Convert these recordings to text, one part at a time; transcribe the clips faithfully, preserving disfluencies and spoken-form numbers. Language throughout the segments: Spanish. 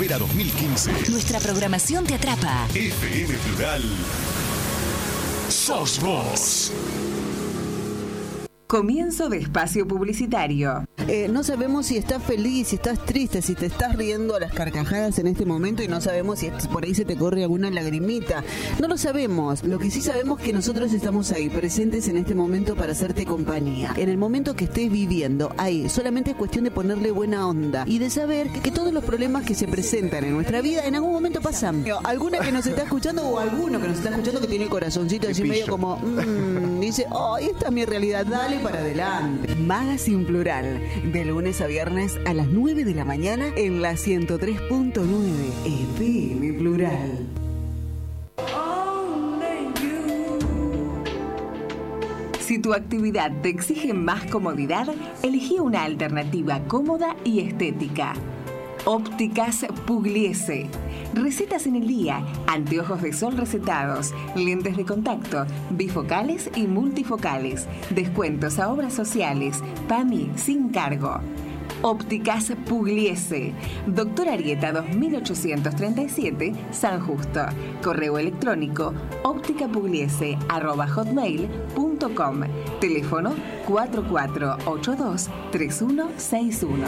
Primavera dos mil quince. Nuestra programación te atrapa. F M Plural. Sos vos. Comienzo de espacio publicitario. Eh, no sabemos si estás feliz, si estás triste, si te estás riendo a las carcajadas en este momento y no sabemos si por ahí se te corre alguna lagrimita. No lo sabemos. Lo que sí sabemos es que nosotros estamos ahí, presentes en este momento para hacerte compañía. En el momento que estés viviendo, ahí, solamente es cuestión de ponerle buena onda y de saber que, que todos los problemas que se presentan en nuestra vida en algún momento pasan. Alguna que nos está escuchando o alguno que nos está escuchando que tiene el corazoncito así medio como, mmm, dice, oh, esta es mi realidad, dale para adelante. Magazine Plural, de lunes a viernes a las nueve de la mañana en la ciento tres punto nueve F M Plural. Si tu actividad te exige más comodidad, elegí una alternativa cómoda y estética. Ópticas Pugliese. Recetas en el día, anteojos de sol recetados, lentes de contacto, bifocales y multifocales, descuentos a obras sociales, P A M I sin cargo. Ópticas Pugliese. Doctor Arieta dos mil ochocientos treinta y siete, San Justo. Correo electrónico ópticapugliese arroba hotmail punto com. Teléfono cuatro cuatro ocho dos tres uno seis uno.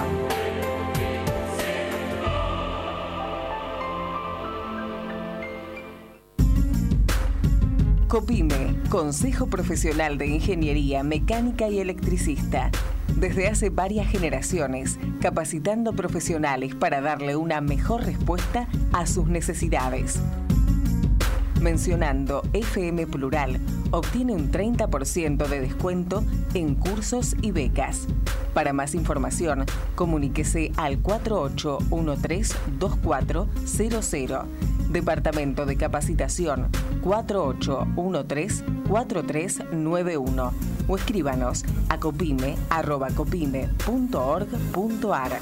COPIME, Consejo Profesional de Ingeniería Mecánica y Electricista. Desde hace varias generaciones, capacitando profesionales para darle una mejor respuesta a sus necesidades. Mencionando F M Plural, obtiene un treinta por ciento de descuento en cursos y becas. Para más información, comuníquese al cuatro ocho uno tres dos cuatro cero cero. Departamento de Capacitación cuatro ocho uno tres cuatro tres nueve uno o escríbanos a copime arroba copime punto org punto ar.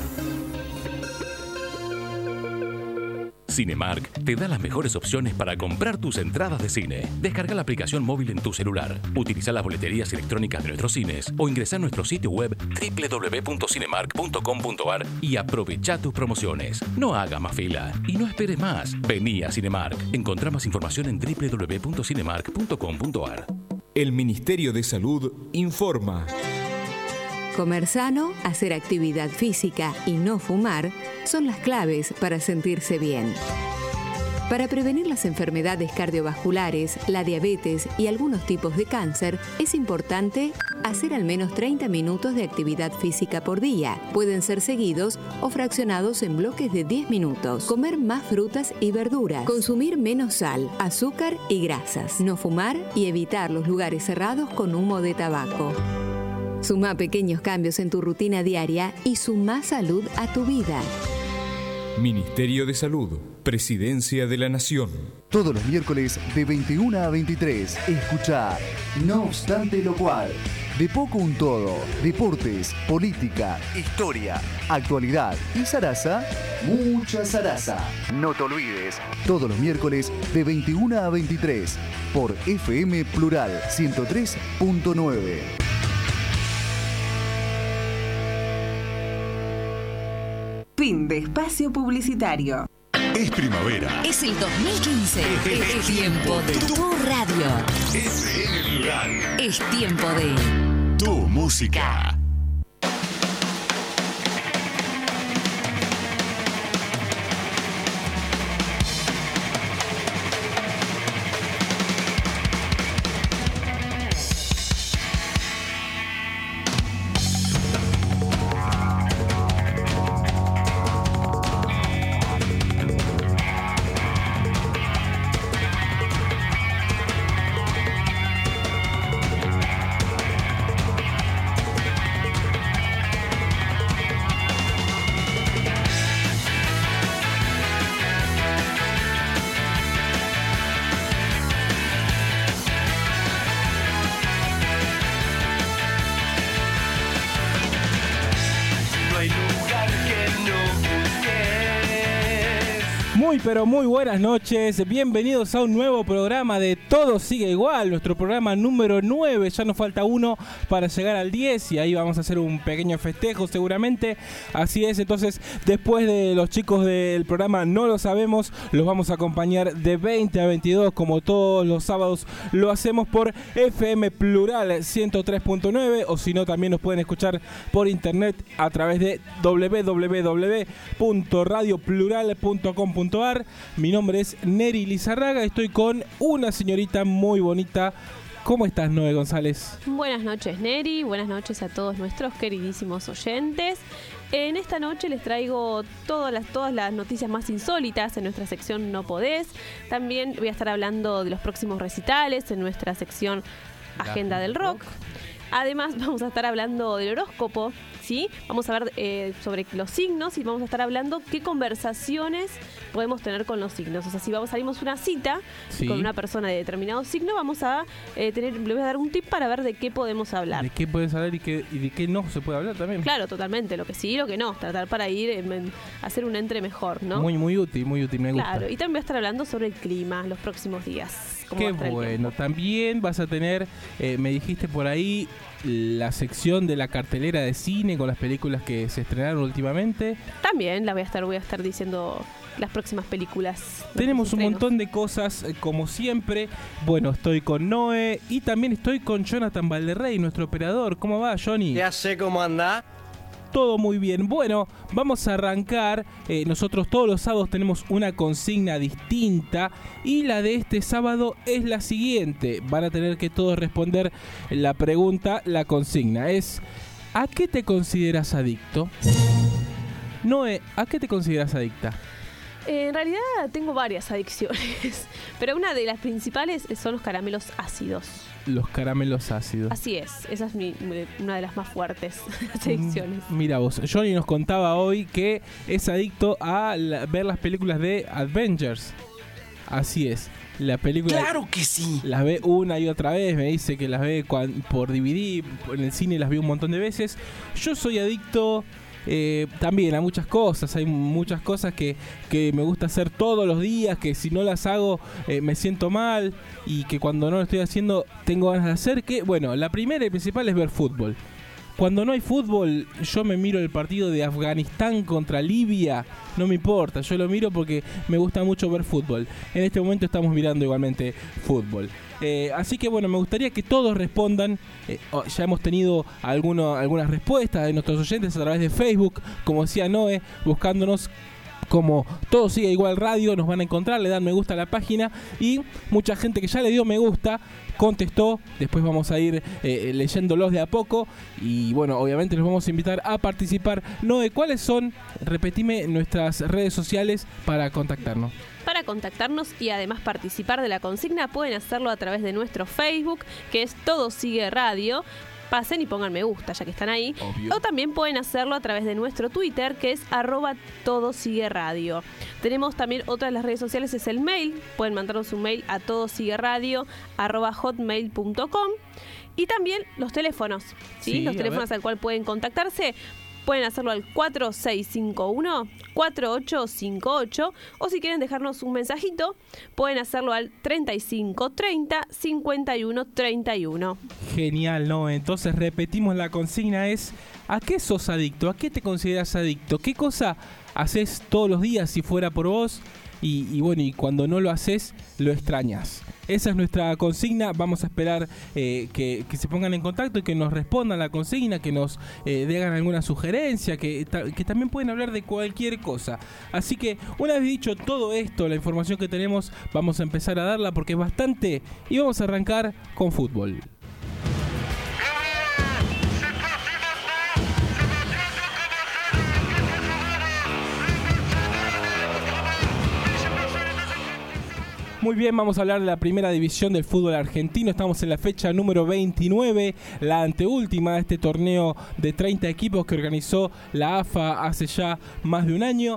Cinemark te da las mejores opciones para comprar tus entradas de cine. Descarga la aplicación móvil en tu celular, utiliza las boleterías electrónicas de nuestros cines o ingresa a nuestro sitio web doble u doble u doble u punto cinemark punto com punto ar y aprovecha tus promociones. No haga más fila y no esperes más. Vení a Cinemark. Encontrá más información en doble u doble u doble u punto cinemark punto com punto ar. El Ministerio de Salud informa. Comer sano, hacer actividad física y no fumar son las claves para sentirse bien. Para prevenir las enfermedades cardiovasculares, la diabetes y algunos tipos de cáncer, es importante hacer al menos treinta minutos de actividad física por día. Pueden ser seguidos o fraccionados en bloques de diez minutos. Comer más frutas y verduras. Consumir menos sal, azúcar y grasas. No fumar y evitar los lugares cerrados con humo de tabaco. Suma pequeños cambios en tu rutina diaria y suma salud a tu vida. Ministerio de Salud, Presidencia de la Nación. Todos los miércoles de veintiuno a veintitrés, escucha No obstante lo cual. De poco un todo, deportes, política, historia, actualidad y zaraza, mucha zaraza. No te olvides, todos los miércoles de veintiuno a veintitrés, por F M Plural ciento tres punto nueve. Fin de espacio publicitario. Es primavera. Es el dos mil quince. Es tiempo de tu radio. F M Plural. Es tiempo de tu música. Muy pero muy buenas noches, bienvenidos a un nuevo programa de Todo Sigue Igual, nuestro programa número nueve, ya nos falta uno para llegar al diez y ahí vamos a hacer un pequeño festejo seguramente, así es. Entonces después de los chicos del programa No Lo Sabemos, los vamos a acompañar de veinte a veintidós como todos los sábados lo hacemos por F M Plural ciento tres punto nueve, o si no también nos pueden escuchar por internet a través de doble u doble u doble u punto radio plural punto com punto ar. Mi nombre es Neri Lizarraga, estoy con una señorita muy bonita. ¿Cómo estás, Noé González? Buenas noches, Neri, buenas noches a todos nuestros queridísimos oyentes. En esta noche les traigo todas las, todas las noticias más insólitas en nuestra sección No Podés. También voy a estar hablando de los próximos recitales en nuestra sección Agenda del Rock. Además vamos a estar hablando del horóscopo, ¿sí? Vamos a ver eh, sobre los signos y vamos a estar hablando qué conversaciones podemos tener con los signos. O sea, si vamos, salimos una cita sí. con una persona de determinado signo, vamos a eh, tener, le voy a dar un tip para ver de qué podemos hablar. De qué puedes hablar y, qué, y de qué no se puede hablar también. Claro, totalmente, lo que sí y lo que no. Tratar para ir eh, a hacer un entre mejor, ¿no? Muy, muy útil, muy útil, me gusta. Claro, y también voy a estar hablando sobre el clima los próximos días. Qué bueno, también vas a tener, eh, me dijiste por ahí, la sección de la cartelera de cine con las películas que se estrenaron últimamente. También la voy a estar, voy a estar diciendo las próximas películas. Tenemos un montón de cosas, eh, como siempre. Bueno, estoy con Noé y también estoy con Jonathan Valderrey, nuestro operador. ¿Cómo va, Johnny? Ya sé cómo anda. Todo muy bien. Bueno, vamos a arrancar. Eh, nosotros todos los sábados tenemos una consigna distinta y la de este sábado es la siguiente. Van a tener que todos responder la pregunta, la consigna. Es, ¿a qué te consideras adicto? Noé, ¿a qué te consideras adicta? Eh, en realidad tengo varias adicciones, pero una de las principales son los caramelos ácidos. Los caramelos ácidos. Así es, esa es mi, una de las más fuertes adicciones. Mira vos, Johnny nos contaba hoy que es adicto a la, ver las películas de Avengers. Así es, la película... ¡Claro que sí! Las ve una y otra vez, me dice que las ve cuando, por D V D, en el cine las vi un montón de veces. Yo soy adicto... Eh, también a muchas cosas, hay muchas cosas que, que me gusta hacer todos los días, que si no las hago eh, me siento mal y que cuando no lo estoy haciendo tengo ganas de hacer, que bueno, la primera y principal es ver fútbol. Cuando no hay fútbol, yo me miro el partido de Afganistán contra Libia, no me importa, yo lo miro porque me gusta mucho ver fútbol. En este momento estamos mirando igualmente fútbol. Eh, así que bueno, me gustaría que todos respondan. Eh, oh, ya hemos tenido alguno, algunas respuestas de nuestros oyentes a través de Facebook, como decía Noé, buscándonos como Todo Sigue Igual Radio, nos van a encontrar, le dan me gusta a la página y mucha gente que ya le dio me gusta contestó. Después vamos a ir eh, leyéndolos de a poco y bueno, obviamente los vamos a invitar a participar. Noé, ¿cuáles son? Repetime nuestras redes sociales para contactarnos. Para contactarnos y además participar de la consigna pueden hacerlo a través de nuestro Facebook, que es Todo Sigue Radio. Pasen y pongan me gusta, ya que están ahí. Obvio. O también pueden hacerlo a través de nuestro Twitter, que es arroba Todo Sigue Radio. Tenemos también otra de las redes sociales, es el mail. Pueden mandarnos un mail a todosigueradio arroba hotmail punto com. Y también los teléfonos, ¿sí? Sí, los teléfonos al cual pueden contactarse. Pueden hacerlo al cuatro seis cinco uno, cuatro ocho cinco ocho o si quieren dejarnos un mensajito, pueden hacerlo al treinta y cinco treinta cincuenta y uno treinta y uno. Genial, ¿no? Entonces repetimos la consigna es, ¿a qué sos adicto? ¿A qué te consideras adicto? ¿Qué cosa haces todos los días si fuera por vos? Y, y bueno, y cuando no lo haces, lo extrañas. Esa es nuestra consigna. Vamos a esperar eh, que, que se pongan en contacto y que nos respondan la consigna, que nos eh, digan alguna sugerencia, que, ta, que también pueden hablar de cualquier cosa. Así que una vez dicho todo esto, la información que tenemos, vamos a empezar a darla porque es bastante y vamos a arrancar con fútbol. Muy bien, vamos a hablar de la primera división del fútbol argentino. Estamos en la fecha número veintinueve, la anteúltima de este torneo de treinta equipos que organizó la A F A hace ya más de un año.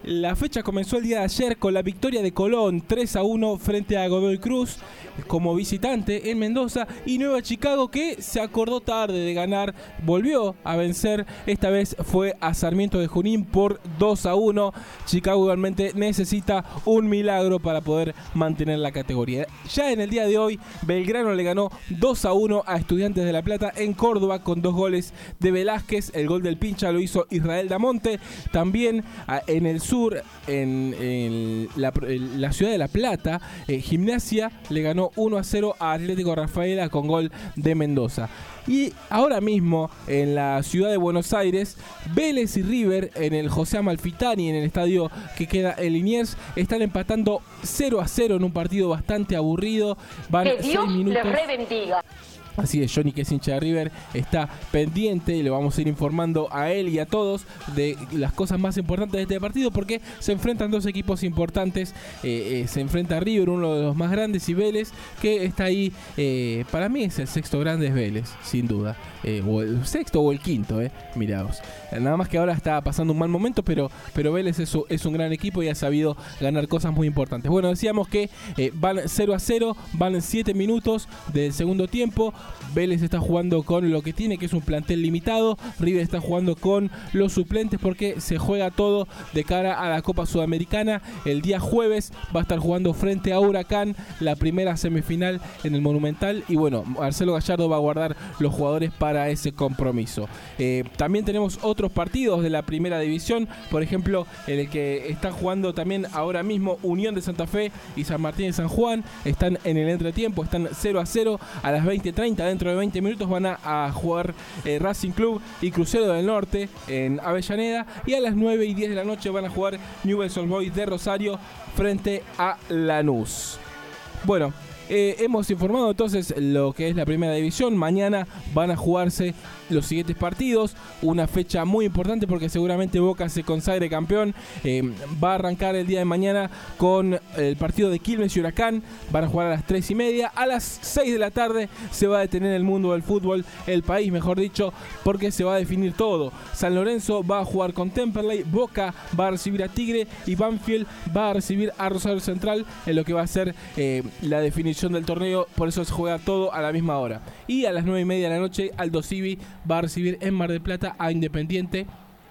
La fecha comenzó el día de ayer con la victoria de Colón tres a uno frente a Godoy Cruz como visitante en Mendoza, y Nueva Chicago, que se acordó tarde de ganar, volvió a vencer. Esta vez fue a Sarmiento de Junín por dos a uno. Chicago igualmente necesita un milagro para poder mantener la categoría. Ya en el día de hoy, Belgrano le ganó dos a uno a Estudiantes de La Plata en Córdoba con dos goles de Velázquez. El gol del pincha lo hizo Israel Damonte. También en el sur, en, en, la, en la ciudad de La Plata, eh, Gimnasia le ganó uno a cero a Atlético Rafaela con gol de Mendoza. Y ahora mismo en la ciudad de Buenos Aires, Vélez y River en el José Amalfitani, en el estadio que queda en Liniers, están empatando cero a cero en un partido bastante aburrido. Van que Dios seis minutos. les rebendiga. Así es, Johnny, que es hincha de River, está pendiente y le vamos a ir informando a él y a todos de las cosas más importantes de este partido, porque se enfrentan dos equipos importantes. Eh, eh, se enfrenta a River, uno de los más grandes, y Vélez, que está ahí. Eh, para mí es el sexto grande, es Vélez, sin duda. Eh, o el sexto o el quinto, eh. Miraos. Nada más que ahora está pasando un mal momento, pero, pero Vélez es, es un gran equipo y ha sabido ganar cosas muy importantes. Bueno, decíamos que eh, van cero a cero, van siete minutos del segundo tiempo. Vélez está jugando con lo que tiene, que es un plantel limitado. River está jugando con los suplentes porque se juega todo de cara a la Copa Sudamericana. El día jueves va a estar jugando frente a Huracán la primera semifinal en el Monumental. Y bueno, Marcelo Gallardo va a guardar los jugadores para ese compromiso. Eh, también tenemos otros partidos de la primera división. Por ejemplo, en el que está jugando también ahora mismo Unión de Santa Fe y San Martín de San Juan. Están en el entretiempo, están cero a cero. A las veinte treinta, dentro de veinte minutos, van a, a jugar eh, Racing Club y Crucero del Norte en Avellaneda. Y a las nueve y diez de la noche van a jugar Newell's Old Boys de Rosario frente a Lanús. Bueno, Eh, hemos informado entonces lo que es la primera división. Mañana van a jugarse los siguientes partidos. Una fecha muy importante porque seguramente Boca se consagre campeón. Eh, va a arrancar el día de mañana con el partido de Quilmes y Huracán. Van a jugar a las tres y media. A las seis de la tarde se va a detener el mundo del fútbol, el país mejor dicho, porque se va a definir todo. San Lorenzo va a jugar con Temperley, Boca va a recibir a Tigre y Banfield va a recibir a Rosario Central en lo que va a ser eh, la definición del torneo. Por eso se juega todo a la misma hora. Y a las nueve y media de la noche, Aldo Civi va a recibir en Mar del Plata a Independiente.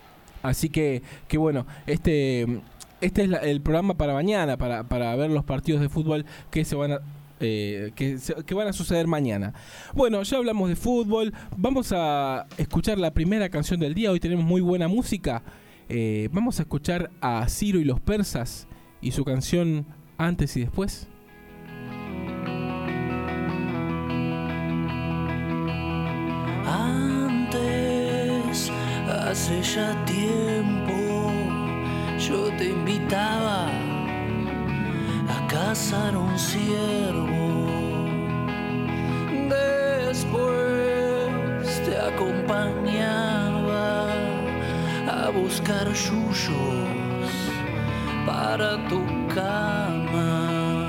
Así que, que bueno, este, este es la, el programa para mañana, para, para ver los partidos de fútbol que se van a Eh, que, que van a suceder mañana. Bueno, ya hablamos de fútbol. Vamos a escuchar la primera canción del día. Hoy tenemos muy buena música. Eh, vamos a escuchar a Ciro y los Persas y su canción Antes y Después. Antes, hace ya tiempo, yo te invitaba a cazar un ciervo. Después te acompañaba a buscar yuyos para tu cama.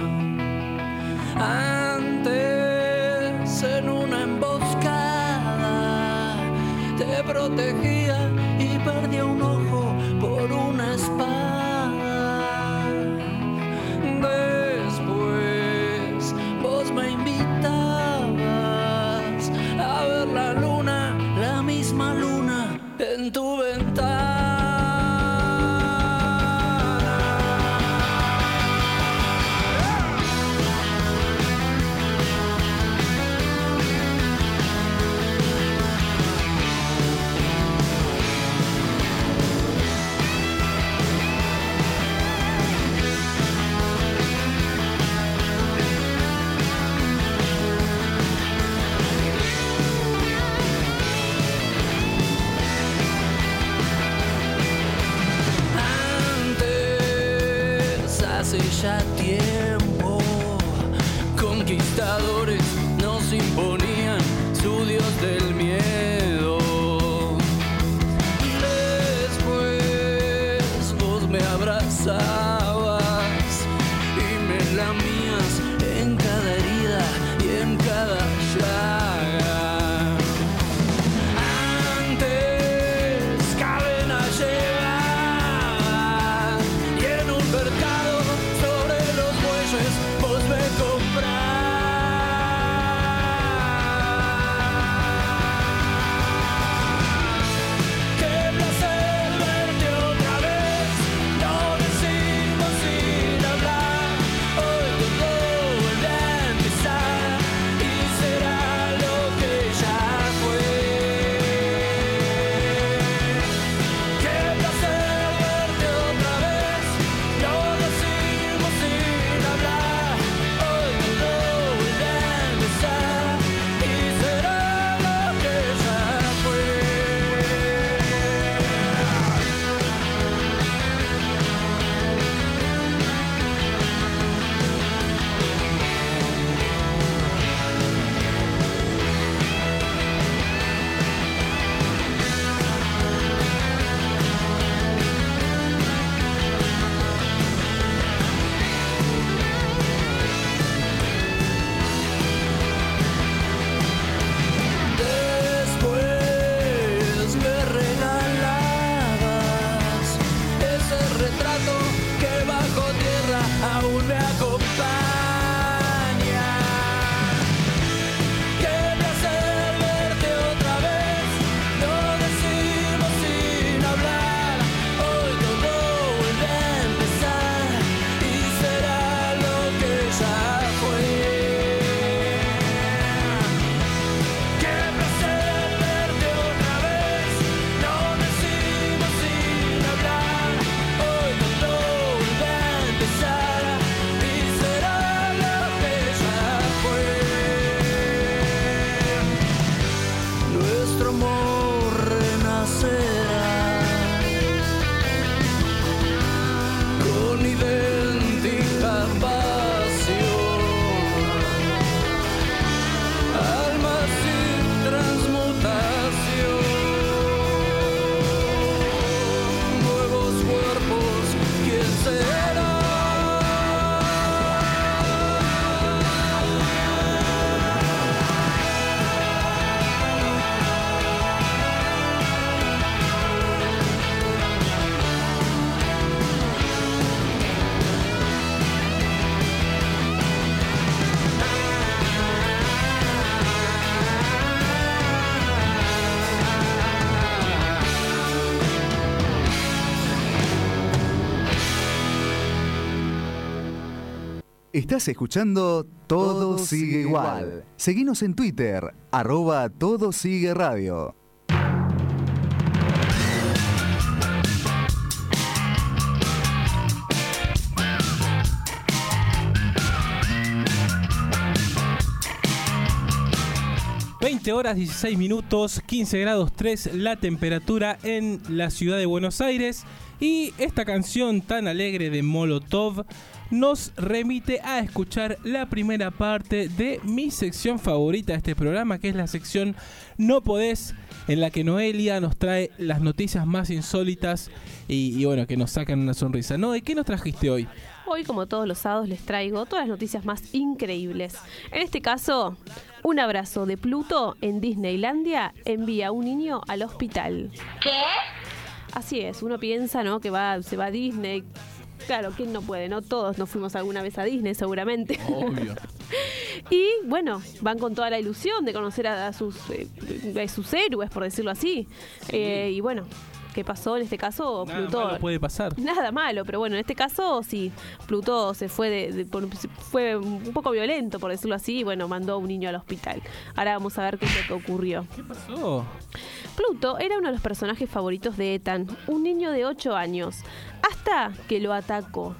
Antes, en una emboscada, te protegía y perdía un ojo por una espada. Después vos me invitabas a ver la luna, la misma luna en tu ventana. Ya tiempo, conquistadores nos imponían su dios del miedo. Después vos me abrazabas y me lamías en cada herida y en cada llaga. Antes cadena llevaba aún me acompaña. Qué placer verte otra vez, lo decimos sin hablar. Hoy todo vuelve a empezar y será lo que ya fue. Qué placer verte otra vez, lo decimos sin hablar. Hoy todo vuelve a empezar y será lo que ya fue. Nuestro amor renacerá con idéntica pasión, alma sin transmutación, nuevos cuerpos, ¿quién será? Estás escuchando Todo Sigue Igual. Seguinos en Twitter, arroba Todo Sigue Radio. veinte horas dieciséis minutos, quince grados tres la temperatura en la ciudad de Buenos Aires. Y esta canción tan alegre de Molotov nos remite a escuchar la primera parte de mi sección favorita de este programa, que es la sección No Podés, en la que Noelia nos trae las noticias más insólitas y, y bueno, que nos sacan una sonrisa. Noe, ¿qué nos trajiste hoy? Hoy, como todos los sábados, les traigo todas las noticias más increíbles. En este caso, un abrazo de Pluto en Disneylandia envía a un niño al hospital. ¿Qué? Así es, uno piensa, ¿no?, que va, se va a Disney. Claro, ¿quién no puede? No todos nos fuimos alguna vez a Disney, seguramente. Obvio. Y bueno, van con toda la ilusión de conocer a, a, sus, eh, a sus héroes, por decirlo así. Sí. Eh, y bueno, ¿qué pasó en este caso? Nada Pluto malo puede pasar. Nada malo, pero bueno, en este caso sí, Pluto se fue de, de, por, fue un poco violento, por decirlo así, y bueno, mandó a un niño al hospital. Ahora vamos a ver qué es lo que ocurrió. ¿Qué pasó? Pluto era uno de los personajes favoritos de Ethan, un niño de ocho años, hasta que lo atacó.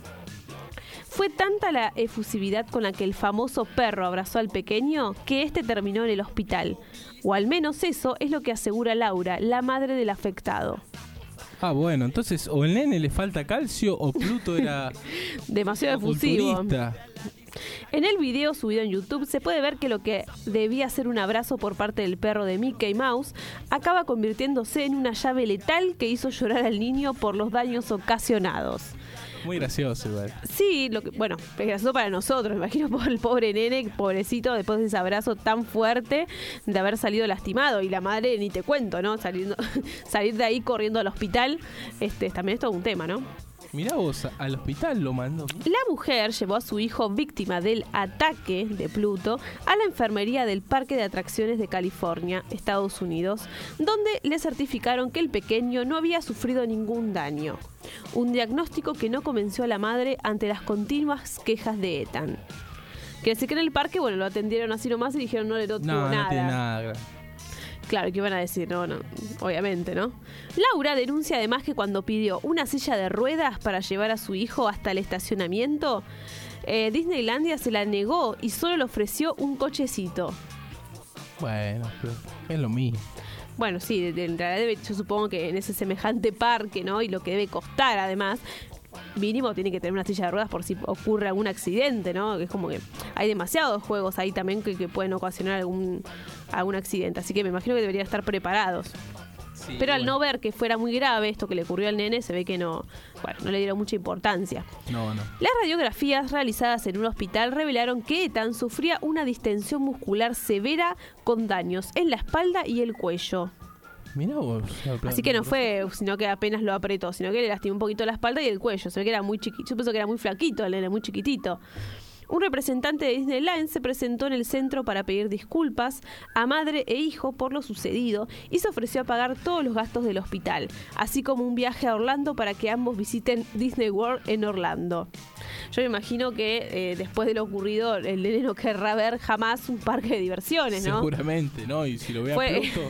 Fue tanta la efusividad con la que el famoso perro abrazó al pequeño que este terminó en el hospital. O al menos eso es lo que asegura Laura, la madre del afectado. Ah, bueno, entonces o el nene le falta calcio o Pluto era demasiado efusivo. Culturista. En el video subido en YouTube se puede ver que lo que debía ser un abrazo por parte del perro de Mickey Mouse acaba convirtiéndose en una llave letal que hizo llorar al niño por los daños ocasionados. Muy gracioso igual. Sí, lo que, bueno, es gracioso para nosotros, me imagino por el pobre nene, pobrecito, después de ese abrazo tan fuerte de haber salido lastimado. Y la madre, ni te cuento, ¿no? Saliendo, salir de ahí corriendo al hospital, este también es todo un tema, ¿no? Mirá vos, al hospital lo mandó. La mujer llevó a su hijo, víctima del ataque de Pluto, a la enfermería del Parque de Atracciones de California, Estados Unidos, donde le certificaron que el pequeño no había sufrido ningún daño. Un diagnóstico que no convenció a la madre ante las continuas quejas de Ethan. Quiere decir que en el parque, bueno, lo atendieron así nomás y dijeron no le no, no, nada. No tiene nada. Claro, ¿qué iban a decir? No, no, obviamente, ¿no? Laura denuncia además que cuando pidió una silla de ruedas para llevar a su hijo hasta el estacionamiento, eh, Disneylandia se la negó y solo le ofreció un cochecito. Bueno, pero es lo mismo. Bueno, sí, de, de, de, yo supongo que en ese semejante parque, ¿no? Y lo que debe costar además, mínimo tiene que tener una silla de ruedas por si ocurre algún accidente, ¿no? Que es como que hay demasiados juegos ahí también que, que pueden ocasionar algún, algún accidente. Así que me imagino que deberían estar preparados. Sí, pero al bueno. no ver que fuera muy grave esto que le ocurrió al nene, se ve que no, bueno, no le dieron mucha importancia. No, no. Las radiografías realizadas en un hospital revelaron que Ethan sufría una distensión muscular severa con daños en la espalda y el cuello. Mirá vos. Así que no fue, sino que apenas lo apretó, sino que le lastimó un poquito la espalda y el cuello. Se ve que era muy chiquito. Yo pensé que era muy flaquito, el nene, muy chiquitito. Un representante de Disneyland se presentó en el centro para pedir disculpas a madre e hijo por lo sucedido y se ofreció a pagar todos los gastos del hospital, así como un viaje a Orlando para que ambos visiten Disney World en Orlando. Yo me imagino que eh, después de lo ocurrido el nene no querrá ver jamás un parque de diversiones, ¿no? Seguramente, ¿no? Y si lo vea Fue... pronto...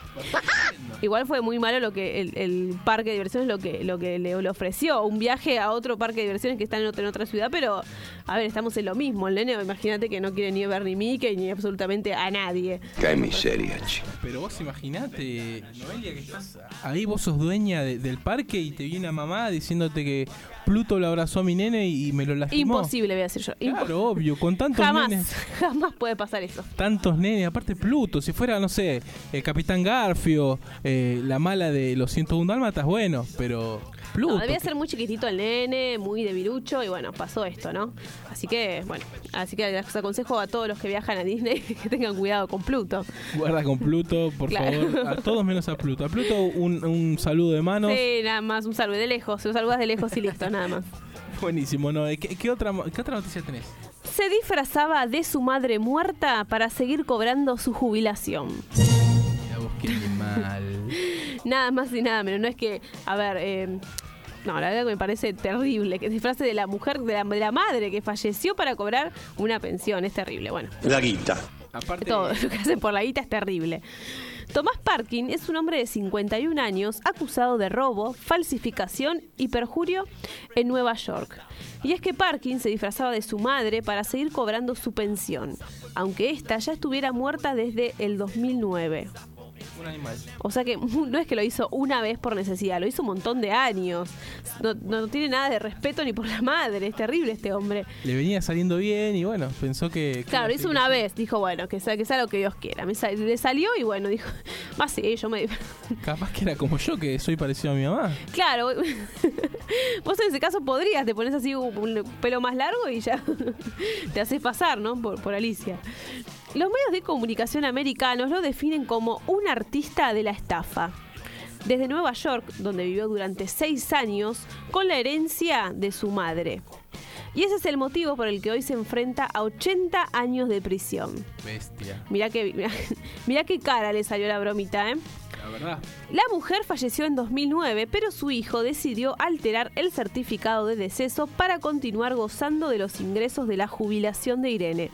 Igual fue muy malo lo que el, el parque de diversiones lo que lo que le, le ofreció, un viaje a otro parque de diversiones que está en otra, en otra ciudad, pero a ver, estamos en lo mismo. El nene, imagínate que no quiere ni ver ni Mickey ni absolutamente a nadie. Qué miseria, chico. Pero vos imaginate, Noelia, que estás ahí, vos sos dueña de, del parque y te viene una mamá diciéndote que Pluto lo abrazó a mi nene y me lo lastimó. Imposible, voy a decir yo. Imp- Claro, obvio, con tantos jamás, nenes. Jamás puede pasar eso. Tantos nenes, aparte Pluto, si fuera, no sé, el Capitán Garfio, eh, la mala de los ciento uno dálmatas, bueno, pero Pluto. No, debía ser muy chiquitito el nene, muy debilucho y bueno, pasó esto, ¿no? Así que, bueno, así que les aconsejo a todos los que viajan a Disney que tengan cuidado con Pluto. Guarda con Pluto, por Claro. favor, a todos menos a Pluto. A Pluto un, un saludo de manos. Sí, nada más, un saludo de lejos, lo saludas de lejos y listo, nada más. Buenísimo, ¿no? ¿Qué, qué, otra, ¿Qué otra noticia tenés? Se disfrazaba de su madre muerta para seguir cobrando su jubilación. Mira vos, qué mal. Nada más y nada menos. No es que, a ver, eh, no, la verdad que me parece terrible que se disfrace de la mujer, de la, de la madre que falleció para cobrar una pensión. Es terrible, bueno. La guita. Aparte, todo lo que hacen por la guita es terrible. Tomás Parkin es un hombre de cincuenta y un años acusado de robo, falsificación y perjurio en Nueva York. Y es que Parkin se disfrazaba de su madre para seguir cobrando su pensión, aunque ésta ya estuviera muerta desde el dos mil nueve. Un animal. O sea que no es que lo hizo una vez por necesidad, lo hizo un montón de años. No, no tiene nada de respeto ni por la madre, es terrible este hombre. Le venía saliendo bien y bueno, pensó que... que Claro, lo hizo una vez, dijo, bueno, que sea, que sea lo que Dios quiera. Me sal- le salió y bueno, dijo, más sí, yo me... Capaz que era como yo, que soy parecido a mi mamá. Claro, vos en ese caso podrías, te pones así un un pelo más largo y ya te haces pasar, ¿no? Por, por Alicia. Los medios de comunicación americanos lo definen como un artista de la estafa. Desde Nueva York, donde vivió durante seis años, con la herencia de su madre. Y ese es el motivo por el que hoy se enfrenta a ochenta años de prisión. Bestia. Mirá que, mirá, mirá qué cara le salió la bromita, ¿eh? La verdad. La mujer falleció en dos mil nueve, pero su hijo decidió alterar el certificado de deceso para continuar gozando de los ingresos de la jubilación de Irene.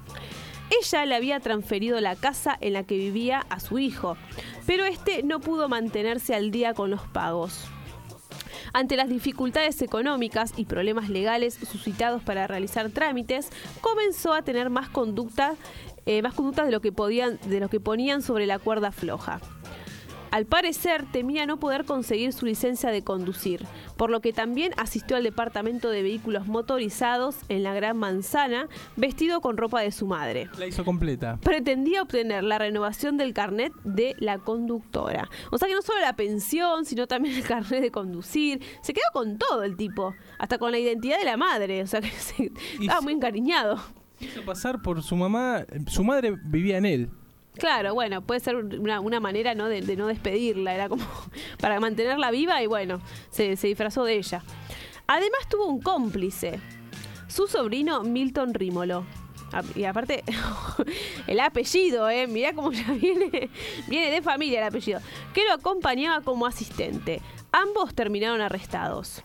Ella le había transferido la casa en la que vivía a su hijo, pero este no pudo mantenerse al día con los pagos. Ante las dificultades económicas y problemas legales suscitados para realizar trámites, comenzó a tener más conducta, eh, más conductas de lo que podían, de lo que ponían sobre la cuerda floja. Al parecer, temía no poder conseguir su licencia de conducir, por lo que también asistió al departamento de vehículos motorizados en la Gran Manzana, vestido con ropa de su madre. La hizo completa. Pretendía obtener la renovación del carnet de la conductora. O sea que no solo la pensión, sino también el carnet de conducir. Se quedó con todo el tipo, hasta con la identidad de la madre. O sea que se, estaba muy encariñado. Hizo pasar por su mamá. Su madre vivía en él. Claro, bueno, puede ser una, una manera, ¿no? de, de no despedirla, era como para mantenerla viva y bueno, se, se disfrazó de ella. Además tuvo un cómplice, su sobrino Milton Rímolo. Y aparte, el apellido, ¿eh? Mirá cómo ya viene, viene de familia el apellido, que lo acompañaba como asistente. Ambos terminaron arrestados.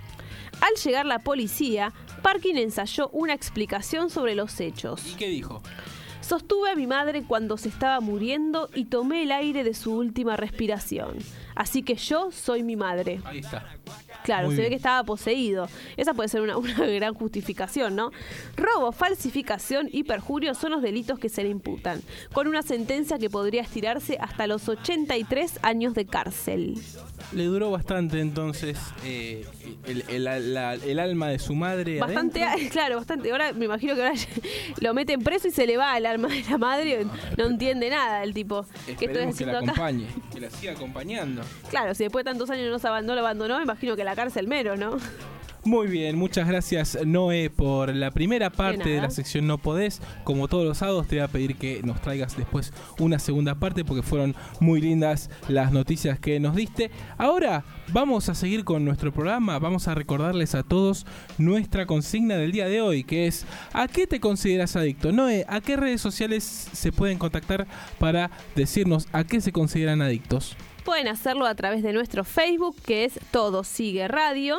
Al llegar la policía, Parkin ensayó una explicación sobre los hechos. ¿Y qué dijo? Sostuve a mi madre cuando se estaba muriendo y tomé el aire de su última respiración. Así que yo soy mi madre. Ahí está. Claro, Muy se bien. ve que estaba poseído. Esa puede ser una, una gran justificación, ¿no? Robo, falsificación y perjurio son los delitos que se le imputan, con una sentencia que podría estirarse hasta los ochenta y tres años de cárcel. Le duró bastante entonces eh, el, el, la- el alma de su madre. Bastante, adentro. claro, bastante. Ahora me imagino que ahora lo meten preso y se le va el alma de la madre. No entiende nada el tipo. ¿Qué estoy Esperemos que la haciendo acá? acompañe, que la siga acompañando. Claro, si después de tantos años no se abandonó, lo abandonó, me imagino que la cárcel mero, ¿no? Muy bien, muchas gracias Noé por la primera parte de, de la sección No Podés. Como todos los sábados te voy a pedir que nos traigas después una segunda parte porque fueron muy lindas las noticias que nos diste. Ahora vamos a seguir con nuestro programa, vamos a recordarles a todos nuestra consigna del día de hoy, que es ¿a qué te consideras adicto? Noé, ¿a qué redes sociales se pueden contactar para decirnos a qué se consideran adictos? Pueden hacerlo a través de nuestro Facebook, que es Todo Sigue Radio,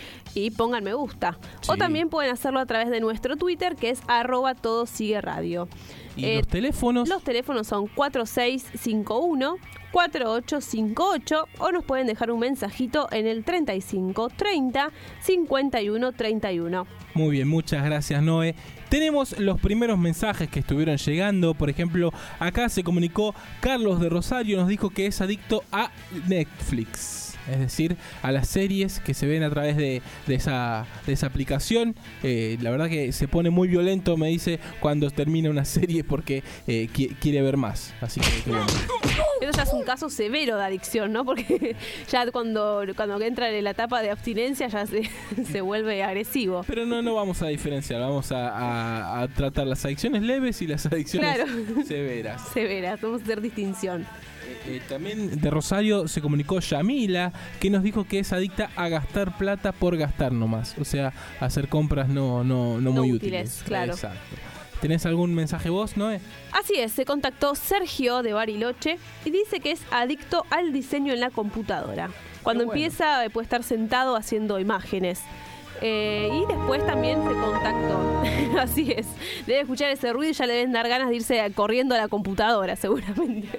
y pongan me gusta. Sí. O también pueden hacerlo a través de nuestro Twitter, que es arroba Todo Sigue Radio. ¿Y eh, los teléfonos? Los teléfonos son cuatro seis cinco uno, cuatro ocho cinco ocho o nos pueden dejar un mensajito en el treinta y cinco treinta, cincuenta y uno treinta y uno. Muy bien, muchas gracias Noé. Tenemos los primeros mensajes que estuvieron llegando. Por ejemplo, acá se comunicó Carlos de Rosario, nos dijo que es adicto a Netflix. Es decir, a las series que se ven a través de, de, esa, de esa aplicación. Eh, la verdad que se pone muy violento, me dice, cuando termina una serie porque eh, qui- quiere ver más. Así que, que bueno. Eso ya es un caso severo de adicción, ¿no? Porque ya cuando, cuando entra en la etapa de abstinencia ya se, se vuelve agresivo. Pero no, no vamos a diferenciar, vamos a, a, a tratar las adicciones leves y las adicciones claro. severas. Severas, vamos a hacer distinción. Eh, también de Rosario se comunicó Yamila, que nos dijo que es adicta a gastar plata por gastar nomás. O sea, hacer compras no, no, no, no muy útiles. útiles. Claro. Exacto. ¿Tenés algún mensaje vos, Noé? Así es, se contactó Sergio de Bariloche y dice que es adicto al diseño en la computadora. Cuando bueno. empieza puede estar sentado haciendo imágenes. Eh, y después también se contactó. Así es. Debe escuchar ese ruido y ya le deben dar ganas de irse corriendo a la computadora, seguramente.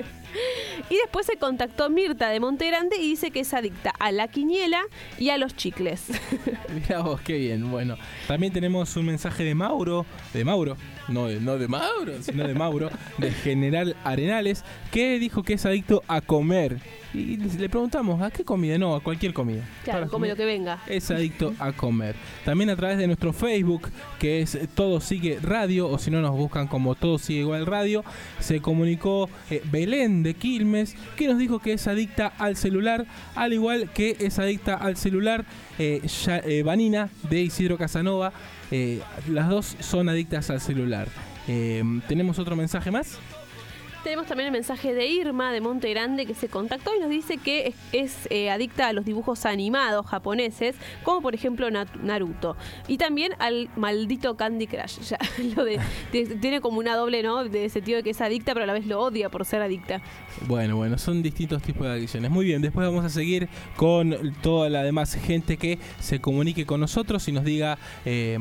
Y después se contactó Mirta de Montegrande y dice que es adicta a la quiniela y a los chicles. Mirá vos, qué bien. Bueno, también tenemos un mensaje de Mauro, de Mauro, no de, no de Mauro, sino de Mauro, de General Arenales, que dijo que es adicto a comer. Y le preguntamos, ¿a qué comida? No, a cualquier comida. Claro, come lo que venga. Es adicto a comer. También a través de nuestro Facebook, que es Todo Sigue Radio, o si no nos buscan como Todo Sigue Igual Radio, se comunicó eh, Belén de Quilmes, que nos dijo que es adicta al celular, al igual que es adicta al celular eh, ya, eh, Vanina de Isidro Casanova. Eh, las dos son adictas al celular. Eh, ¿Tenemos otro mensaje más? Tenemos también el mensaje de Irma de Montegrande, que se contactó y nos dice que es, es eh, adicta a los dibujos animados japoneses, como por ejemplo Naruto. Y también al maldito Candy Crush. Ya, lo de, de, tiene como una doble, ¿no? De sentido de que es adicta, pero a la vez lo odia por ser adicta. Bueno, bueno, son distintos tipos de adicciones. Muy bien, después vamos a seguir con toda la demás gente que se comunique con nosotros y nos diga... Eh,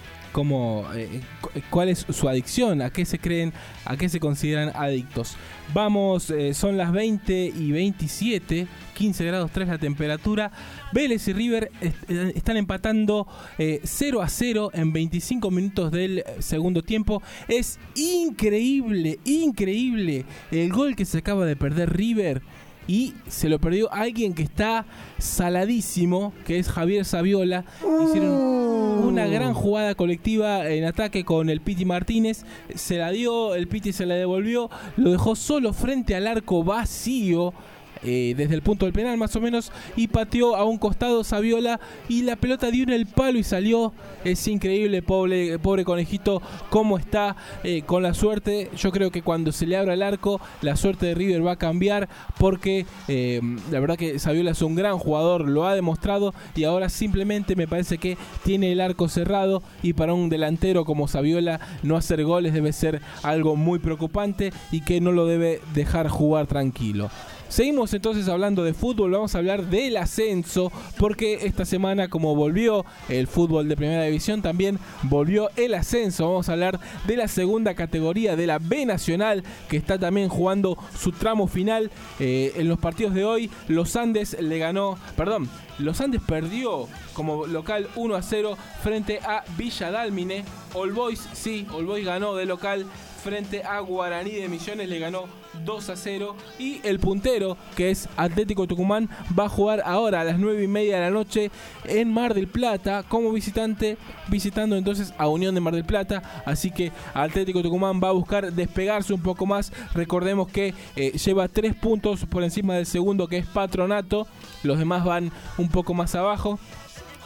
Cómo, eh, cuál es su adicción, a qué se creen, a qué se consideran adictos. Vamos, eh, son las veinte y veintisiete, quince grados tres la temperatura. Vélez y River est- están empatando eh, cero a cero en veinticinco minutos del segundo tiempo. Es increíble, increíble el gol que se acaba de perder River. Y se lo perdió alguien que está saladísimo, que es Javier Saviola. Hicieron una gran jugada colectiva en ataque con el Piti Martínez. Se la dio, el Piti se la devolvió, lo dejó solo frente al arco vacío. Eh, desde el punto del penal más o menos, y pateó a un costado Saviola y la pelota dio en el palo y salió. Es increíble, pobre, pobre conejito, cómo está eh, con la suerte. Yo creo que cuando se le abra el arco, la suerte de River va a cambiar, porque eh, la verdad que Saviola es un gran jugador, lo ha demostrado, y ahora simplemente me parece que tiene el arco cerrado, y para un delantero como Saviola no hacer goles debe ser algo muy preocupante y que no lo debe dejar jugar tranquilo. Seguimos entonces hablando de fútbol, vamos a hablar del ascenso, porque esta semana, como volvió el fútbol de primera división, también volvió el ascenso. Vamos a hablar de la segunda categoría de la B Nacional, que está también jugando su tramo final. Eh, en los partidos de hoy, Los Andes le ganó, perdón, Los Andes perdió como local uno a cero frente a Villa Dálmine. All Boys, sí, All Boys ganó de local frente a Guaraní de Misiones, le ganó dos a cero. Y el puntero, que es Atlético Tucumán, va a jugar ahora a las nueve y media de la noche en Mar del Plata como visitante, visitando entonces a Unión de Mar del Plata. Así que Atlético Tucumán va a buscar despegarse un poco más. Recordemos que eh, lleva tres puntos por encima del segundo, que es Patronato. Los demás van un poco más abajo.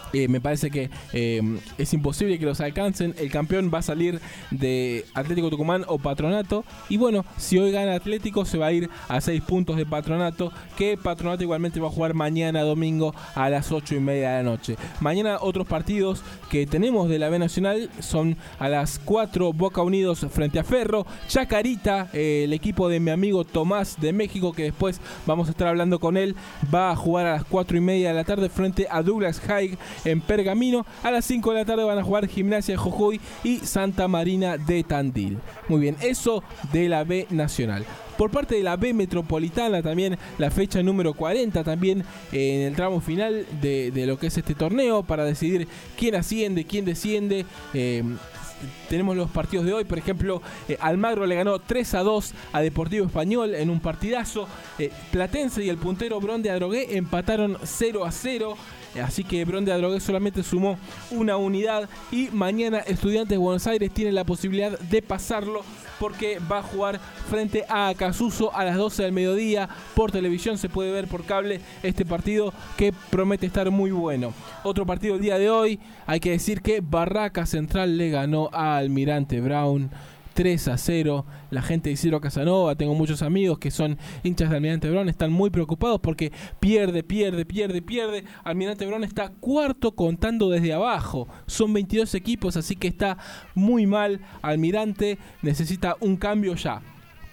Eh, me parece que eh, es imposible que los alcancen. El campeón va a salir de Atlético Tucumán o Patronato. Y bueno, si hoy gana Atlético, se va a ir a seis puntos de Patronato. Que Patronato igualmente va a jugar mañana domingo a las ocho y media de la noche. Mañana otros partidos que tenemos de la B Nacional son a las cuatro, Boca Unidos frente a Ferro. Chacarita, eh, el equipo de mi amigo Tomás de México, que después vamos a estar hablando con él, va a jugar a las cuatro y media de la tarde frente a Douglas Haig en Pergamino. A las cinco de la tarde van a jugar Gimnasia de Jujuy y Santa Marina de Tandil. Muy bien, eso de la B Nacional. Por parte de la B Metropolitana también la fecha número cuarenta, también eh, en el tramo final de, de lo que es este torneo, para decidir quién asciende, quién desciende. Eh, tenemos los partidos de hoy, por ejemplo, eh, Almagro le ganó tres a dos a Deportivo Español en un partidazo. eh, Platense y el puntero Bron de Adrogué empataron cero a cero. Así que Bron de Adrogué solamente sumó una unidad. Y mañana Estudiantes de Buenos Aires tiene la posibilidad de pasarlo, porque va a jugar frente a Acasuso a las doce del mediodía. Por televisión se puede ver por cable este partido, que promete estar muy bueno. Otro partido el día de hoy, hay que decir que Barraca Central le ganó a Almirante Brown tres a cero. La gente de Isidro Casanova, tengo muchos amigos que son hinchas de Almirante Brown, están muy preocupados porque pierde, pierde, pierde, pierde. Almirante Brown está cuarto contando desde abajo. Son veintidós equipos, así que está muy mal. Almirante necesita un cambio ya.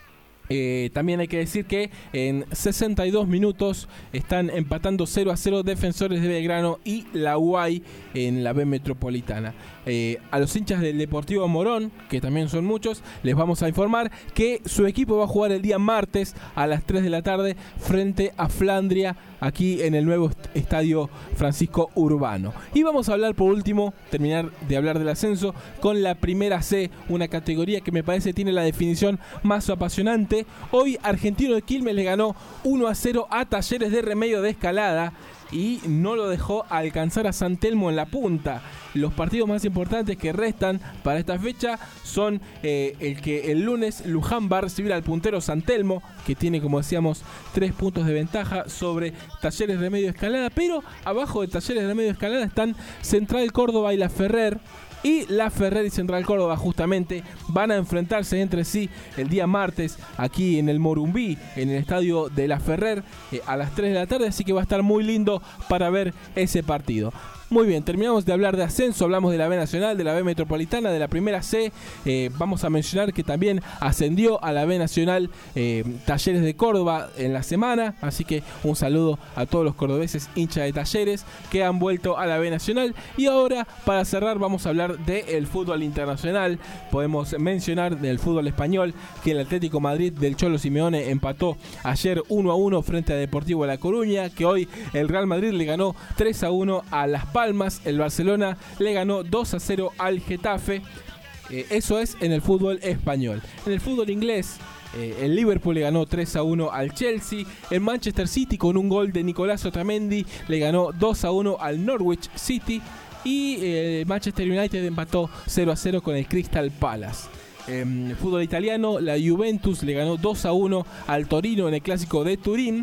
Eh, también hay que decir que en sesenta y dos minutos están empatando cero a cero Defensores de Belgrano y La Guay en la B Metropolitana. Eh, a los hinchas del Deportivo Morón, que también son muchos, les vamos a informar que su equipo va a jugar el día martes a las tres de la tarde frente a Flandria, aquí en el nuevo estadio Francisco Urbano. Y vamos a hablar por último, terminar de hablar del ascenso, con la Primera C, una categoría que me parece tiene la definición más apasionante. Hoy Argentino de Quilmes le ganó uno a cero a Talleres de Remedio de Escalada y no lo dejó alcanzar a San Telmo en la punta. Los partidos más importantes que restan para esta fecha son eh, el que el lunes Luján va a recibir al puntero San Telmo, que tiene, como decíamos, tres puntos de ventaja sobre Talleres Remedio de Escalada, pero abajo de Talleres Remedio de Escalada están Central Córdoba y La Ferrer. Y La Ferrer y Central Córdoba justamente van a enfrentarse entre sí el día martes aquí en el Morumbí, en el estadio de La Ferrer, eh, a las tres de la tarde, así que va a estar muy lindo para ver ese partido. Muy bien, terminamos de hablar de ascenso, hablamos de la B Nacional, de la B Metropolitana, de la Primera C. Eh, vamos a mencionar que también ascendió a la B Nacional eh, Talleres de Córdoba en la semana, así que un saludo a todos los cordobeses hinchas de Talleres que han vuelto a la B Nacional. Y ahora, para cerrar, vamos a hablar del fútbol internacional. Podemos mencionar del fútbol español que el Atlético Madrid del Cholo Simeone empató ayer uno a uno frente a Deportivo La Coruña, que hoy el Real Madrid le ganó tres a uno a Las Palmas. El Barcelona le ganó dos a cero al Getafe. Eh, eso es en el fútbol español. En el fútbol inglés, eh, el Liverpool le ganó tres a uno al Chelsea. El Manchester City, con un gol de Nicolás Otamendi, le ganó dos a uno al Norwich City. Y eh, Manchester United empató cero a cero con el Crystal Palace. En el fútbol italiano, la Juventus le ganó dos a uno al Torino en el clásico de Turín.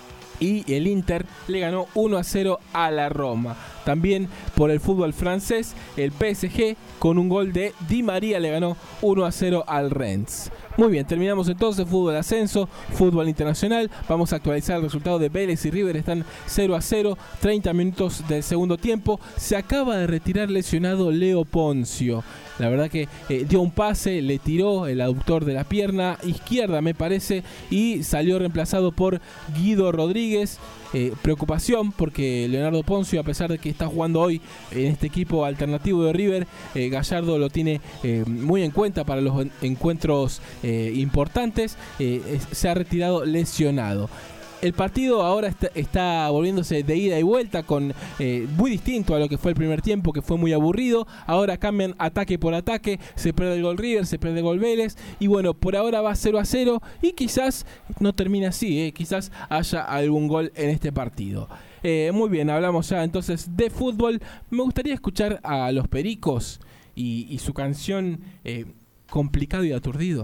Y el Inter le ganó uno a cero a la Roma. También por el fútbol francés, el P S G con un gol de Di María le ganó uno a cero al Rennes. Muy bien, terminamos entonces fútbol ascenso, fútbol internacional. Vamos a actualizar el resultado de Vélez y River, están cero a cero, treinta minutos del segundo tiempo. Se acaba de retirar lesionado Leo Poncio. La verdad que eh, dio un pase, le tiró el aductor de la pierna izquierda, me parece, y salió reemplazado por Guido Rodríguez. Eh, preocupación porque Leonardo Poncio, a pesar de que está jugando hoy en este equipo alternativo de River, eh, Gallardo lo tiene eh, muy en cuenta para los encuentros eh, importantes. Eh, se ha retirado lesionado. El partido ahora está, está volviéndose de ida y vuelta, con eh, muy distinto a lo que fue el primer tiempo, que fue muy aburrido. Ahora cambian ataque por ataque, se pierde el gol River, se pierde el gol Vélez, y bueno, por ahora va cero a cero y quizás no termine así, eh, quizás haya algún gol en este partido. Eh, muy bien, hablamos ya entonces de fútbol. Me gustaría escuchar a Los Pericos y, y su canción eh, Complicado y Aturdido.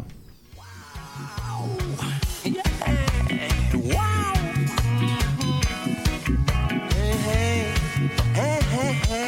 Hey, hey, hey, hey.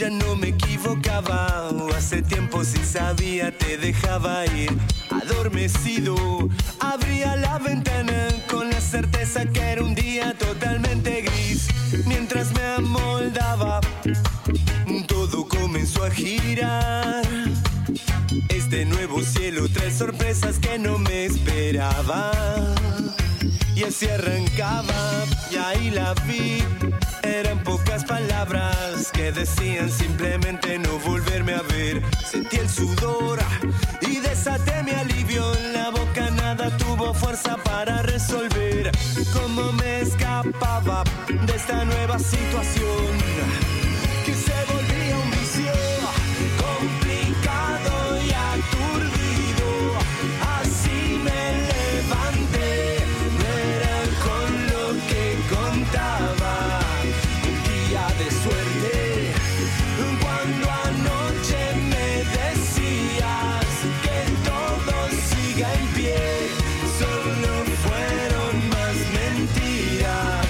ya no me equivocaba. Hace tiempo sí sabía, te dejaba ir. Adormecido, abría la ventana con la certeza que era un día totalmente gris. Mientras me amoldaba, todo comenzó a girar. Este nuevo cielo trae sorpresas que no me esperaba. Y así arrancaba, y ahí la vi. Eran pocas palabras que decían simplemente no volverme a ver. Sentí el sudor y desaté mi alivio. En la boca nada tuvo fuerza para resolver cómo me escapaba de esta nueva situación que se volvía un vicio complicado y aturdido. Así me levanté, no era con lo que contaba. Un día de suerte, cuando anoche me decías que todo siga en pie, solo fueron más mentiras.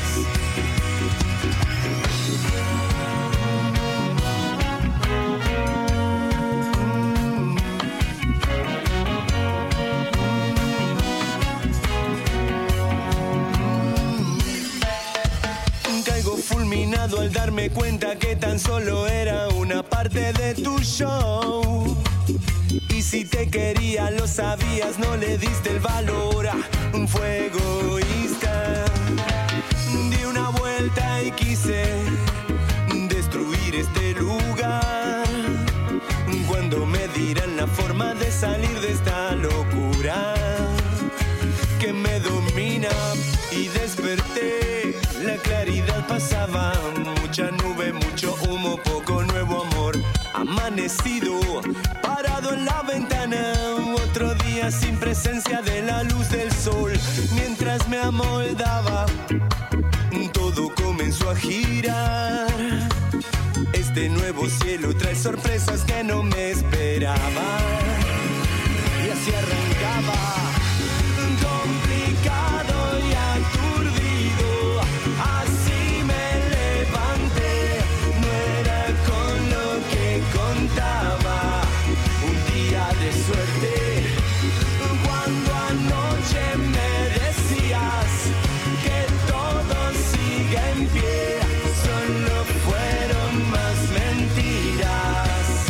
Caigo fulminado al darme cuenta que tan solo era una parte de tu show. Y si te quería lo sabías, no le diste el valor. Fue egoísta. Di una vuelta y quise destruir este lugar. Cuando me dirán la forma de salir de esta locura que me domina, y desperté, la claridad pasaba, mucha nube, mucho humo, poco nuevo amor. Amanecido, parado en la ventana, otro día sin presencia de la luz del sol. Mientras me amoldaba, todo comenzó a girar. Este nuevo cielo trae sorpresas que no me esperaba. Y así arrancaba, complicado y aturdido. Así me levanté, no era con lo que contaba. Un día de suerte, cuando anoche me decías que todo sigue en pie, solo fueron más mentiras.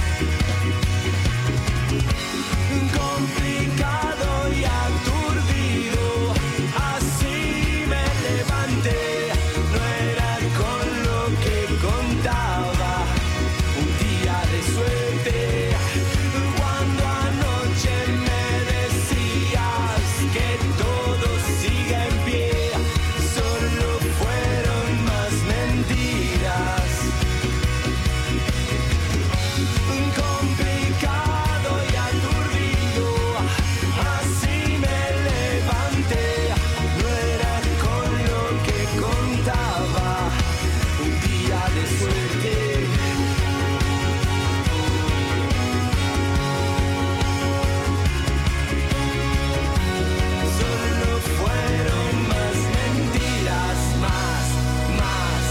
Complicado y aturdido, así me levanté, no era con lo que contaba. Un día de suerte, cuando anoche me decías que todo sigue en pie, solo fueron más mentiras. Complicado y aturdido, así me levanté, no era con lo que contaba. Un día de suerte. Solo fueron más mentiras, más, más.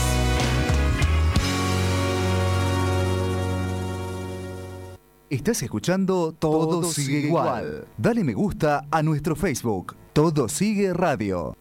Estás escuchando Todo, Sigue Igual. Dale me gusta a nuestro Facebook, Todo Sigue Radio.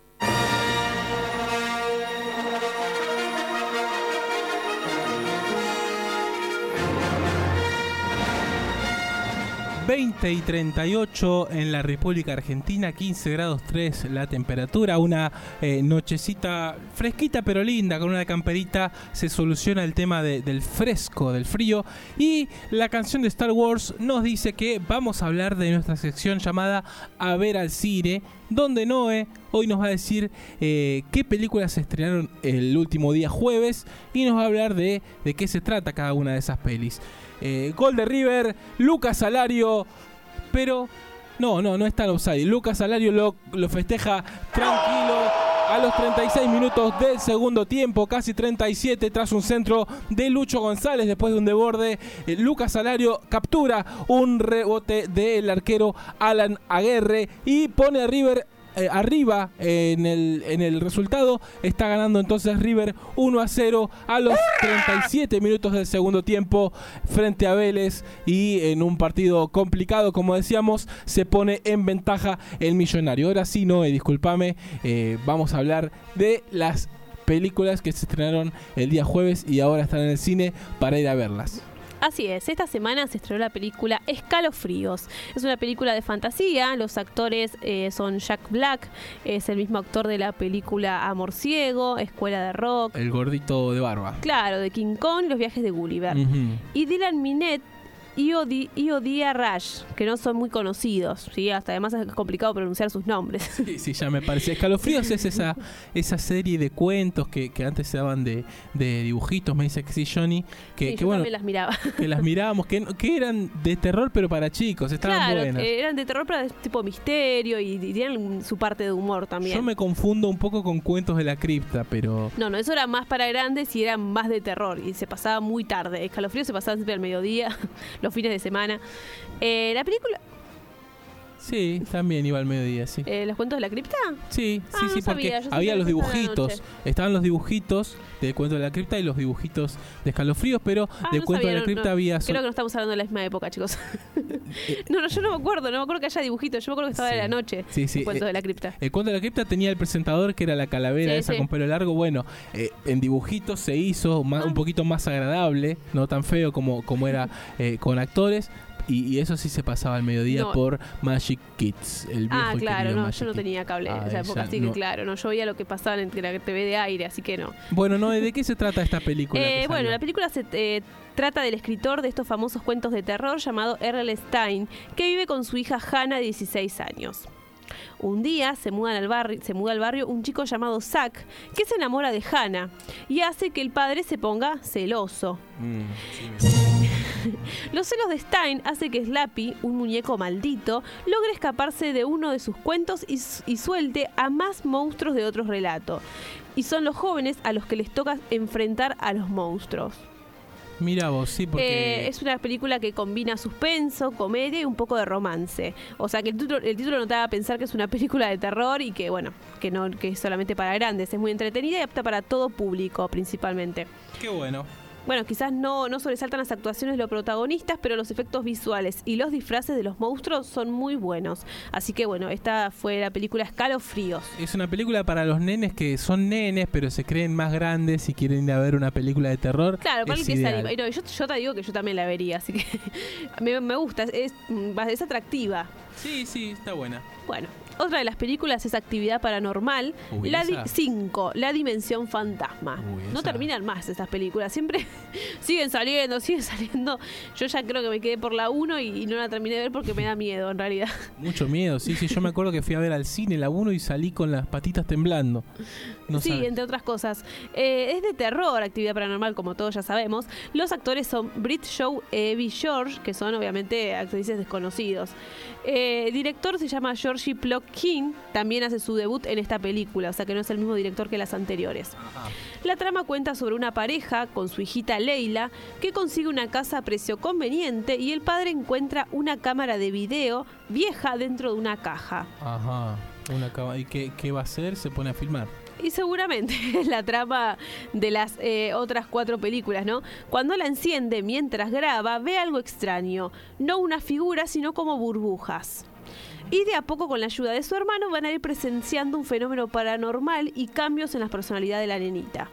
veinte y treinta y ocho en la República Argentina, quince grados tres la temperatura, una eh, nochecita fresquita pero linda, con una camperita se soluciona el tema de, del fresco, del frío, y la canción de Star Wars nos dice que vamos a hablar de nuestra sección llamada A Ver al Cine, donde Noé hoy nos va a decir eh, qué películas se estrenaron el último día jueves y nos va a hablar de, de qué se trata cada una de esas pelis. Eh, gol de River, Lucas Alario, pero no, no, no está en offside. Lucas Alario lo, lo festeja tranquilo a los treinta y seis minutos del segundo tiempo, casi treinta y siete, tras un centro de Lucho González después de un desborde. Eh, Lucas Alario captura un rebote del arquero Alan Aguerre y pone a River eh, arriba en el, en el resultado. Está ganando entonces River uno a cero a los treinta y siete minutos del segundo tiempo frente a Vélez, y en un partido complicado, como decíamos, se pone en ventaja el Millonario. Ahora sí, Noé, discúlpame, eh, vamos a hablar de las películas que se estrenaron el día jueves y ahora están en el cine para ir a verlas. Así es, esta semana se estrenó la película Escalofríos. Es una película de fantasía, los actores eh, son Jack Black, es el mismo actor de la película Amor Ciego, Escuela de Rock. El gordito de barba. Claro, de King Kong, Los viajes de Gulliver. Uh-huh. Y Dylan Minnette y Odia Rush, que no son muy conocidos, ¿sí? Hasta además es complicado pronunciar sus nombres. Sí, sí, ya me parece. Escalofríos es esa esa serie de cuentos que, que antes se daban de, de dibujitos, me dice que sí, Johnny, que, sí, que yo bueno, también las miraba. Que las mirábamos, que, que eran de terror pero para chicos, estaban claro, buenas. Claro, eran de terror para tipo misterio y, y tenían su parte de humor también. Yo me confundo un poco con Cuentos de la Cripta, pero... No, no, eso era más para grandes y era más de terror y se pasaba muy tarde. Escalofríos se pasaba siempre al mediodía, los fines de semana. Eh, la película... Sí, también iba al mediodía, sí. Eh, ¿Los cuentos de la cripta? Sí, ah, sí, no sí, sabía, porque había los dibujitos. Estaban los dibujitos de Cuento de la Cripta y los dibujitos de Escalofríos, pero ah, de no Cuento sabía, de la Cripta no, había... Creo que no estamos hablando de la misma época, chicos. no, no, yo no me acuerdo, no me acuerdo que haya dibujitos. Yo me acuerdo que estaba sí. de la noche. Sí, sí. Cuento eh, de la Cripta. El Cuento de la Cripta tenía el presentador que era la calavera sí, esa sí. con pelo largo. Bueno, eh, en dibujitos se hizo más, ah. un poquito más agradable, no tan feo como, como era eh, con actores. Y, y eso sí se pasaba al mediodía no. por Magic Kids. El viejo ah, claro, no, Magic yo no tenía cable en ah, esa época, así no. que claro, no, yo veía lo que pasaba en la T V de aire, así que no. Bueno, no, ¿de qué se trata esta película? Eh, bueno, la película se eh, trata del escritor de estos famosos cuentos de terror llamado R L Stein, que vive con su hija Hannah, de dieciséis años. Un día se, mudan al barrio, se muda al barrio un chico llamado Zack, que se enamora de Hannah y hace que el padre se ponga celoso. Mm, sí, Los celos de Stein hace que Slappy, un muñeco maldito, logre escaparse de uno de sus cuentos y, y suelte a más monstruos de otro relato. Y son los jóvenes a los que les toca enfrentar a los monstruos. Mira vos, sí, porque... Eh, es una película que combina suspenso, comedia y un poco de romance. O sea, que el título, el título no te haga pensar que es una película de terror y que, bueno, que no que es solamente para grandes. Es muy entretenida y apta para todo público, principalmente. Qué bueno. Bueno, quizás no, no sobresaltan las actuaciones de los protagonistas, pero los efectos visuales y los disfraces de los monstruos son muy buenos. Así que bueno, esta fue la película Escalofríos. Es una película para los nenes que son nenes, pero se creen más grandes y quieren ir a ver una película de terror. Claro, para el que ideal. se anima. No, yo, yo te digo que yo también la vería, así que me, me gusta, es, es atractiva. Sí, sí, está buena. Bueno, otra de las películas es Actividad Paranormal, Uy, la esa. cinco, La Dimensión Fantasma. Uy, no terminan más estas películas, siempre siguen saliendo, siguen saliendo. Yo ya creo que me quedé por la uno y, y no la terminé de ver porque me da miedo, en realidad. Mucho miedo, sí, sí. Yo me acuerdo que fui a ver al cine la uno y salí con las patitas temblando. No sí, sabes. Entre otras cosas. Eh, es de terror, Actividad Paranormal, como todos ya sabemos. Los actores son Brit Shaw e Evie George, que son obviamente actrices desconocidos. Eh, el director se llama Georgie Plotkin, también hace su debut en esta película, o sea que no es el mismo director que las anteriores. Ajá. La trama cuenta sobre una pareja con su hijita Leila que consigue una casa a precio conveniente y el padre encuentra una cámara de video vieja dentro de una caja. Ajá, una cámara. ¿Y qué, qué va a hacer? Se pone a filmar. Y seguramente es la trama de las eh, otras cuatro películas, ¿no? Cuando la enciende mientras graba, ve algo extraño. No una figura, sino como burbujas. Y de a poco, con la ayuda de su hermano, van a ir presenciando un fenómeno paranormal y cambios en la personalidad de la nenita.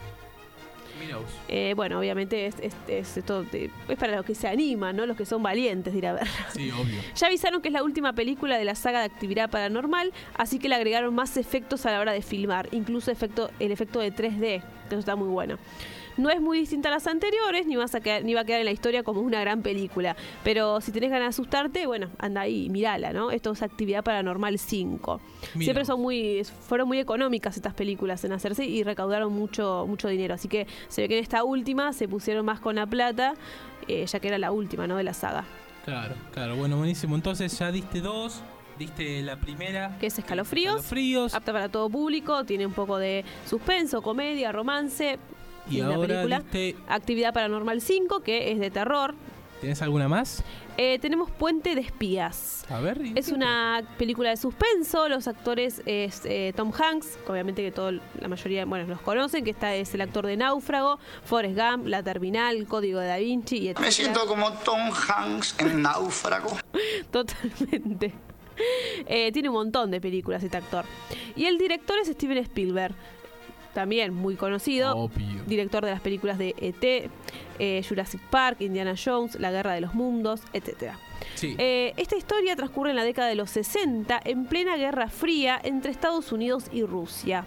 Eh, bueno, obviamente es, es, es, esto de, es para los que se animan, ¿no? Los que son valientes de ir a verla. Sí, obvio. Ya avisaron que es la última película de la saga de Actividad Paranormal, así que le agregaron más efectos a la hora de filmar, incluso efecto, el efecto de tres D, que eso está muy bueno. No es muy distinta a las anteriores, ni, vas a quedar, ni va a quedar en la historia como una gran película. Pero si tenés ganas de asustarte, bueno, anda ahí, mirala, ¿no? Esto es Actividad Paranormal cinco. Mira. Siempre son muy, fueron muy económicas estas películas en hacerse y recaudaron mucho, mucho dinero. Así que se ve que en esta última se pusieron más con la plata, eh, ya que era la última, ¿no? De la saga. Claro, claro. Bueno, buenísimo. Entonces ya diste dos. Diste la primera, que es Escalofríos, Escalofríos, apta para todo público, tiene un poco de suspenso, comedia, romance. Y ahora película diste Actividad Paranormal cinco, que es de terror. ¿Tenés alguna más? Eh, tenemos Puente de Espías. A ver. Es una película de suspenso. Los actores es eh, Tom Hanks, obviamente que todo, la mayoría, bueno, los conocen, que está es el actor de Náufrago, Forrest Gump, La Terminal, Código de Da Vinci y etcétera. Me siento como Tom Hanks en Náufrago. Totalmente. Eh, tiene un montón de películas este actor. Y el director es Steven Spielberg, también muy conocido. Obvio. Director de las películas de E T, eh, Jurassic Park, Indiana Jones, La Guerra de los Mundos, etcétera. Sí. Eh, esta historia transcurre en la década de los sesenta, en plena Guerra Fría entre Estados Unidos y Rusia.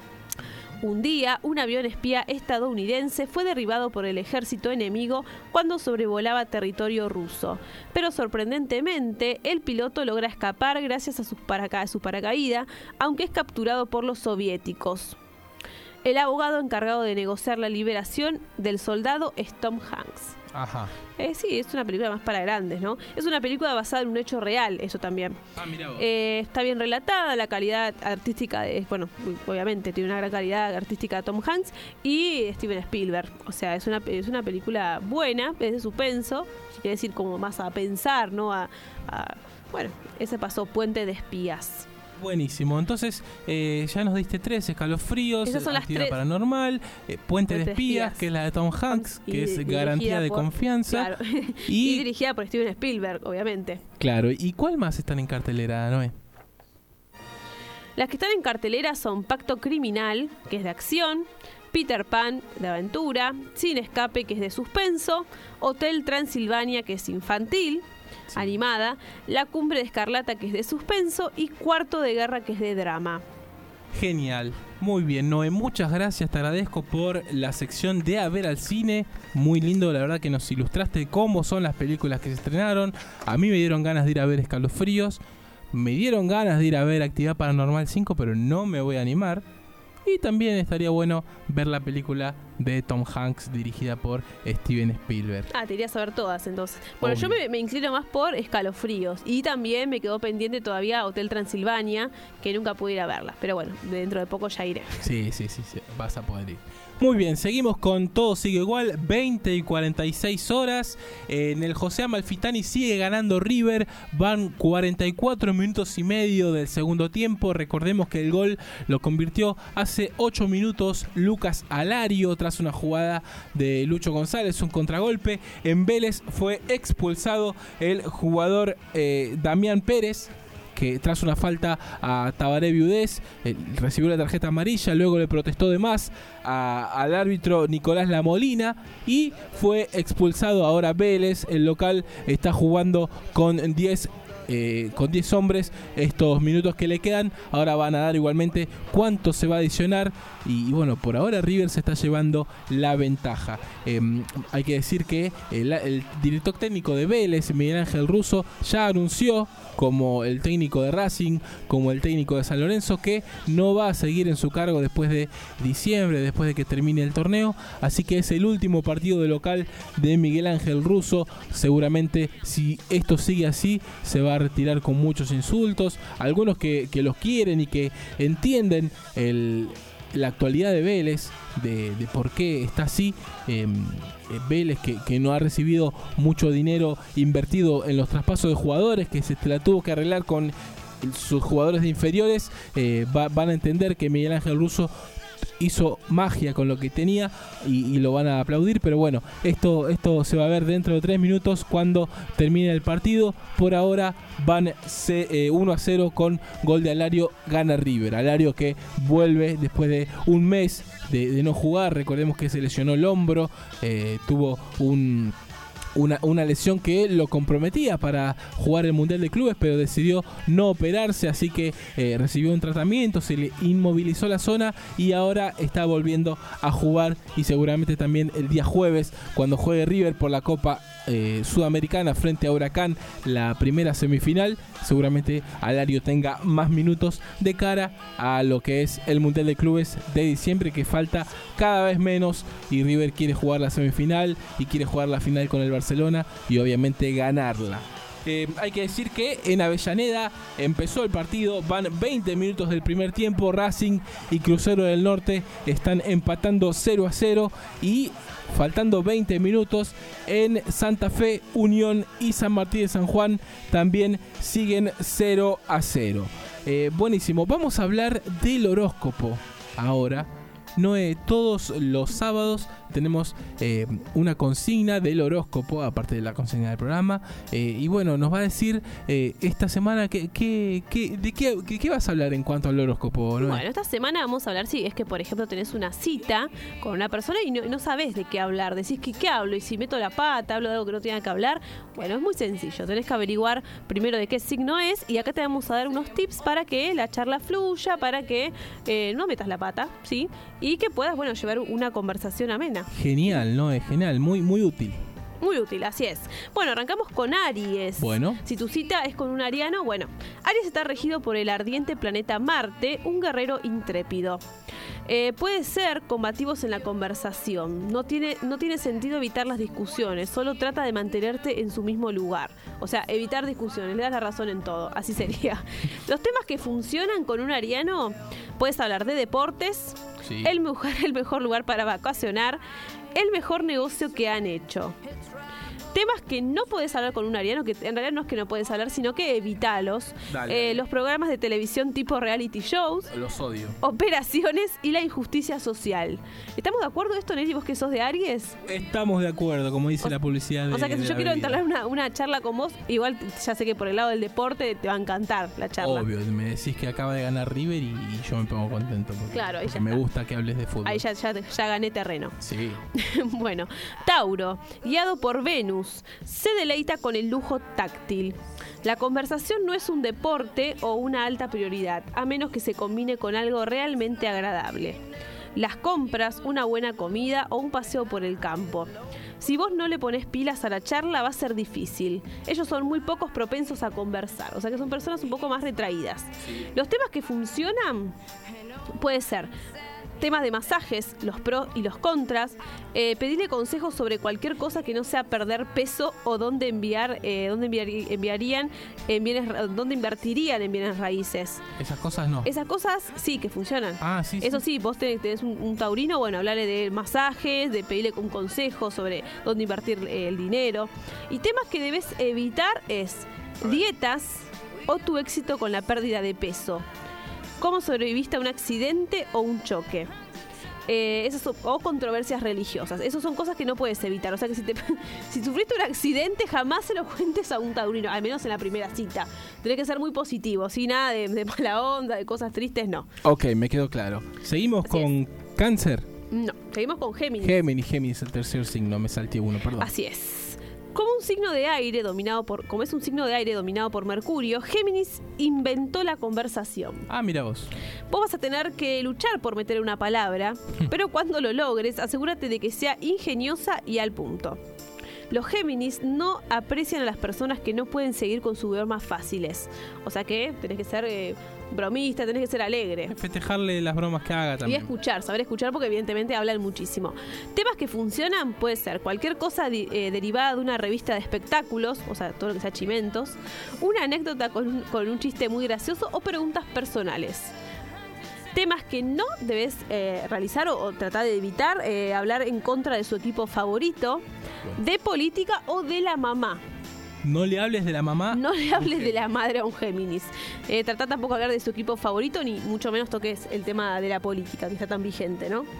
Un día, un avión espía estadounidense fue derribado por el ejército enemigo cuando sobrevolaba territorio ruso. Pero sorprendentemente, el piloto logra escapar gracias a su, paraca- su paracaídas, aunque es capturado por los soviéticos. El abogado encargado de negociar la liberación del soldado es Tom Hanks. Ajá. Eh, sí, es una película más para grandes, ¿no? Es una película basada en un hecho real, eso también. Ah, mirá vos. Eh, está bien relatada, la calidad artística, de, bueno, obviamente tiene una gran calidad artística Tom Hanks y Steven Spielberg. O sea, es una, es una película buena, es de suspenso, quiere decir como más a pensar, ¿no? A, a, bueno, ese pasó Puente de Espías. Buenísimo, entonces eh, ya nos diste tres: Escalofríos, Esas son las Actividad tres. Paranormal, eh, Puente, Puente de de espías, Espías. que es la de Tom Hanks, Y que es dirigida garantía de por- confianza. Claro. Y, y dirigida por Steven Spielberg, obviamente. claro, ¿y cuál más están en cartelera, Noé? Las que están en cartelera son Pacto Criminal, que es de acción, Peter Pan, de aventura, Sin Escape, que es de suspenso, Hotel Transilvania, que es infantil, sí, animada, La Cumbre de Escarlata, que es de suspenso, y Cuarto de Guerra, que es de drama. Genial, muy bien, Noé, muchas gracias, te agradezco por la sección de A Ver al Cine, muy lindo, la verdad que nos ilustraste cómo son las películas que se estrenaron. A mí me dieron ganas de ir a ver Escalofríos, me dieron ganas de ir a ver Actividad Paranormal cinco, pero no me voy a animar. Y también estaría bueno ver la película de Tom Hanks dirigida por Steven Spielberg. Ah, te irías a ver todas entonces. Bueno, Obvio. yo me, me inclino más por Escalofríos. Y también me quedó pendiente todavía Hotel Transilvania, que nunca pude ir a verla. Pero bueno, dentro de poco ya iré. Sí, sí, sí, sí, vas a poder ir. Muy bien, seguimos con Todo Sigue Igual, veinte y cuarenta y seis horas. Eh, en el José Amalfitani sigue ganando River, van cuarenta y cuatro minutos y medio del segundo tiempo. Recordemos que el gol lo convirtió hace ocho minutos Lucas Alario tras una jugada de Lucho González, un contragolpe. En Vélez fue expulsado el jugador eh, Damián Pérez, que tras una falta a Tabaré Viudés eh, recibió la tarjeta amarilla, luego le protestó de más a, al árbitro Nicolás Lamolina y fue expulsado. Ahora Vélez, el local, está jugando con diez eh, con diez hombres estos minutos que le quedan. Ahora van a dar igualmente cuánto se va a adicionar y, y bueno, por ahora River se está llevando la ventaja. Eh, hay que decir que el, el director técnico de Vélez, Miguel Ángel Russo, ya anunció, como el técnico de Racing, como el técnico de San Lorenzo, que no va a seguir en su cargo después de diciembre, después de que termine el torneo. Así que es el último partido de local de Miguel Ángel Russo. Seguramente, si esto sigue así, se va a retirar con muchos insultos. Algunos que, que los quieren y que entienden el, la actualidad de Vélez, de, de por qué está así. Eh, Vélez que, que no ha recibido mucho dinero invertido en los traspasos de jugadores, que se la tuvo que arreglar con sus jugadores de inferiores, eh, va, van a entender que Miguel Ángel Russo hizo magia con lo que tenía y, y lo van a aplaudir. Pero bueno, esto, esto se va a ver dentro de tres minutos cuando termine el partido. Por ahora van eh, uno a cero con gol de Alario, gana River. Alario que vuelve después de un mes de, de no jugar. Recordemos que se lesionó el hombro, eh, tuvo un... Una, una lesión que lo comprometía para jugar el Mundial de Clubes, pero decidió no operarse, así que eh, recibió un tratamiento, se le inmovilizó la zona y ahora está volviendo a jugar, y seguramente también el día jueves, cuando juegue River por la Copa eh, Sudamericana frente a Huracán, la primera semifinal, seguramente Alario tenga más minutos de cara a lo que es el Mundial de Clubes de diciembre, que falta cada vez menos, y River quiere jugar la semifinal y quiere jugar la final con el Barcelona y obviamente ganarla. Eh, hay que decir que en Avellaneda empezó el partido, van veinte minutos del primer tiempo, Racing y Crucero del Norte están empatando cero a cero y faltando veinte minutos en Santa Fe, Unión y San Martín de San Juan también siguen cero a cero. Eh, buenísimo, vamos a hablar del horóscopo ahora. Noé, todos los sábados tenemos eh, una consigna del horóscopo, aparte de la consigna del programa. Eh, y bueno, nos va a decir eh, esta semana que, que, que, de qué, que, qué vas a hablar en cuanto al horóscopo, Noé. Bueno, esta semana vamos a hablar, sí, es que por ejemplo tenés una cita con una persona y no, no sabés de qué hablar. Decís que qué hablo y si meto la pata, hablo de algo que no tiene que hablar. Bueno, es muy sencillo. Tenés que averiguar primero de qué signo es y acá te vamos a dar unos tips para que la charla fluya, para que eh, no metas la pata, ¿sí? Y que puedas, bueno, llevar una conversación amena. Genial, ¿no? Es genial, muy, muy útil. Muy útil, así es. Bueno, arrancamos con Aries. Bueno. Si tu cita es con un ariano, bueno, Aries está regido por el ardiente planeta Marte, un guerrero intrépido. Eh, puede ser combativos en la conversación. No tiene, no tiene sentido evitar las discusiones, solo trata de mantenerte en su mismo lugar. O sea, evitar discusiones, le das la razón en todo, así sería. Los temas que funcionan con un ariano, puedes hablar de deportes, sí. el, mejor, el mejor lugar para vacacionar, el mejor negocio que han hecho. Temas que no podés hablar con un ariano, que en realidad no es que no podés hablar, sino que evitalos. Dale, eh, los programas de televisión tipo reality shows. Los odio. Operaciones y la injusticia social. ¿Estamos de acuerdo esto, Nelly, vos que sos de Aries? Estamos de acuerdo, como dice o, la publicidad de O sea que si yo quiero entablar una, una charla con vos, igual ya sé que por el lado del deporte te va a encantar la charla. Obvio, me decís que acaba de ganar River y, y yo me pongo contento. Porque, claro, porque me gusta que hables de fútbol. Ahí ya, ya, ya gané terreno. Sí. Bueno, Tauro, guiado por Venus, se deleita con el lujo táctil. La conversación no es un deporte o una alta prioridad, a menos que se combine con algo realmente agradable. Las compras, una buena comida o un paseo por el campo. Si vos no le ponés pilas a la charla, va a ser difícil. Ellos son muy pocos propensos a conversar, o sea que son personas un poco más retraídas. Sí. Los temas que funcionan puede ser temas de masajes, los pros y los contras, eh, pedirle consejos sobre cualquier cosa que no sea perder peso o dónde enviar, eh, dónde enviar, enviarían en bienes, dónde invertirían en bienes raíces. Esas cosas no. Esas cosas sí que funcionan. Ah, sí. Eso sí, sí vos tenés, tenés un, un taurino, bueno, hablarle de masajes, de pedirle un consejo sobre dónde invertir eh, el dinero. Y temas que debes evitar es dietas o tu éxito con la pérdida de peso. ¿Cómo sobreviviste a un accidente o un choque? Eh, esas son, o controversias religiosas. Esas son cosas que no puedes evitar. O sea que si, te, si sufriste un accidente, jamás se lo cuentes a un taurino, al menos en la primera cita. Tenés que ser muy positivo, ¿sí? Nada de, de mala onda, de cosas tristes, no. Ok, me quedó claro. Seguimos Así con es. Cáncer. No, seguimos con Géminis. Géminis, Géminis, el tercer signo, me salté uno, perdón. Así es. Como un signo de aire dominado por, como es un signo de aire dominado por Mercurio, Géminis inventó la conversación. Ah, mira vos. Vos vas a tener que luchar por meter una palabra, pero cuando lo logres, asegúrate de que sea ingeniosa y al punto. Los Géminis no aprecian a las personas que no pueden seguir con sus bromas fáciles. O sea que tenés que ser eh, bromista, tenés que ser alegre. Festejarle las bromas que haga también. Y escuchar, saber escuchar porque evidentemente hablan muchísimo. Temas que funcionan puede ser cualquier cosa di- eh, derivada de una revista de espectáculos, o sea, todo lo que sea chimentos, una anécdota con un, con un chiste muy gracioso o preguntas personales. Temas que no debes eh, realizar o, o tratar de evitar, eh, hablar en contra de su equipo favorito, de política o de la mamá. No le hables de la mamá. No le hables de la madre a un Géminis. Eh, trata tampoco de hablar de su equipo favorito, ni mucho menos toques el tema de la política, que está tan vigente, ¿no?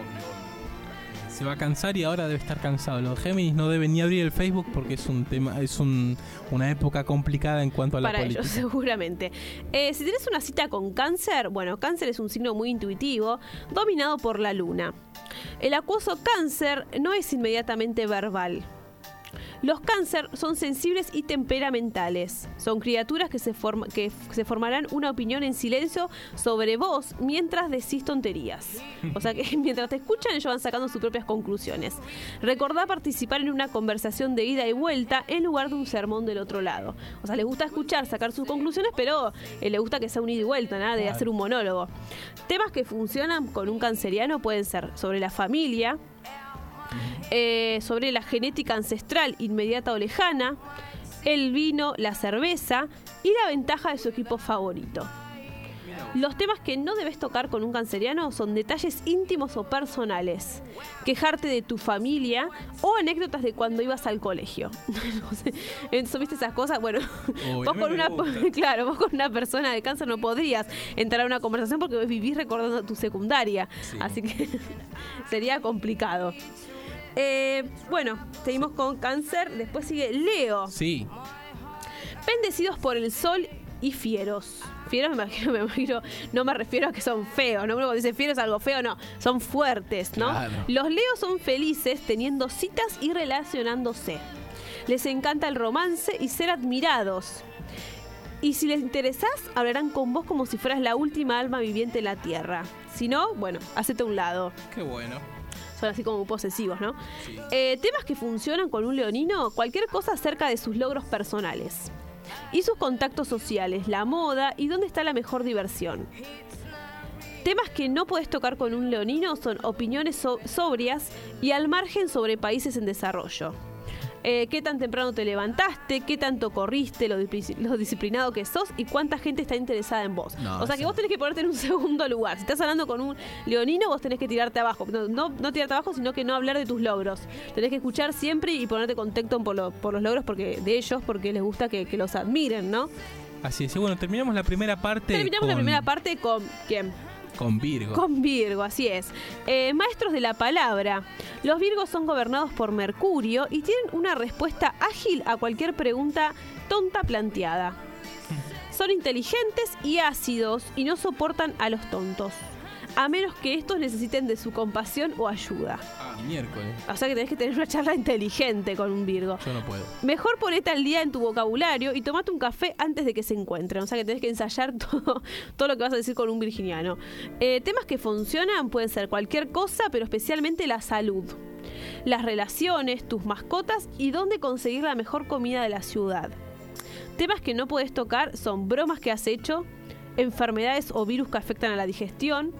Se va a cansar y ahora debe estar cansado. Los Géminis no deben ni abrir el Facebook porque es un tema, es un, una época complicada en cuanto a la Para política. ellos, seguramente. Eh, si tienes una cita con Cáncer, bueno, Cáncer es un signo muy intuitivo, dominado por la luna. El acuoso Cáncer no es inmediatamente verbal. Los Cáncer son sensibles y temperamentales. Son criaturas que se, forma, que se formarán una opinión en silencio sobre vos mientras decís tonterías. O sea que mientras te escuchan, ellos van sacando sus propias conclusiones. Recordá participar en una conversación de ida y vuelta en lugar de un sermón del otro lado. O sea, les gusta escuchar, sacar sus conclusiones, pero eh, les gusta que sea un ida y vuelta, nada de hacer un monólogo. Temas que funcionan con un canceriano pueden ser sobre la familia, Eh, sobre la genética ancestral inmediata o lejana, el vino, la cerveza y la ventaja de su equipo favorito. Los temas que no debes tocar con un canceriano son detalles íntimos o personales, quejarte de tu familia o anécdotas de cuando ibas al colegio. No sé, ¿viste esas cosas? Bueno, oh, vos con una claro, vos con una persona de cáncer no podrías entrar a una conversación porque vivís recordando tu secundaria, sí. Así que sería complicado. Eh, bueno, seguimos con cáncer, después sigue Leo. Sí. Bendecidos por el sol y fieros. Fieros me imagino, me imagino, no me refiero a que son feos, ¿no? Cuando dice fiero es algo feo, no, son fuertes, ¿no? Claro. Los Leos son felices teniendo citas y relacionándose. Les encanta el romance y ser admirados. Y si les interesás, hablarán con vos como si fueras la última alma viviente en la tierra. Si no, bueno, hacete a un lado. Qué bueno. Son así como posesivos, ¿no? Sí. Eh, temas que funcionan con un leonino, cualquier cosa acerca de sus logros personales y sus contactos sociales, la moda y dónde está la mejor diversión. Temas que no podés tocar con un leonino son opiniones so- sobrias y al margen sobre países en desarrollo. Eh, qué tan temprano te levantaste, qué tanto corriste, lo, dipl- lo disciplinado que sos y cuánta gente está interesada en vos. No, o sea que sí. Vos tenés que ponerte en un segundo lugar. Si estás hablando con un leonino, vos tenés que tirarte abajo. No, no, no tirarte abajo, sino que no hablar de tus logros. Tenés que escuchar siempre y ponerte contento por, lo, por los logros porque de ellos, porque les gusta que, que los admiren, ¿no? Así es. Y bueno, terminamos la primera parte. Terminamos con... la primera parte con ¿quién? Con Virgo. Con Virgo, así es. Eh, maestros de la palabra. Los Virgos son gobernados por Mercurio y tienen una respuesta ágil a cualquier pregunta tonta planteada. Son inteligentes y ácidos y no soportan a los tontos, a menos que estos necesiten de su compasión o ayuda. Ah, miércoles. O sea que tenés que tener una charla inteligente con un Virgo. Yo no puedo. Mejor ponete al día en tu vocabulario y tomate un café antes de que se encuentren. O sea que tenés que ensayar todo, todo lo que vas a decir con un virginiano. Eh, temas que funcionan pueden ser cualquier cosa, pero especialmente la salud, las relaciones, tus mascotas y dónde conseguir la mejor comida de la ciudad. Temas que no podés tocar son bromas que has hecho, enfermedades o virus que afectan a la digestión.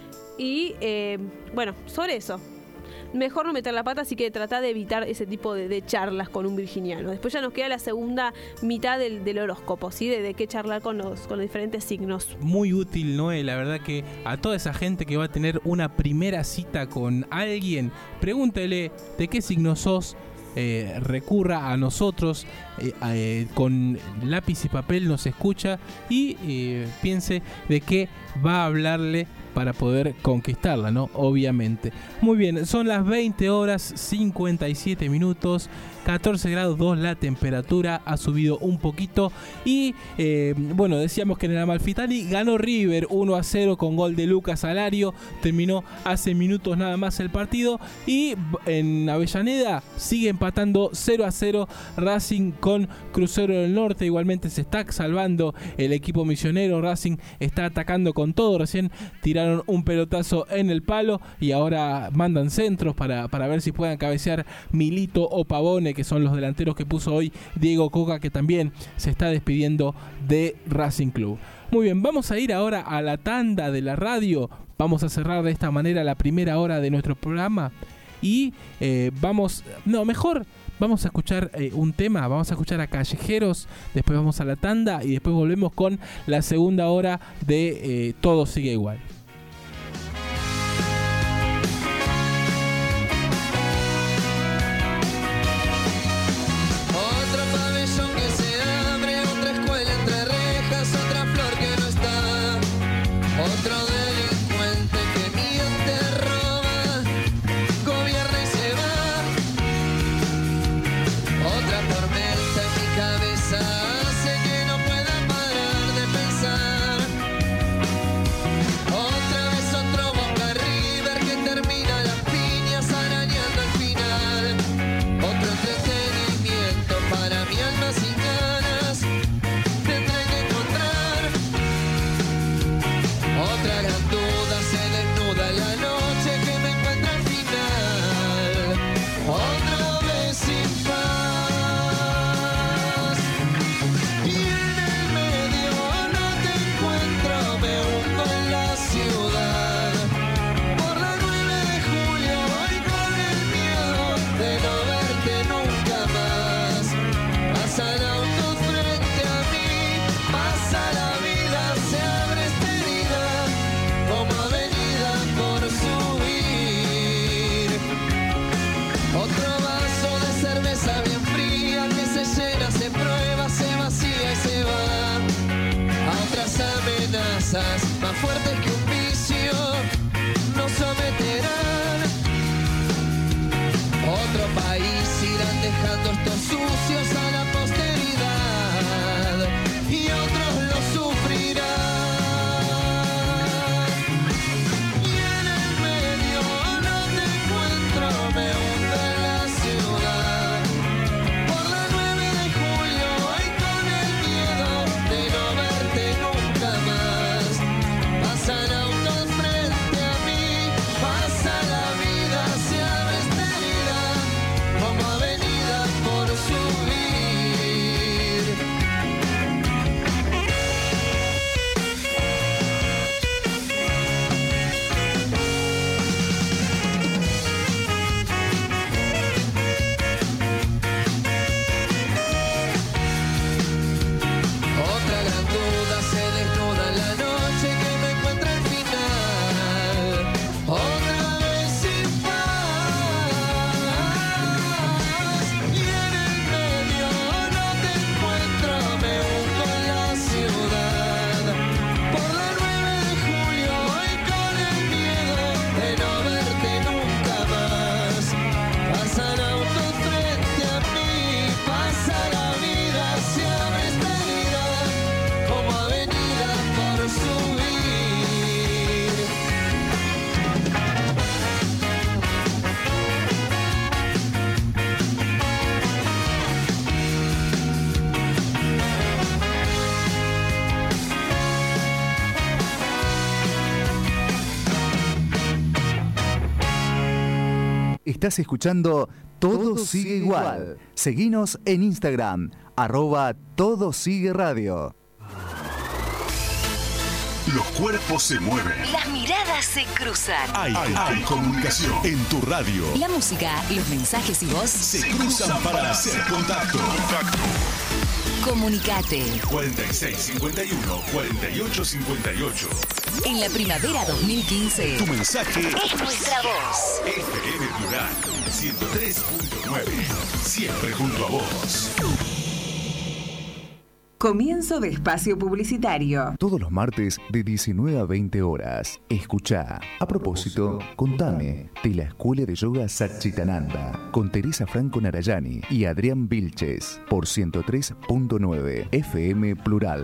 Y, eh, bueno, sobre eso. Mejor no meter la pata, así que trata de evitar ese tipo de, de charlas con un virginiano. Después ya nos queda la segunda mitad del, del horóscopo, ¿sí? De, de qué charlar con los, con los diferentes signos. Muy útil, Noé. La verdad que a toda esa gente que va a tener una primera cita con alguien, pregúntele de qué signo sos. Eh, recurra a nosotros, eh, eh, con lápiz y papel nos escucha y eh, piense de qué va a hablarle para poder conquistarla, ¿no? Obviamente. Muy bien, son las veinte horas cincuenta y siete minutos, catorce grados dos la temperatura, ha subido un poquito y eh, bueno, decíamos que en el Amalfitani ganó River uno a cero con gol de Lucas Alario, terminó hace minutos nada más el partido y en Avellaneda sigue empatando cero a cero Racing con Crucero del Norte, igualmente se está salvando el equipo misionero, Racing está atacando con todo, recién tiraron un pelotazo en el palo y ahora mandan centros para, para ver si puedan cabecear Milito o Pavone, que son los delanteros que puso hoy Diego Coca, que también se está despidiendo de Racing Club. Muy bien, vamos a ir ahora a la tanda de la radio. Vamos a cerrar de esta manera la primera hora de nuestro programa y eh, vamos, no, mejor vamos a escuchar eh, un tema, vamos a escuchar a Callejeros, después vamos a la tanda y después volvemos con la segunda hora de eh, Todo Sigue Igual. Hace que no pueda parar de pensar. más fuertes que un vicio nos someterán. Otro país irán dejando estos sucios a la posteridad y otros lo sufrirán. Y en el medio no te encuentro, me hundo en la ciudad. Por la nueve de julio y con el miedo de no verte nunca más. Pasan autos frente a mí, pasa la vida, se abre esta herida como avenida por subir. Otra gran duda se desnuda en la noche que me encuentra al final. Otra vez sin paz. Y en el medio no te encuentro, me hundo en la ciudad. Por la nueve de julio y con el miedo de no verte nunca más. Pasan autos frente a mí, pasa la vida, se abre esta herida como avenida por subir. Estás escuchando Todo Sigue Igual. Seguinos en Instagram, arroba Todo Sigue Radio. Los cuerpos se mueven. Las miradas se cruzan. Hay, hay comunicación. En tu radio La música, los mensajes y vos se cruzan para hacer contacto. Comunicate. cuarenta y seis cincuenta y uno, cuarenta y ocho cincuenta y ocho. En la primavera dos mil quince. Tu mensaje es nuestra voz. F M Plural ciento tres punto nueve. Siempre junto a vos. Comienzo de espacio publicitario. Todos los martes de diecinueve a veinte horas. Escuchá. A propósito, contame de la Escuela de Yoga Satchitananda con Teresa Franco Narayani y Adrián Vilches por ciento tres punto nueve F M Plural.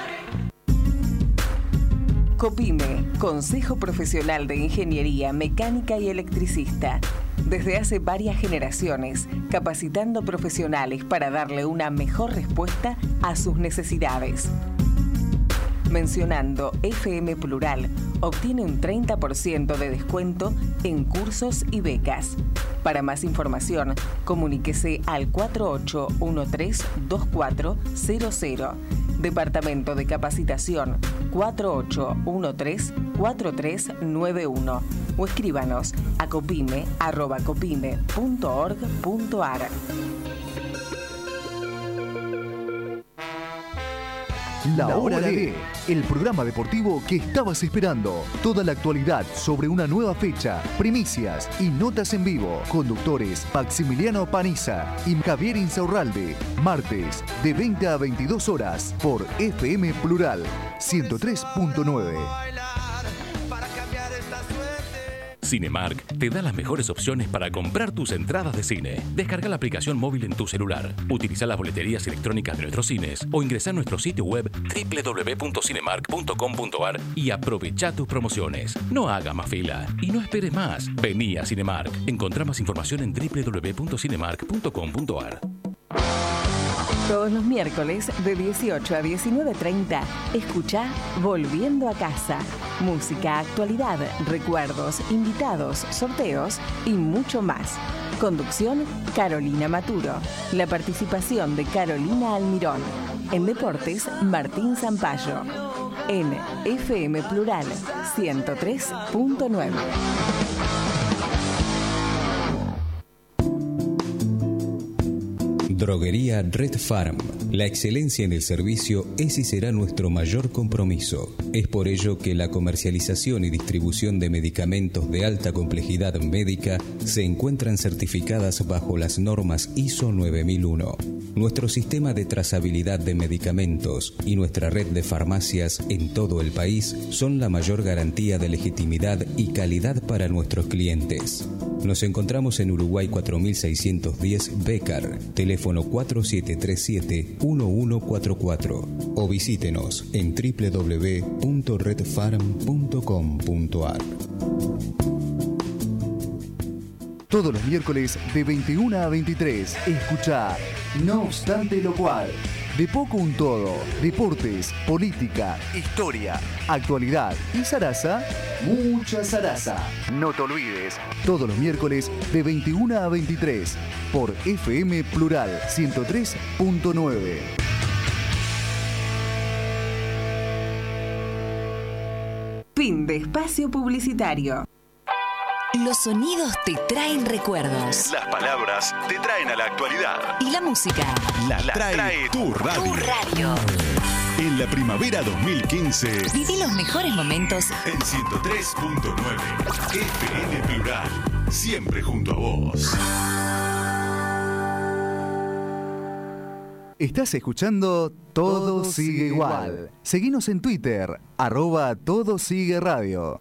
COPIME, Consejo Profesional de Ingeniería Mecánica y Electricista. Desde hace varias generaciones, capacitando profesionales para darle una mejor respuesta a sus necesidades. Mencionando F M Plural, obtiene un treinta por ciento de descuento en cursos y becas. Para más información, comuníquese al cuatro ocho uno tres dos cuatro cero cero. Departamento de Capacitación cuatro ocho uno tres cuatro tres nueve uno o escríbanos a copime arroba copime punto org punto ar. La Hora de, el programa deportivo que estabas esperando. Toda la actualidad sobre una nueva fecha, primicias y notas en vivo. Conductores Maximiliano Paniza y Javier Insaurralde. Martes de veinte a veintidós horas por F M Plural ciento tres punto nueve. Cinemark te da las mejores opciones para comprar tus entradas de cine. Descarga la aplicación móvil en tu celular, utiliza las boleterías electrónicas de nuestros cines o ingresa a nuestro sitio web doble u doble u doble u punto cinemark punto com punto ar y aprovecha tus promociones. No haga más fila y no esperes más. Vení a Cinemark. Encontrá más información en doble u doble u doble u punto cinemark punto com punto ar. Todos los miércoles de dieciocho a diecinueve treinta, escucha Volviendo a Casa. Música, actualidad, recuerdos, invitados, sorteos y mucho más. Conducción, Carolina Maturo. La participación de Carolina Almirón. En Deportes, Martín Zampayo. En F M Plural ciento tres punto nueve. Droguería Red Farm. La excelencia en el servicio es y será nuestro mayor compromiso. Es por ello que la comercialización y distribución de medicamentos de alta complejidad médica se encuentran certificadas bajo las normas I S O nueve mil uno. Nuestro sistema de trazabilidad de medicamentos y nuestra red de farmacias en todo el país son la mayor garantía de legitimidad y calidad para nuestros clientes. Nos encontramos en Uruguay cuatro mil seiscientos diez Bécar, teléfono cuatro siete tres siete uno uno cuatro cuatro, o visítenos en doble u doble u doble u punto red farm punto com punto a r. Todos los miércoles de veintiuno a veintitrés, escucha No obstante lo cual. De poco un todo, deportes, política, historia, actualidad y zaraza, mucha zaraza. No te olvides, todos los miércoles de veintiuno a veintitrés, por F M Plural ciento tres punto nueve. Fin de espacio publicitario. Los sonidos te traen recuerdos. Las palabras te traen a la actualidad. Y la música La, la trae, trae tu radio. Tu radio. En la primavera dos mil quince. Viví los mejores momentos en ciento tres punto nueve. F M Plural. Siempre junto a vos. Estás escuchando Todo Sigue Igual. Seguinos en Twitter, arroba Todo Sigue Radio.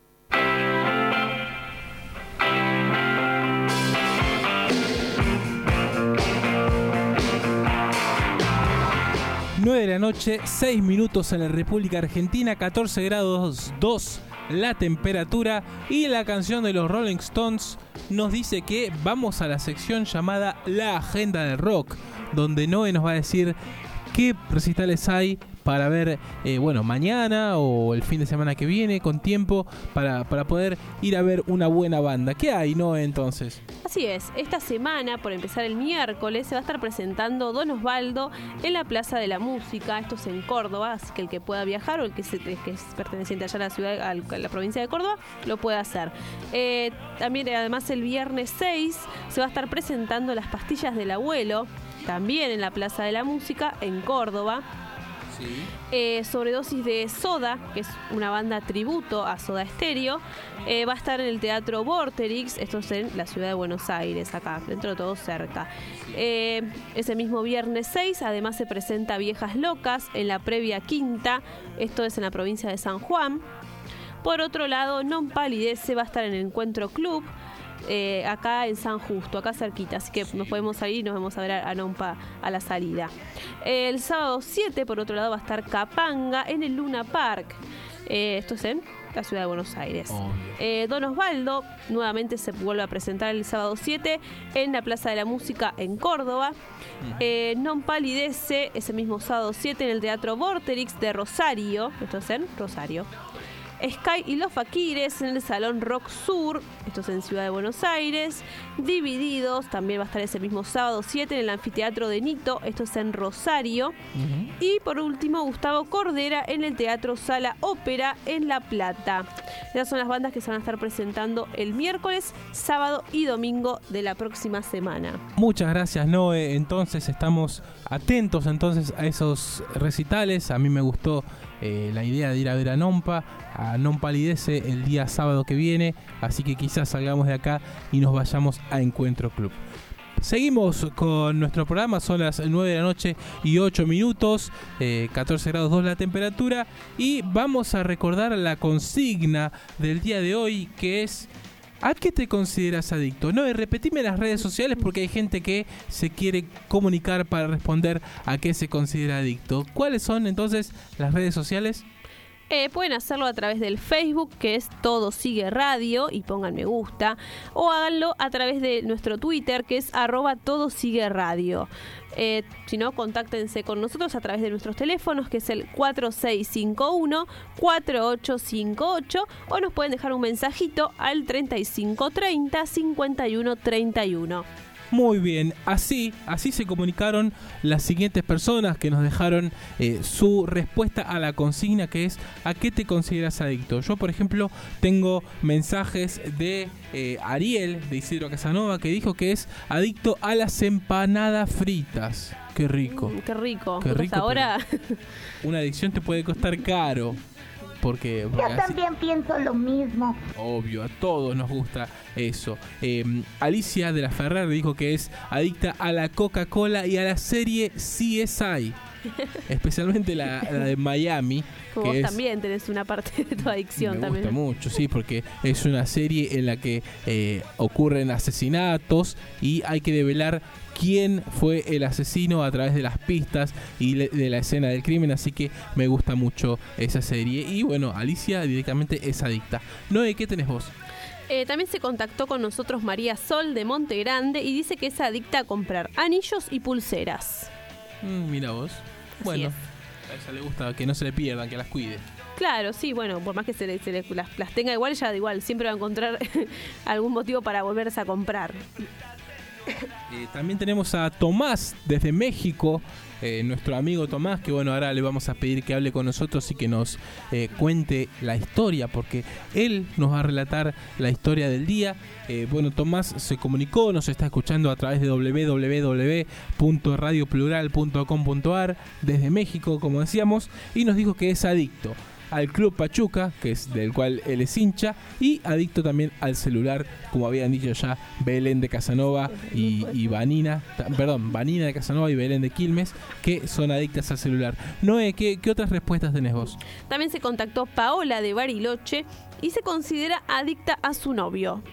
nueve de la noche, seis minutos en la República Argentina, catorce grados dos la temperatura, y la canción de los Rolling Stones nos dice que vamos a la sección llamada La Agenda del Rock, donde Noé nos va a decir qué recitales hay para ver, eh, bueno, mañana o el fin de semana que viene, con tiempo, para, para poder ir a ver una buena banda. ¿Qué hay, Noé, entonces? Así es, esta semana, por empezar el miércoles, se va a estar presentando Don Osvaldo en la Plaza de la Música. Esto es en Córdoba, así que el que pueda viajar o el que, se, el que es perteneciente allá a la ciudad, a la provincia de Córdoba, lo puede hacer. Eh, también, además, el viernes seis se va a estar presentando Las Pastillas del Abuelo, también en la Plaza de la Música, en Córdoba. Sí. Eh, sobredosis de Soda, que es una banda tributo a Soda Stereo, eh, va a estar en el Teatro Vorterix, esto es en la ciudad de Buenos Aires, acá, dentro de todo cerca. Eh, ese mismo viernes seis, además se presenta Viejas Locas en la Previa Quinta, esto es en la provincia de San Juan. Por otro lado, Non Palidece va a estar en el Encuentro Club, Eh, acá en San Justo, acá cerquita, así que nos podemos salir y nos vamos a ver a, a Nompa a la salida. Eh, el sábado siete, por otro lado, va a estar Capanga en el Luna Park. Eh, esto es en la ciudad de Buenos Aires. Oh. Eh, Don Osvaldo nuevamente se vuelve a presentar el sábado siete en la Plaza de la Música en Córdoba. Mm. Eh, Non Palidece ese mismo sábado siete en el Teatro Vorterix de Rosario. Esto es en Rosario. Sky y los Faquires en el Salón Rock Sur, esto es en Ciudad de Buenos Aires. Divididos también va a estar ese mismo sábado siete en el Anfiteatro de Nito, esto es en Rosario. Uh-huh. Y por último, Gustavo Cordera en el Teatro Sala Ópera en La Plata. Esas son las bandas que se van a estar presentando el miércoles, sábado y domingo de la próxima semana. Muchas gracias, Noé. Entonces estamos atentos entonces a esos recitales. A mí me gustó Eh, la idea de ir a ver a Nompa, a Non Palidece el día sábado que viene, así que quizás salgamos de acá y nos vayamos a Encuentro Club. Seguimos con nuestro programa, son las nueve de la noche y ocho minutos, eh, catorce grados dos la temperatura, y vamos a recordar la consigna del día de hoy, que es: ¿a qué te consideras adicto? No, y repetime las redes sociales porque hay gente que se quiere comunicar para responder a qué se considera adicto. ¿Cuáles son entonces las redes sociales? Eh, pueden hacerlo a través del Facebook, que es Todo Sigue Radio, y pongan me gusta, o háganlo a través de nuestro Twitter, que es arroba Todo Sigue Radio. Eh, si no, contáctense con nosotros a través de nuestros teléfonos, que es el cuatro seis cinco uno cuatro ocho cinco ocho, o nos pueden dejar un mensajito al treinta y cinco treinta cincuenta y uno treinta y uno. Muy bien, así, así se comunicaron las siguientes personas que nos dejaron eh, su respuesta a la consigna, que es ¿a qué te consideras adicto? Yo, por ejemplo, tengo mensajes de eh, Ariel, de Isidro Casanova, que dijo que es adicto a las empanadas fritas. Qué rico. Mm, qué rico. Qué rico, ahora una adicción te puede costar caro. Porque, porque Yo también así, pienso lo mismo. Obvio, a todos nos gusta eso. Eh, Alicia de la Ferrer dijo que es adicta a la Coca-Cola y a la serie C S I. Especialmente la, la de Miami. Como que vos es, también tenés una parte de tu adicción me también. gusta mucho, sí, porque es una serie en la que eh, ocurren asesinatos y hay que develar quién fue el asesino a través de las pistas y le, de la escena del crimen, así que me gusta mucho esa serie. Y bueno, Alicia directamente es adicta. Noé, ¿qué tenés vos? Eh, también se contactó con nosotros María Sol de Monte Grande y dice que es adicta a comprar anillos y pulseras. Mm, mira vos. Así bueno, es. a ella le gusta que no se le pierdan, que las cuide. Claro, sí, bueno, por más que se, le, se le, las, las tenga igual, ella igual siempre va a encontrar algún motivo para volverse a comprar. Eh, también tenemos a Tomás desde México, eh, nuestro amigo Tomás, que bueno, ahora le vamos a pedir que hable con nosotros y que nos eh, cuente la historia, porque él nos va a relatar la historia del día. Eh, bueno, Tomás se comunicó, nos está escuchando a través de doble u doble u doble u punto radio plural punto com punto a r desde México, como decíamos, y nos dijo que es adicto al Club Pachuca, que es del cual él es hincha, y adicto también al celular, como habían dicho ya Belén de Casanova y, y Vanina, perdón, Vanina de Casanova y Belén de Quilmes, que son adictas al celular. Noé, ¿qué, qué otras respuestas tenés vos? También se contactó Paola de Bariloche y se considera adicta a su novio.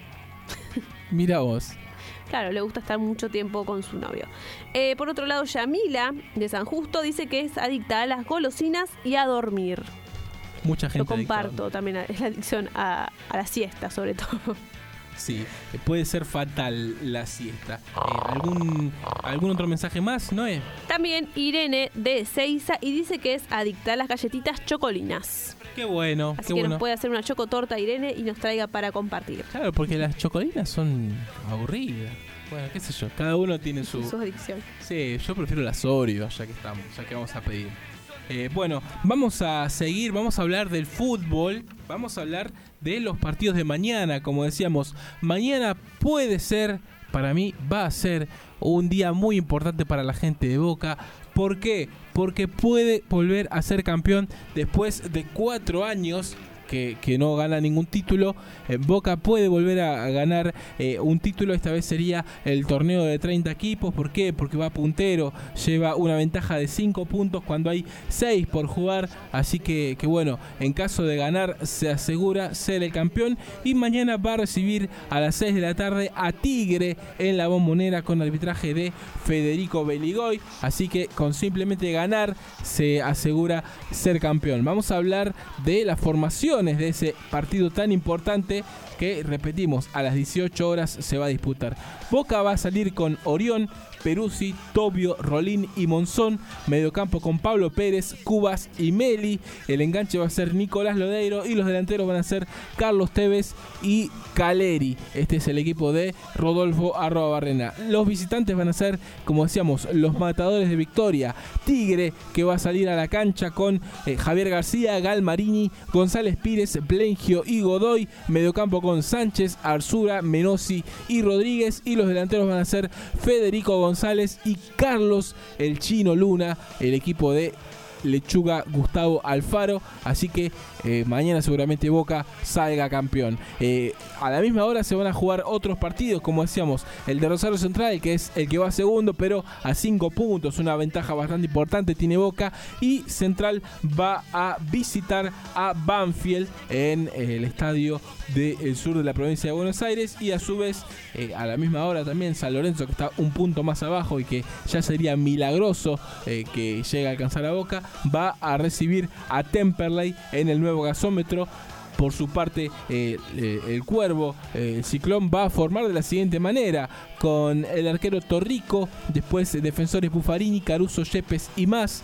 Mira vos. Claro, le gusta estar mucho tiempo con su novio. Eh, por otro lado, Yamila de San Justo dice que es adicta a las golosinas y a dormir. Mucha gente. Lo comparto también, es la adicción a, a la siesta, sobre todo. Sí, puede ser fatal la siesta. Eh, ¿algún, ¿Algún otro mensaje más, Noé? También Irene de Ezeiza y dice que es adicta a las galletitas chocolinas. Qué bueno, Así qué que bueno. nos puede hacer una chocotorta Irene y nos traiga para compartir. Claro, porque las chocolinas son aburridas. Bueno, qué sé yo, cada uno tiene su... Su adicción. Sí, yo prefiero las Oreo, ya que estamos, ya que vamos a pedir. Eh, bueno, vamos a seguir, vamos a hablar del fútbol, vamos a hablar de los partidos de mañana, como decíamos, mañana puede ser, para mí va a ser un día muy importante para la gente de Boca. ¿Por qué? Porque puede volver a ser campeón después de cuatro años que, que no gana ningún título. eh, Boca puede volver a, a ganar eh, un título. Esta vez sería el torneo de treinta equipos. ¿Por qué? Porque va puntero, lleva una ventaja de cinco puntos cuando hay seis por jugar. Así que, que bueno, en caso de ganar se asegura ser el campeón. Y mañana va a recibir a las seis de la tarde a Tigre en la Bombonera con arbitraje de Federico Beligoy. Así que con simplemente ganar se asegura ser campeón. Vamos a hablar de la formación de ese partido tan importante que, repetimos, a las dieciocho horas se va a disputar. Boca va a salir con Orión, Peruzzi, Tobio, Rolín y Monzón. Mediocampo con Pablo Pérez, Cubas y Meli. El enganche va a ser Nicolás Lodeiro y los delanteros van a ser Carlos Tevez y Caleri. Este es el equipo de Rodolfo Arroba Barrena. Los visitantes van a ser, como decíamos, los Matadores de Victoria. Tigre, que va a salir a la cancha con eh, Javier García, Galmarini, González Pires, Blengio y Godoy. Mediocampo con Sánchez, Arzura, Menossi y Rodríguez. Y los delanteros van a ser Federico González y Carlos el Chino Luna, el equipo de Lechuga Gustavo Alfaro. Así que eh, mañana seguramente Boca salga campeón. Eh, a la misma hora se van a jugar otros partidos, como decíamos, el de Rosario Central, que es el que va segundo, pero a cinco puntos, una ventaja bastante importante tiene Boca. Y Central va a visitar a Banfield en eh, el estadio del sur de la provincia de Buenos Aires. Y a su vez, eh, a la misma hora también San Lorenzo, que está un punto más abajo y que ya sería milagroso eh, que llegue a alcanzar a Boca, va a recibir a Temperley en el nuevo gasómetro. Por su parte, eh, eh, el Cuervo, eh, el Ciclón, va a formar de la siguiente manera: con el arquero Torrico, después eh, defensores Buffarini, Caruso, Yepes y más.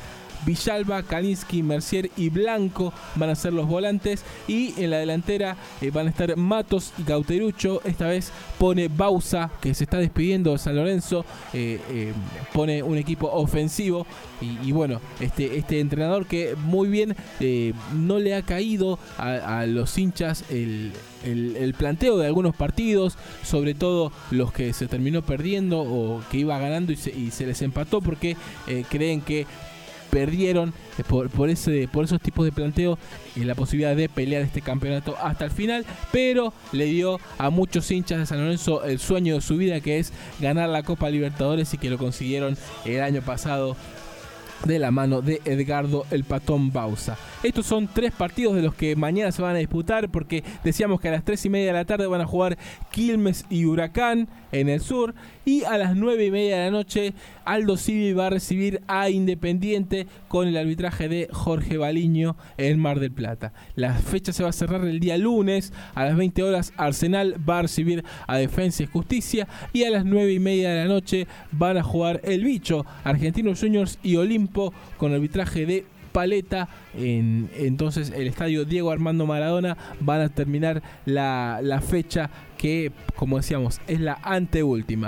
Villalba, Kalinsky, Mercier y Blanco van a ser los volantes, y en la delantera eh, van a estar Matos y Cauterucho. Esta vez pone Bausa, que se está despidiendo de San Lorenzo, eh, eh, pone un equipo ofensivo, y, y bueno, este, este entrenador que muy bien eh, no le ha caído a, a los hinchas el, el, el planteo de algunos partidos, sobre todo los que se terminó perdiendo o que iba ganando y se, y se les empató, porque eh, creen que perdieron por, por, ese, por esos tipos de planteo eh, la posibilidad de pelear este campeonato hasta el final, pero le dio a muchos hinchas de San Lorenzo el sueño de su vida, que es ganar la Copa Libertadores, y que lo consiguieron el año pasado de la mano de Edgardo el Patón Bausa. Estos son tres partidos de los que mañana se van a disputar, porque decíamos que a las tres y media de la tarde van a jugar Quilmes y Huracán en el sur, y a las nueve y media de la noche Aldo Civi va a recibir a Independiente con el arbitraje de Jorge Baliño en Mar del Plata. La fecha se va a cerrar el día lunes a las veinte horas. Arsenal va a recibir a Defensa y Justicia, y a las nueve y media de la noche van a jugar El Bicho, Argentinos Juniors y Olimpo con arbitraje de Paleta. En, entonces el estadio Diego Armando Maradona van a terminar la, la fecha, que como decíamos es la anteúltima.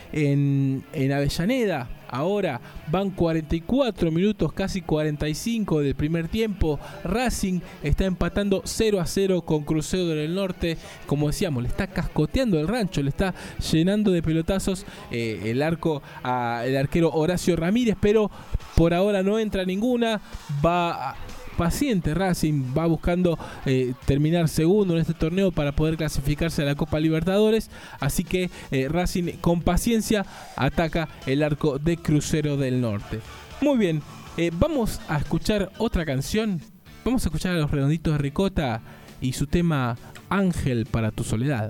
En, en Avellaneda ahora van cuarenta y cuatro minutos, casi cuarenta y cinco del primer tiempo. Racing está empatando cero a cero con Crucero del Norte. Como decíamos, le está cascoteando el rancho, le está llenando de pelotazos eh, el arco a el arquero Horacio Ramírez, pero por ahora no entra ninguna. Va a, paciente Racing, va buscando eh, terminar segundo en este torneo para poder clasificarse a la Copa Libertadores, así que eh, Racing con paciencia ataca el arco de Crucero del Norte. Muy bien, eh, vamos a escuchar otra canción, vamos a escuchar a Los Redonditos de Ricota y su tema Ángel para tu soledad.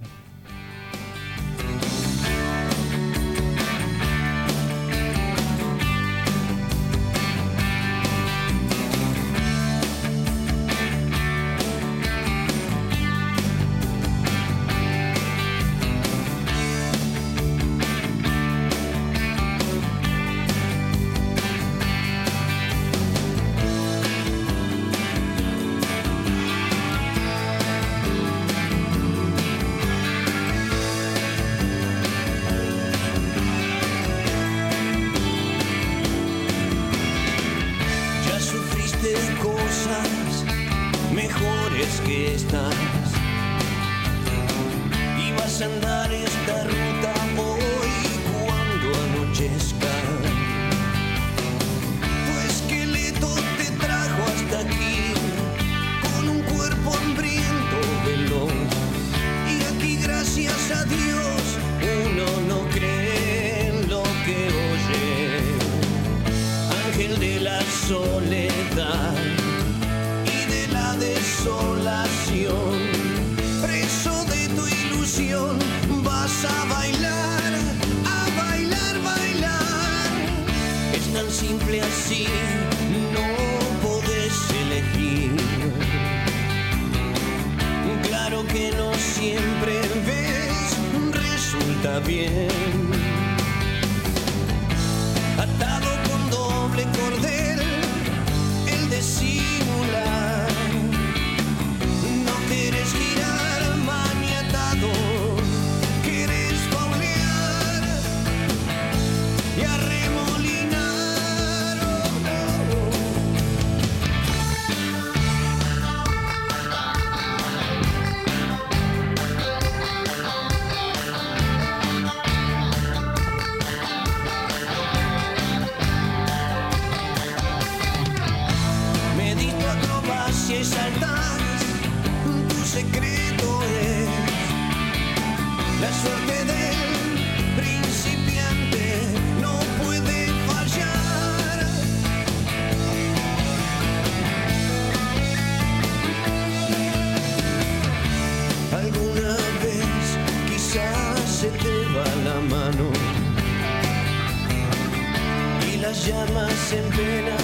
Las llamas en pena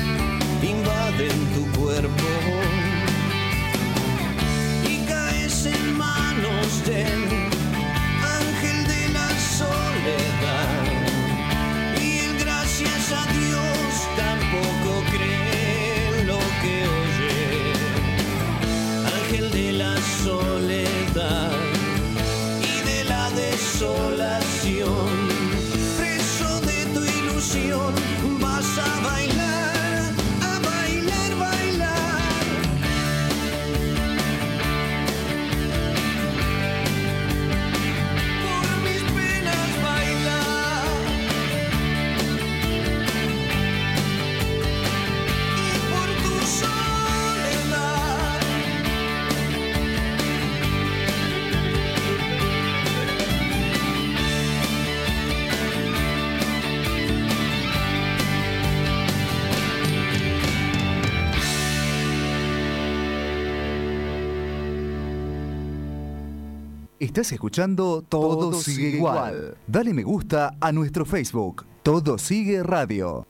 invaden tu cuerpo y caes en manos del ángel de la soledad, y el gracias a Dios tampoco cree. Estás escuchando Todo, Todo Sigue igual. igual. Dale me gusta a nuestro Facebook. Todo Sigue Radio.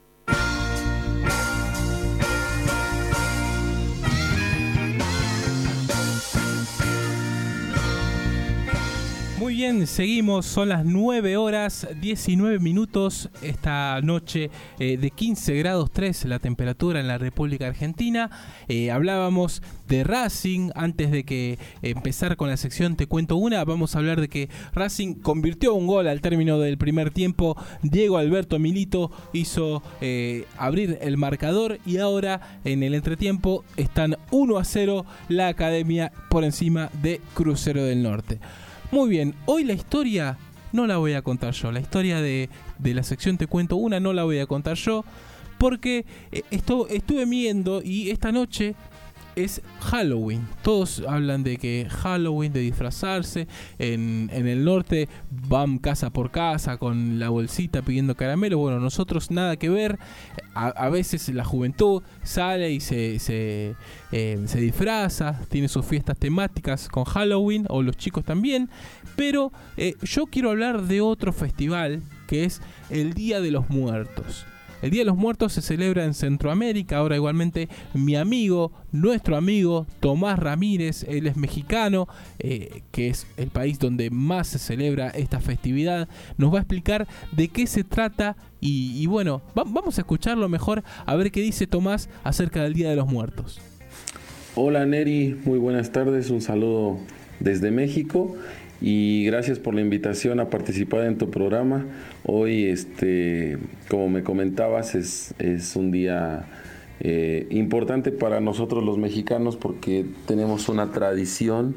Muy bien, seguimos, son las nueve horas diecinueve minutos esta noche, eh, de quince grados tres la temperatura en la República Argentina. Eh, hablábamos de Racing, antes de que empezar con la sección Te Cuento Una, vamos a hablar de que Racing convirtió un gol al término del primer tiempo. Diego Alberto Milito hizo eh, abrir el marcador y ahora en el entretiempo están uno a cero la Academia por encima de Crucero del Norte. Muy bien, hoy la historia no la voy a contar yo, la historia de, de la sección Te Cuento Una no la voy a contar yo, porque esto, estuve viendo y esta noche es Halloween. Todos hablan de que Halloween, de disfrazarse. En, en el norte van casa por casa con la bolsita pidiendo caramelo. Bueno, nosotros nada que ver. A, a veces la juventud sale y se, se, eh, se disfraza, tiene sus fiestas temáticas con Halloween, o los chicos también. Pero eh, yo quiero hablar de otro festival, que es el Día de los Muertos. El Día de los Muertos se celebra en Centroamérica. Ahora igualmente mi amigo, nuestro amigo Tomás Ramírez, él es mexicano, eh, que es el país donde más se celebra esta festividad, nos va a explicar de qué se trata y, y bueno, va, vamos a escucharlo mejor, a ver qué dice Tomás acerca del Día de los Muertos. Hola Neri, muy buenas tardes, un saludo desde México. Y gracias por la invitación a participar en tu programa. Hoy, este, como me comentabas, es, es un día eh, importante para nosotros los mexicanos porque tenemos una tradición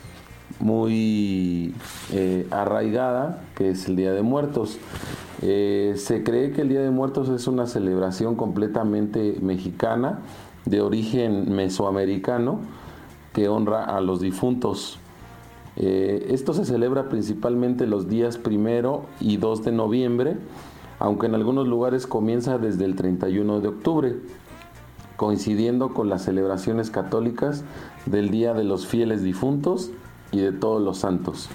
muy eh, arraigada, que es el Día de Muertos. Eh, se cree que el Día de Muertos es una celebración completamente mexicana, de origen mesoamericano, que honra a los difuntos. Eh, esto se celebra principalmente los días primero y dos de noviembre, aunque en algunos lugares comienza desde el treinta y uno de octubre, coincidiendo con las celebraciones católicas del Día de los Fieles Difuntos y de Todos los Santos.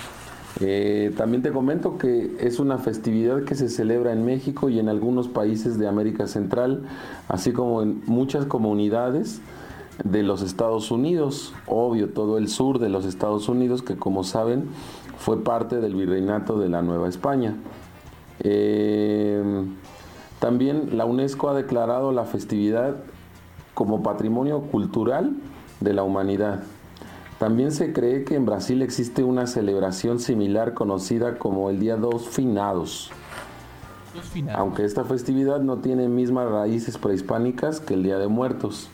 Eh, también te comento que es una festividad que se celebra en México y en algunos países de América Central, así como en muchas comunidades de los Estados Unidos, obvio todo el sur de los Estados Unidos, que como saben fue parte del virreinato de la Nueva España. Eh, también la UNESCO ha declarado la festividad como Patrimonio Cultural de la Humanidad. También se cree que en Brasil existe una celebración similar conocida como el Día dos Finados, aunque esta festividad no tiene mismas raíces prehispánicas que el Día de Muertos.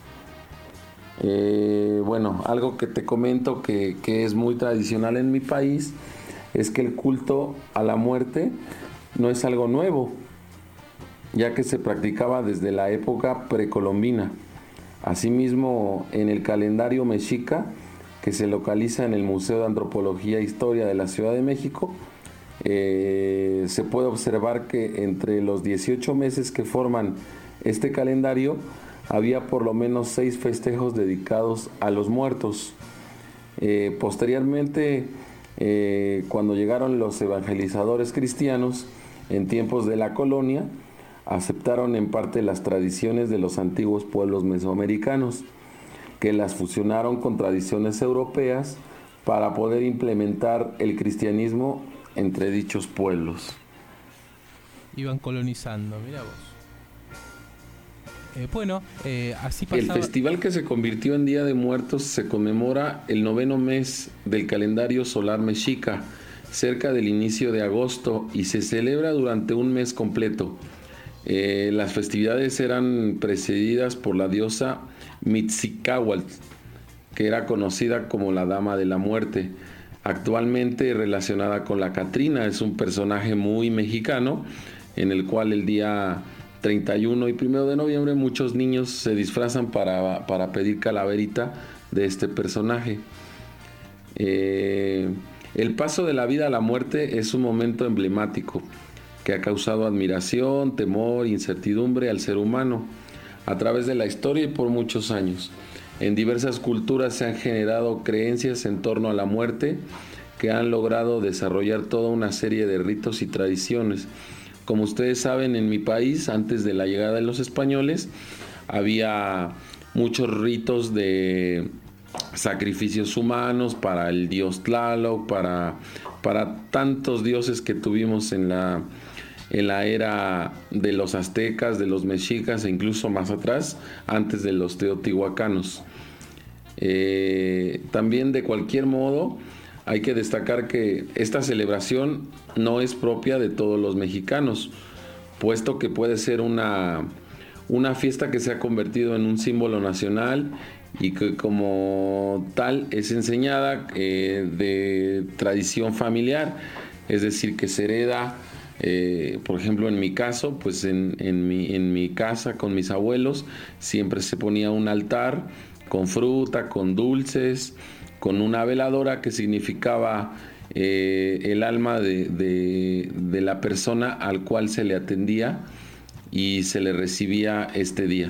Eh, bueno, algo que te comento que, que es muy tradicional en mi país es que el culto a la muerte no es algo nuevo, ya que se practicaba desde la época precolombina. Asimismo, en el calendario mexica, que se localiza en el Museo de Antropología e Historia de la Ciudad de México, eh, se puede observar que entre los dieciocho meses que forman este calendario había por lo menos seis festejos dedicados a los muertos. Eh, posteriormente, eh, cuando llegaron los evangelizadores cristianos en tiempos de la colonia, aceptaron en parte las tradiciones de los antiguos pueblos mesoamericanos, que las fusionaron con tradiciones europeas para poder implementar el cristianismo entre dichos pueblos. Iban colonizando, mira vos. Eh, bueno, eh, así pasaba. El festival, que se convirtió en Día de Muertos, se conmemora el noveno mes del calendario solar mexica, cerca del inicio de agosto, y se celebra durante un mes completo. Eh, las festividades eran precedidas por la diosa Mitzicahuatl, que era conocida como la Dama de la Muerte, actualmente relacionada con la Catrina. Es un personaje muy mexicano, en el cual el día treinta y uno y primero de noviembre muchos niños se disfrazan para, para pedir calaverita de este personaje. Eh, el paso de la vida a la muerte es un momento emblemático que ha causado admiración, temor, incertidumbre al ser humano a través de la historia y por muchos años. En diversas culturas se han generado creencias en torno a la muerte que han logrado desarrollar toda una serie de ritos y tradiciones. Como ustedes saben, en mi país, antes de la llegada de los españoles, había muchos ritos de sacrificios humanos para el dios Tlaloc, para, para tantos dioses que tuvimos en la, en la era de los aztecas, de los mexicas e incluso más atrás, antes de los teotihuacanos. Eh, también, de cualquier modo, hay que destacar que esta celebración no es propia de todos los mexicanos, puesto que puede ser una, una fiesta que se ha convertido en un símbolo nacional y que como tal es enseñada eh, de tradición familiar, es decir, que se hereda, eh, por ejemplo en mi caso, pues en, en, mi, en mi casa con mis abuelos siempre se ponía un altar con fruta, con dulces, con una veladora que significaba eh, el alma de, de, de la persona al cual se le atendía y se le recibía este día.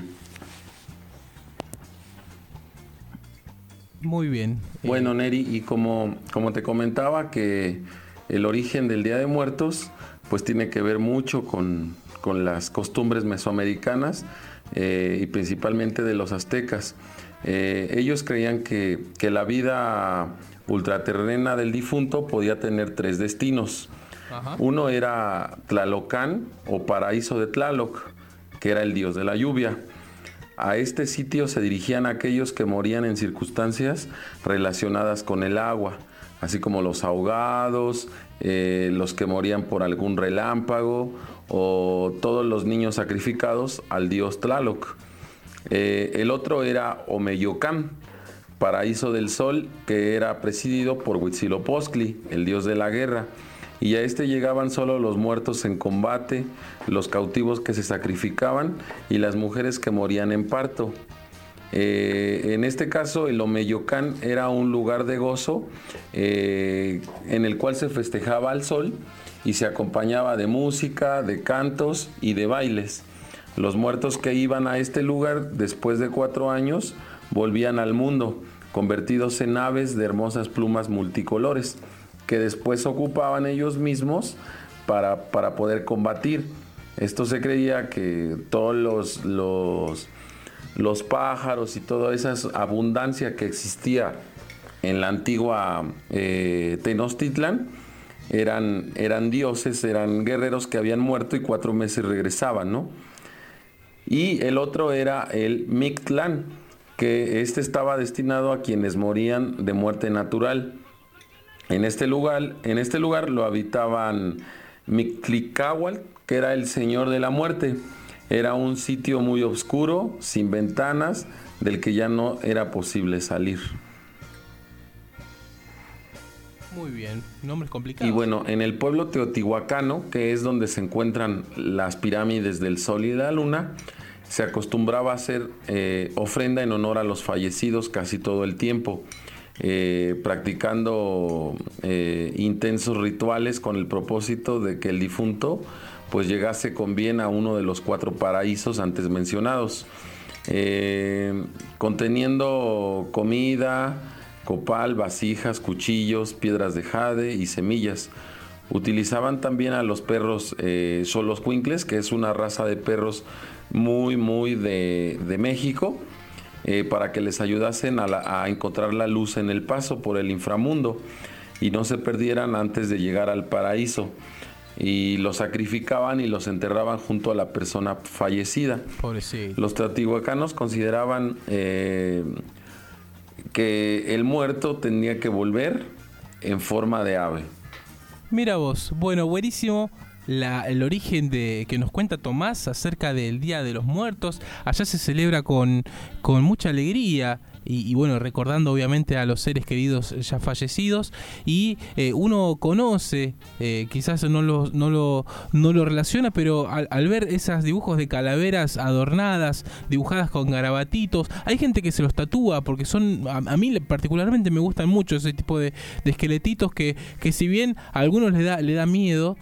Muy bien. Bueno, Neri, y como, como te comentaba, que el origen del Día de Muertos pues tiene que ver mucho con, con las costumbres mesoamericanas eh, y principalmente de los aztecas. Eh, ellos creían que, que la vida ultraterrena del difunto podía tener tres destinos. Ajá. Uno era Tlalocán o paraíso de Tlaloc, que era el dios de la lluvia. A este sitio se dirigían aquellos que morían en circunstancias relacionadas con el agua, así como los ahogados, eh, los que morían por algún relámpago o todos los niños sacrificados al dios Tlaloc. Eh, el otro era Omeyocán, paraíso del sol, que era presidido por Huitzilopochtli, el dios de la guerra, y a este llegaban solo los muertos en combate, los cautivos que se sacrificaban y las mujeres que morían en parto. Eh, en este caso, el Omeyocán era un lugar de gozo eh, en el cual se festejaba al sol y se acompañaba de música, de cantos y de bailes. Los muertos que iban a este lugar después de cuatro años volvían al mundo, convertidos en aves de hermosas plumas multicolores, que después ocupaban ellos mismos para, para poder combatir. Esto se creía que todos los, los, los pájaros y toda esa abundancia que existía en la antigua eh, Tenochtitlan eran, eran dioses, eran guerreros que habían muerto y cuatro meses regresaban, ¿no? Y el otro era el Mictlán, que este estaba destinado a quienes morían de muerte natural. En este lugar, en este lugar lo habitaban Mictlicahuatl, que era el señor de la muerte. Era un sitio muy oscuro, sin ventanas, del que ya no era posible salir. Muy bien, nombres complicados. Y bueno, en el pueblo teotihuacano, que es donde se encuentran las pirámides del Sol y de la Luna, se acostumbraba a hacer eh, ofrenda en honor a los fallecidos casi todo el tiempo, eh, practicando eh, intensos rituales con el propósito de que el difunto pues llegase con bien a uno de los cuatro paraísos antes mencionados, eh, conteniendo comida, copal, vasijas, cuchillos, piedras de jade y semillas. Utilizaban también a los perros eh, xoloscuincles, que es una raza de perros muy, muy de, de México, eh, para que les ayudasen a, la, a encontrar la luz en el paso por el inframundo y no se perdieran antes de llegar al paraíso. Y los sacrificaban y los enterraban junto a la persona fallecida. Pobrecito. Los teotihuacanos consideraban eh, que el muerto tenía que volver en forma de ave. Mira vos, bueno, buenísimo la, el origen de que nos cuenta Tomás acerca del Día de los Muertos. Allá se celebra con, con mucha alegría y, y bueno, recordando obviamente a los seres queridos ya fallecidos, y eh, uno conoce, eh, quizás no lo, no lo, no lo relaciona, pero al, al ver esos dibujos de calaveras adornadas, dibujadas con garabatitos, hay gente que se los tatúa porque son, a, a mí particularmente me gustan mucho ese tipo de, de esqueletitos que, que si bien a algunos le da, le da miedo,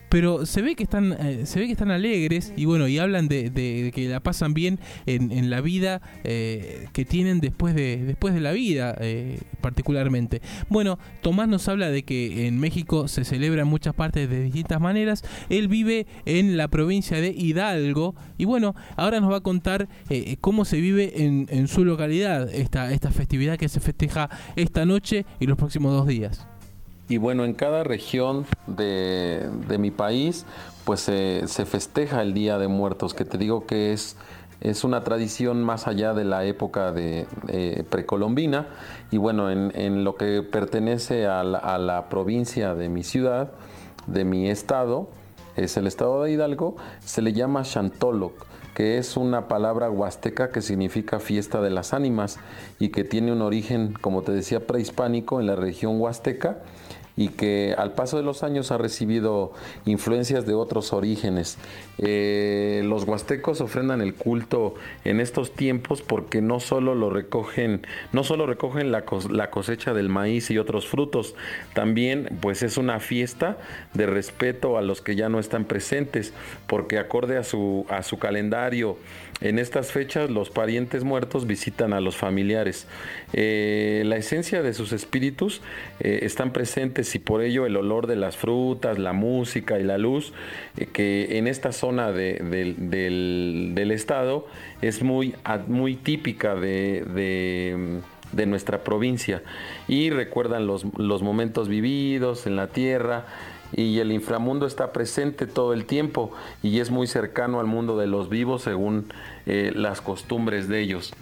pero se ve que están eh, se ve que están alegres y bueno, y hablan de, de, de que la pasan bien en, en la vida eh, que tienen después de después de la vida eh, particularmente. Bueno, Tomás nos habla de que en México se celebra en muchas partes de distintas maneras. Él vive en la provincia de Hidalgo y bueno, ahora nos va a contar eh, cómo se vive en, en su localidad esta, esta festividad que se festeja esta noche y los próximos dos días. Y bueno, en cada región de, de mi país, pues eh, se festeja el Día de Muertos, que te digo que es, es una tradición más allá de la época de, de precolombina. Y bueno, en, en lo que pertenece a la, a la provincia de mi ciudad, de mi estado, es el estado de Hidalgo, se le llama Xantoloc, que es una palabra huasteca que significa fiesta de las ánimas y que tiene un origen, como te decía, prehispánico en la región huasteca, y que al paso de los años ha recibido influencias de otros orígenes. Eh, los huastecos ofrendan el culto en estos tiempos porque no solo lo recogen, no solo recogen la, cos, la cosecha del maíz y otros frutos, también pues es una fiesta de respeto a los que ya no están presentes, porque acorde a su, a su calendario, en estas fechas los parientes muertos visitan a los familiares. Eh, la esencia de sus espíritus eh, están presentes y por ello el olor de las frutas, la música y la luz, eh, que en esta zona de, de, del, del estado es muy, muy típica de... de de nuestra provincia, y recuerdan los, los momentos vividos en la tierra, y el inframundo está presente todo el tiempo y es muy cercano al mundo de los vivos según eh, las costumbres de ellos.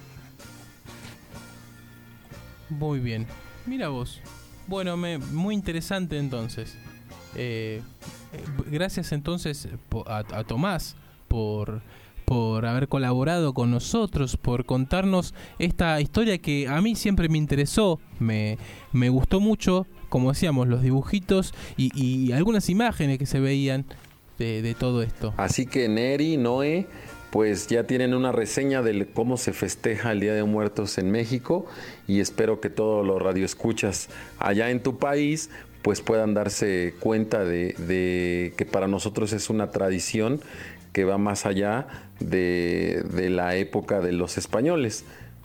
Muy bien, mira vos. Bueno, me, muy interesante entonces. Eh, gracias entonces a, a Tomás por... por haber colaborado con nosotros, por contarnos esta historia que a mí siempre me interesó, me, me gustó mucho, como decíamos, los dibujitos y, y algunas imágenes que se veían de, de todo esto. Así que Neri, Noé, pues ya tienen una reseña de cómo se festeja el Día de Muertos en México, y espero que todos los radioescuchas allá en tu país pues puedan darse cuenta de, de que para nosotros es una tradición que va más allá de, de la época de los españoles.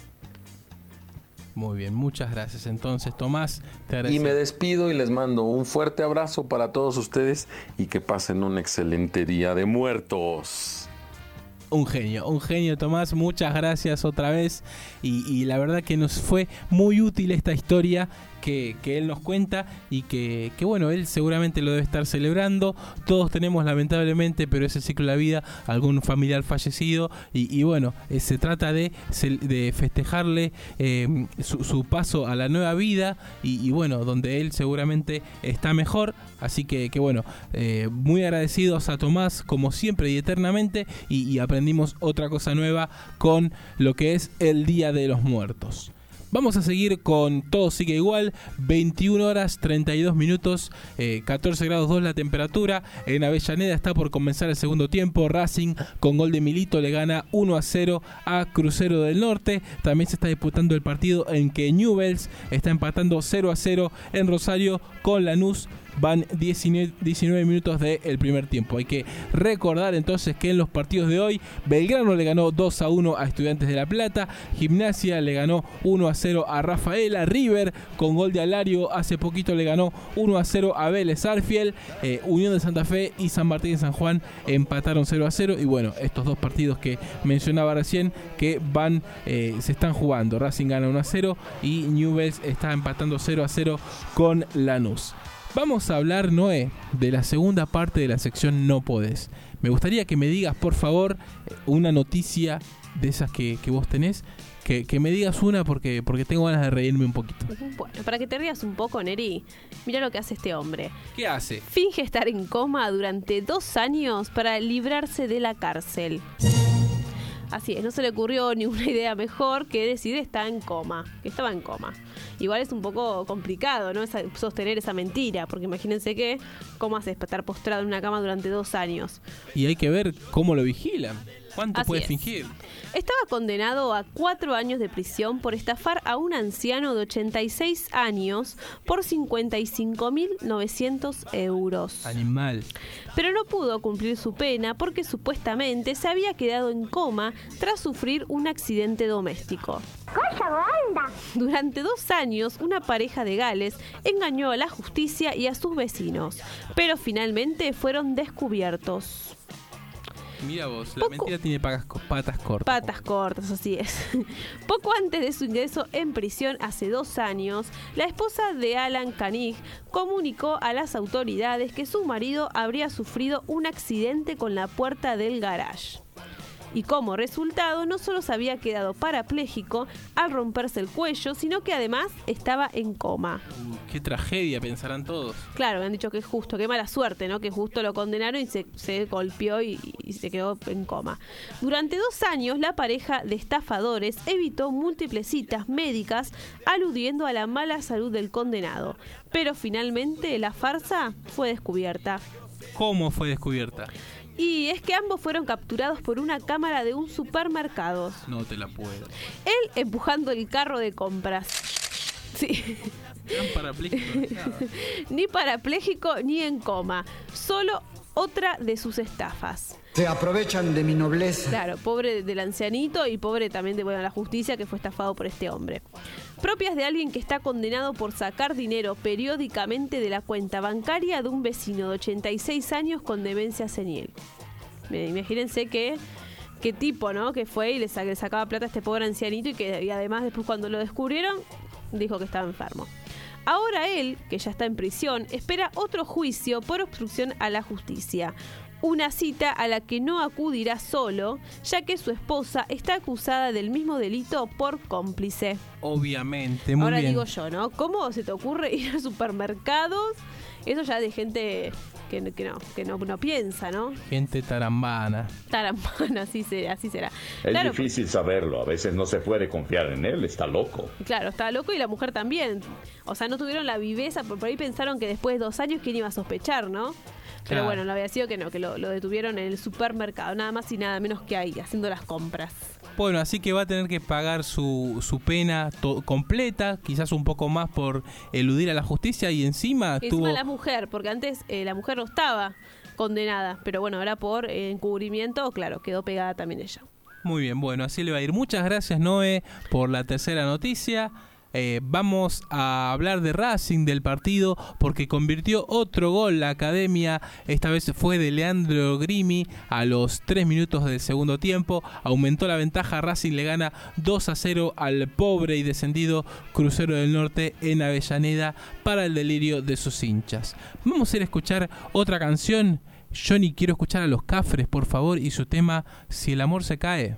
Muy bien, muchas gracias. Entonces, Tomás, te agradezco. Y me despido y les mando un fuerte abrazo para todos ustedes y que pasen un excelente Día de Muertos. Un genio, un genio, Tomás, muchas gracias otra vez y, y la verdad que nos fue muy útil esta historia que, que él nos cuenta y que, que bueno, él seguramente lo debe estar celebrando. Todos tenemos lamentablemente, pero es el ciclo de la vida, algún familiar fallecido y, y bueno, eh, se trata de, de festejarle eh, su, su paso a la nueva vida y, y bueno, donde él seguramente está mejor, así que, que bueno, eh, muy agradecidos a Tomás como siempre y eternamente y, y aprendimos otra cosa nueva con lo que es el Día de los Muertos. Vamos a seguir con Todo Sigue Igual, veintiuna horas treinta y dos minutos, eh, catorce grados dos la temperatura. En Avellaneda está por comenzar el segundo tiempo. Racing con gol de Milito le gana uno a cero a Crucero del Norte. También se está disputando el partido en que Newell's está empatando cero a cero en Rosario con Lanús. Van diecinueve minutos del primer tiempo. Hay que recordar entonces que en los partidos de hoy Belgrano le ganó dos a uno a Estudiantes de La Plata, Gimnasia le ganó uno a cero a Rafaela, River con gol de Alario hace poquito le ganó uno a cero a Vélez Arfiel, eh, Unión de Santa Fe y San Martín de San Juan empataron cero a cero y bueno, estos dos partidos que mencionaba recién que van, eh, se están jugando. Racing gana uno a cero y Newell's está empatando cero a cero con Lanús. Vamos a hablar, Noé, de la segunda parte de la sección No Podés. Me gustaría que me digas, por favor, una noticia de esas que, que vos tenés. Que, que me digas una porque, porque tengo ganas de reírme un poquito. Bueno, para que te rías un poco, Neri, mira lo que hace este hombre. ¿Qué hace? Finge estar en coma durante dos años para librarse de la cárcel. Así es, no se le ocurrió ninguna idea mejor que decir está en coma, que estaba en coma. Igual es un poco complicado, ¿no? Esa, sostener esa mentira, porque imagínense que cómo hace estar postrado en una cama durante dos años. Y hay que ver cómo lo vigilan. ¿Cuánto Así puede es. fingir? Estaba condenado a cuatro años de prisión por estafar a un anciano de ochenta y seis años por cincuenta y cinco mil novecientos euros. Animal. Pero no pudo cumplir su pena porque supuestamente se había quedado en coma tras sufrir un accidente doméstico. ¡Cosa banda! Durante dos años, una pareja de Gales engañó a la justicia y a sus vecinos, pero finalmente fueron descubiertos. Mira vos, la mentira tiene patas, patas cortas. Patas cortas, así es. Poco antes de su ingreso en prisión hace dos años, la esposa de Alan Koenig comunicó a las autoridades que su marido habría sufrido un accidente con la puerta del garage. Y como resultado, no solo se había quedado parapléjico al romperse el cuello, sino que además estaba en coma. Uh, qué tragedia, pensarán todos. Claro, me han dicho que es justo, qué mala suerte, ¿no? Que justo lo condenaron y se, se golpeó y, y se quedó en coma. Durante dos años, la pareja de estafadores evitó múltiples citas médicas aludiendo a la mala salud del condenado. Pero finalmente la farsa fue descubierta. ¿Cómo fue descubierta? Y es que ambos fueron capturados por una cámara de un supermercado. No te la puedo. Él empujando el carro de compras. Sí. Tan parapléjico, nada. Ni parapléjico ni en coma. Solo otra de sus estafas. Se aprovechan de mi nobleza. Claro, pobre del ancianito y pobre también de bueno, la justicia que fue estafado por este hombre. Propias de alguien que está condenado por sacar dinero periódicamente de la cuenta bancaria de un vecino de ochenta y seis años con demencia senil. Imagínense que qué tipo, ¿no? Que fue y le, sa- le sacaba plata a este pobre ancianito y que y además después cuando lo descubrieron dijo que estaba enfermo. Ahora él, que ya está en prisión, espera otro juicio por obstrucción a la justicia. Una cita a la que no acudirá solo, ya que su esposa está acusada del mismo delito por cómplice. Obviamente, muy Ahora bien. digo yo, ¿no? ¿Cómo se te ocurre ir a supermercados? Eso ya de gente que, que no, que no, no piensa, ¿no? Gente tarambana. Tarambana, así será, así será. Es Claro, difícil saberlo, a veces no se puede confiar en él, está loco. Claro, está loco y la mujer también. O sea, no tuvieron la viveza, por por ahí pensaron que después de dos años quién iba a sospechar, ¿no? Pero Claro. bueno, no había sido que no, que lo, lo detuvieron en el supermercado, nada más y nada menos que ahí, haciendo las compras. Bueno, así que va a tener que pagar su, su pena to- completa, quizás un poco más por eludir a la justicia y encima Y tuvo... encima la mujer, porque antes eh, la mujer no estaba condenada, pero bueno, ahora por eh, encubrimiento, claro, quedó pegada también ella. Muy bien, bueno, así le va a ir. Muchas gracias, Noé, por la tercera noticia. Eh, vamos a hablar de Racing, del partido, porque convirtió otro gol la academia. Esta vez fue de Leandro Grimi a los tres minutos del segundo tiempo. Aumentó la ventaja, Racing le gana dos a cero al pobre y descendido Crucero del Norte en Avellaneda para el delirio de sus hinchas. Vamos a ir a escuchar otra canción. Johnny, quiero escuchar a Los Cafres, por favor, y su tema Si el amor se cae.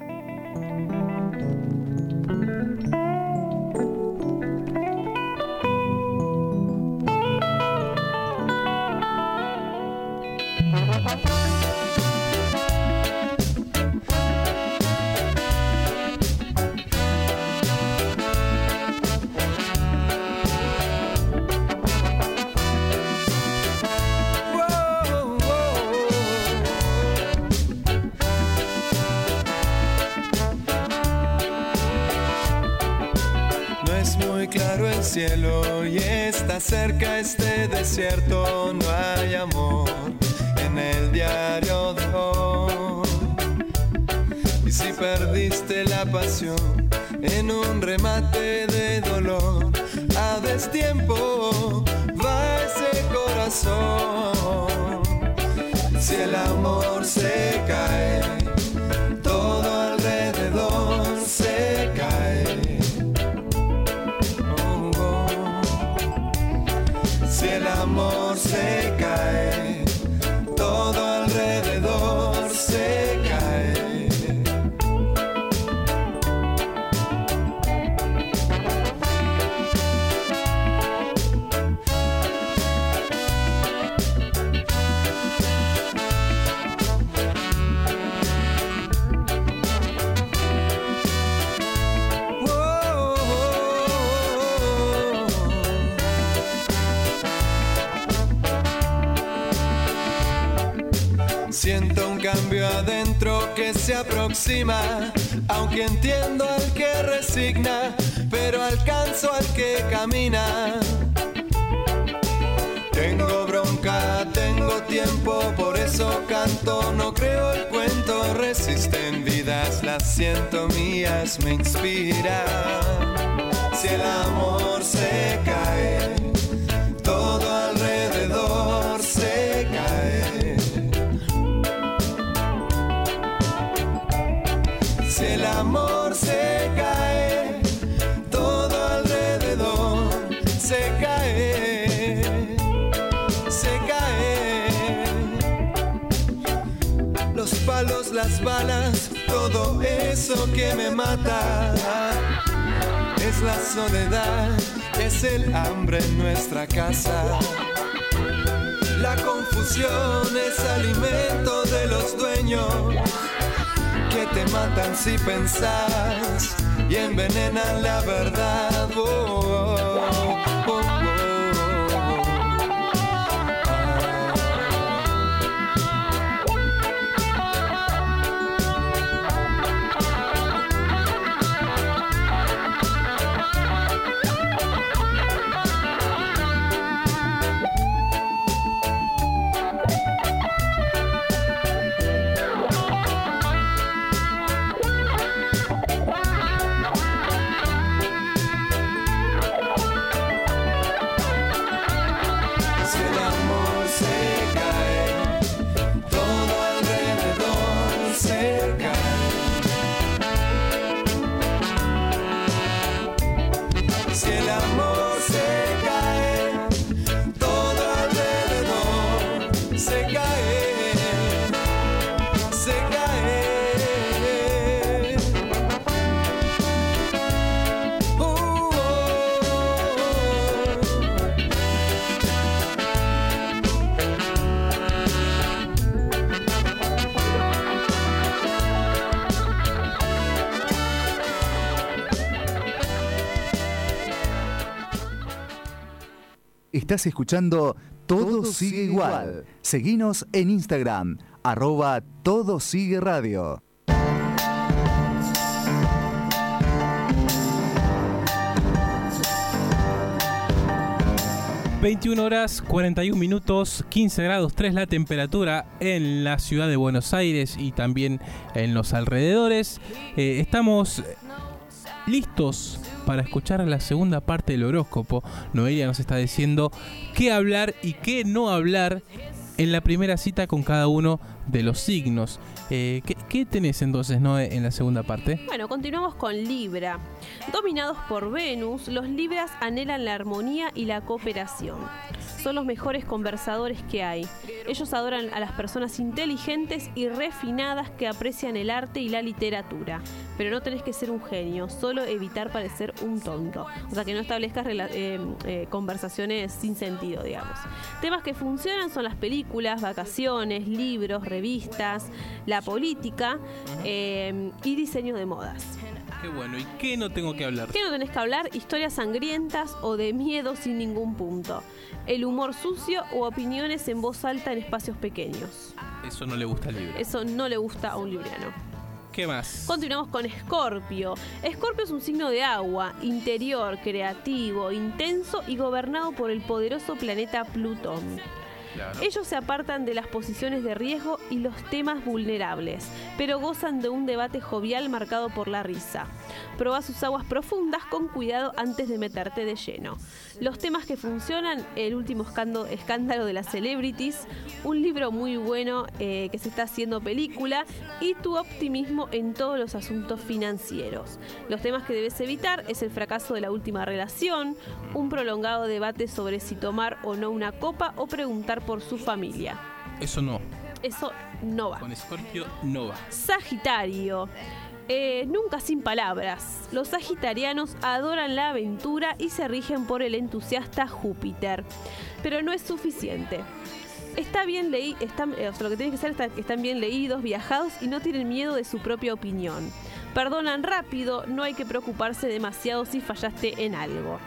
No es muy claro el cielo y está cerca este desierto. No hay amor en el diario de hoy. Y si perdiste la pasión en un remate de dolor, a destiempo va ese corazón. Si el amor se cae, todo alrededor se cae. Si el amor se cae, todo alrededor se cae. Siento un cambio adentro que se aproxima, aunque entiendo al que resigna, pero alcanzo al que camina. Tengo bronca, tengo tiempo, por eso canto, no creo el cuento. Resisten vidas, las siento mías, me inspira. Si el amor se cae, todo alrededor se cae. Si el amor se cae, todo alrededor se cae, se cae. Los palos, las balas, todo eso que me mata. Es la soledad, es el hambre en nuestra casa. La confusión es alimento de los dueños que te matan si pensás y envenenan la verdad. Oh, oh, oh, oh. Estás escuchando Todo Sigue Igual. Seguinos en Instagram, arroba Todo Sigue Radio. veintiuna horas cuarenta y un minutos, quince grados tres la temperatura en la ciudad de Buenos Aires y también en los alrededores. Eh, estamos listos para escuchar la segunda parte del horóscopo. Noelia nos está diciendo qué hablar y qué no hablar en la primera cita con cada uno de los signos. Eh, ¿qué, ¿Qué tenés entonces, Noé, en la segunda parte? Bueno, continuamos con Libra. Dominados por Venus, los Libras anhelan la armonía y la cooperación. Son los mejores conversadores que hay. Ellos adoran a las personas inteligentes y refinadas que aprecian el arte y la literatura. Pero no tenés que ser un genio, solo evitar parecer un tonto. O sea, que no establezcas eh, eh, conversaciones sin sentido, digamos. Temas que funcionan son las películas, vacaciones, libros, revistas, la política eh, y diseño de modas. Qué bueno, ¿y qué no tengo que hablar? ¿Qué no tenés que hablar? Historias sangrientas o de miedo sin ningún punto. El humor sucio o opiniones en voz alta en espacios pequeños. Eso no le gusta al libro. Eso no le gusta a un libriano. ¿Qué más? Continuamos con Escorpio. Escorpio es un signo de agua, interior, creativo, intenso y gobernado por el poderoso planeta Plutón. Claro. Ellos se apartan de las posiciones de riesgo y los temas vulnerables, pero gozan de un debate jovial marcado por la risa. Proba sus aguas profundas con cuidado antes de meterte de lleno. Los temas que funcionan: el último escándalo de las celebrities, un libro muy bueno eh, que se está haciendo película y tu optimismo en todos los asuntos financieros. Los temas que debes evitar es el fracaso de la última relación, un prolongado debate sobre si tomar o no una copa o preguntar por su familia. Eso no. Eso no va. Con Escorpio no va. Sagitario. Eh, nunca sin palabras. Los sagitarianos adoran la aventura y se rigen por el entusiasta Júpiter. Pero no es suficiente. Está bien leí, están, o sea, lo que tienen que ser es que están bien leídos, viajados y no tienen miedo de su propia opinión. Perdonan rápido, no hay que preocuparse demasiado si fallaste en algo.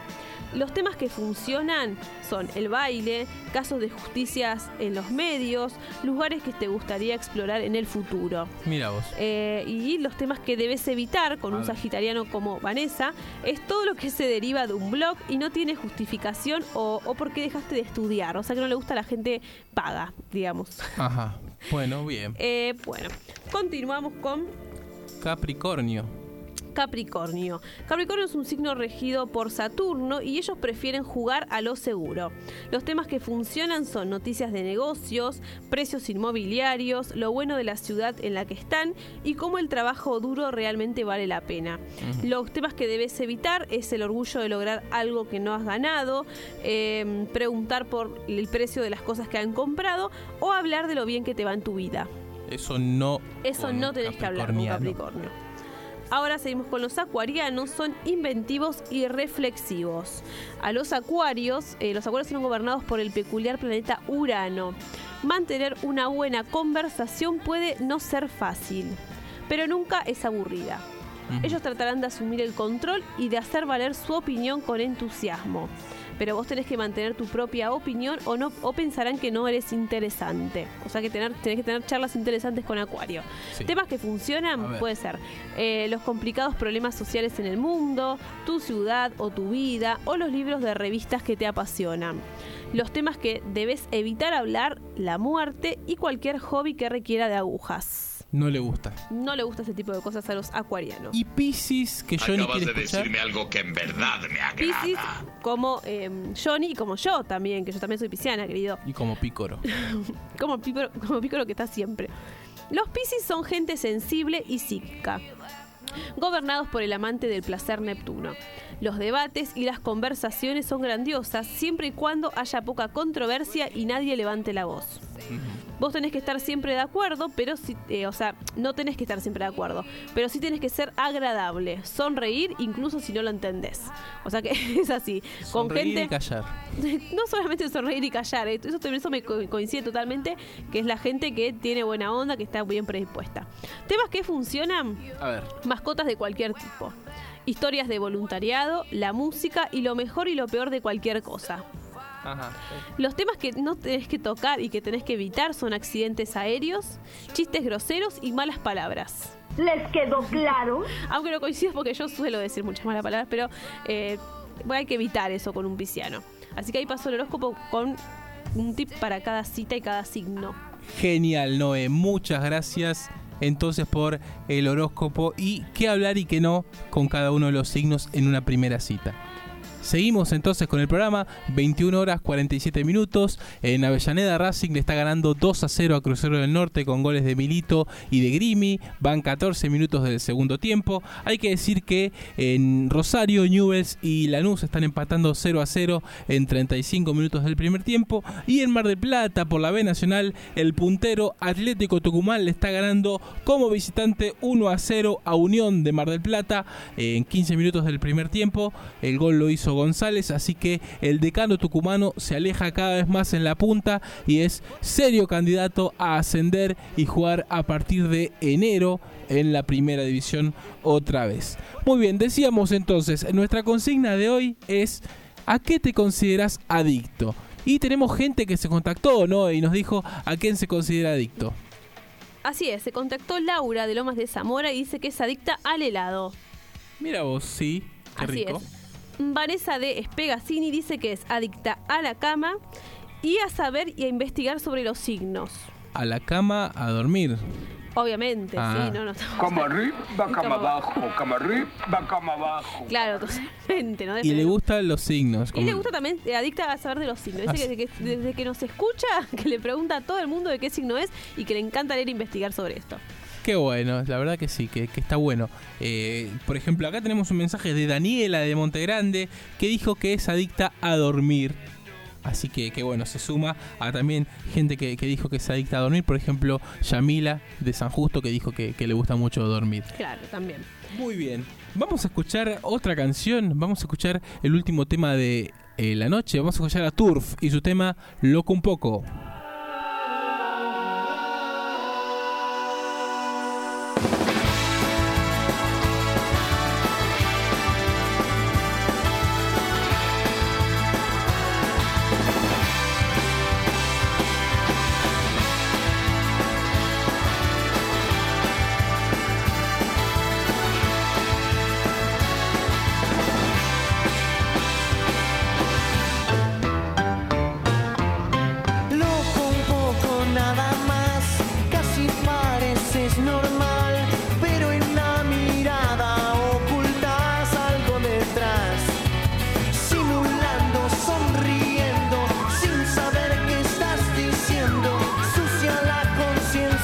Los temas que funcionan son el baile, casos de justicias en los medios, lugares que te gustaría explorar en el futuro. Mira vos. Eh, y los temas que debes evitar con un sagitariano como Vanessa es todo lo que se deriva de un blog y no tiene justificación o, o porque dejaste de estudiar, o sea que no le gusta a la gente paga, digamos. Ajá, bueno, bien. Eh, bueno, continuamos con Capricornio. Capricornio. Capricornio es un signo regido por Saturno y ellos prefieren jugar a lo seguro. Los temas que funcionan son noticias de negocios, precios inmobiliarios, lo bueno de la ciudad en la que están y cómo el trabajo duro realmente vale la pena. Uh-huh. Los temas que debes evitar es el orgullo de lograr algo que no has ganado, eh, preguntar por el precio de las cosas que han comprado o hablar de lo bien que te va en tu vida. Eso no. Eso no tenés que hablar con Capricornio. Ahora seguimos con los acuarianos, son inventivos y reflexivos. A los acuarios, eh, los acuarios son gobernados por el peculiar planeta Urano. Mantener una buena conversación puede no ser fácil, pero nunca es aburrida. Uh-huh. Ellos tratarán de asumir el control y de hacer valer su opinión con entusiasmo. Pero vos tenés que mantener tu propia opinión o no o pensarán que no eres interesante. O sea que tener, tenés que tener charlas interesantes con Acuario. Sí. Temas que funcionan puede ser eh, los complicados problemas sociales en el mundo, tu ciudad o tu vida, o los libros de revistas que te apasionan. Los temas que debes evitar hablar, la muerte y cualquier hobby que requiera de agujas. No le gusta. No le gusta ese tipo de cosas a los acuarianos. Y Piscis, que Johnny Acabas quiere de escuchar. decirme algo que en verdad me agrada. Piscis, como eh, Johnny y como yo también, que yo también soy pisciana, querido. Y como Pícoro. como Pícoro, como Pícoro que está siempre. Los Piscis son gente sensible y psíquica, gobernados por el amante del placer Neptuno. Los debates y las conversaciones son grandiosas siempre y cuando haya poca controversia y nadie levante la voz. Uh-huh. Vos tenés que estar siempre de acuerdo, pero sí, eh, o sea, no tenés que estar siempre de acuerdo, pero sí tenés que ser agradable, sonreír incluso si no lo entendés. O sea que es así. Con sonreír gente, y callar. No solamente sonreír y callar, eh, eso, eso me co- coincide totalmente, que es la gente que tiene buena onda, que está bien predispuesta. Temas que funcionan, a ver, mascotas de cualquier tipo, historias de voluntariado, la música y lo mejor y lo peor de cualquier cosa. Ajá. Los temas que no tenés que tocar y que tenés que evitar son accidentes aéreos, chistes groseros y malas palabras. ¿Les quedó claro? Aunque no coincido porque yo suelo decir muchas malas palabras, pero eh, hay que evitar eso con un pisciano. Así que ahí pasó el horóscopo con un tip para cada cita y cada signo. Genial, Noé. Muchas gracias entonces por el horóscopo y qué hablar y qué no con cada uno de los signos en una primera cita. Seguimos entonces con el programa, veintiuna horas cuarenta y siete minutos. En Avellaneda Racing le está ganando dos a cero a Crucero del Norte con goles de Milito y de Grimi. Van catorce minutos del segundo tiempo. Hay que decir que en Rosario, Newell's y Lanús están empatando cero a cero en treinta y cinco minutos del primer tiempo. Y en Mar del Plata, por la B Nacional, el puntero Atlético Tucumán le está ganando como visitante uno a cero a Unión de Mar del Plata en quince minutos del primer tiempo. El gol lo hizo González, así que el decano tucumano se aleja cada vez más en la punta y es serio candidato a ascender y jugar a partir de enero en la primera división otra vez. Muy bien, decíamos entonces, nuestra consigna de hoy es ¿a qué te consideras adicto? Y tenemos gente que se contactó, ¿no? Y nos dijo ¿a quién se considera adicto? Así es, se contactó Laura de Lomas de Zamora y dice que es adicta al helado. Mira vos, sí, qué Así rico. Es. Vanessa de Espegazzini dice que es adicta a la cama y a saber y a investigar sobre los signos. A la cama, a dormir. Obviamente, ah. sí, no, no. Cama arriba, cama abajo, cama arriba, cama abajo. Claro, totalmente, ¿no? Y le gustan los signos. Y le gusta también, eh, adicta a saber de los signos. Dice que, que desde que nos escucha, que le pregunta a todo el mundo de qué signo es y que le encanta leer e investigar sobre esto. Qué bueno, la verdad que sí, que, que está bueno. Eh, por ejemplo, acá tenemos un mensaje de Daniela de Montegrande que dijo que es adicta a dormir. Así que, que bueno, se suma a también gente que, que dijo que es adicta a dormir. Por ejemplo, Yamila de San Justo que dijo que, que le gusta mucho dormir. Claro, también. Muy bien. Vamos a escuchar otra canción. Vamos a escuchar el último tema de eh, la noche. Vamos a escuchar a Turf y su tema Loco un poco.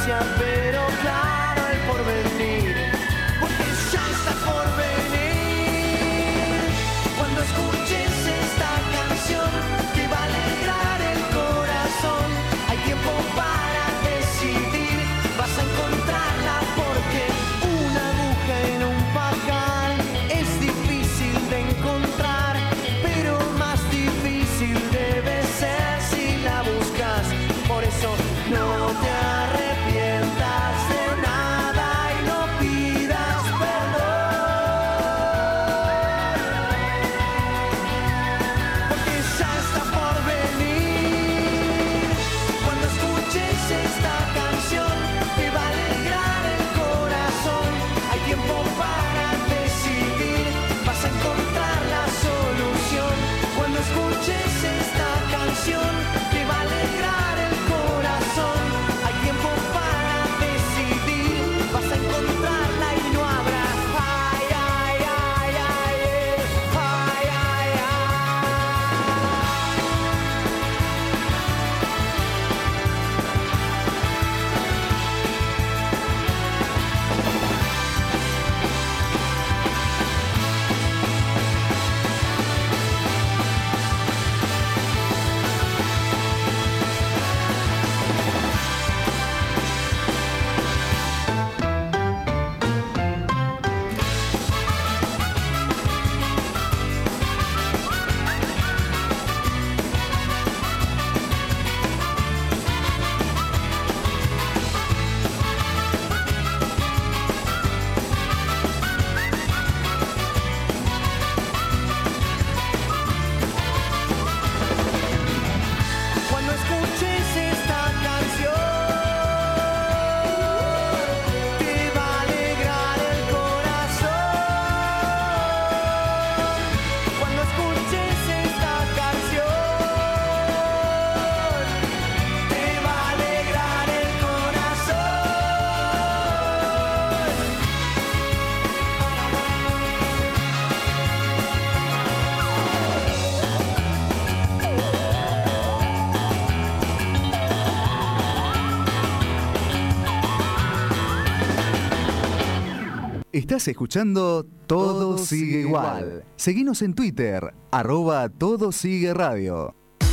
distancia, pero claro el porvenir, porque ya está por venir. Cuando escuches esta canción te va a alegrar el corazón. Hay tiempo para decidir, vas a encontrarla, porque una aguja en un pajar es difícil de encontrar, pero más difícil debe ser si la buscas. Por eso no te arrepientas de nada y no pidas perdón, porque ya está por venir. Cuando escuches esta canción te va a alegrar el corazón. Hay tiempo para decidir, vas a encontrar la solución. Cuando escuches esta canción te va a alegrar el corazón. Hay tiempo para decidir, vas a encontrarla y no habrá ay, ay, ay, ay, eh, ay, ay, ay. Cuando escuches esta canción te va a alegrar el corazón. Cuando escuches esta canción te va a alegrar el Estás escuchando Todo, Sigue Igual. Seguinos en Twitter, arroba Todo Sigue Radio.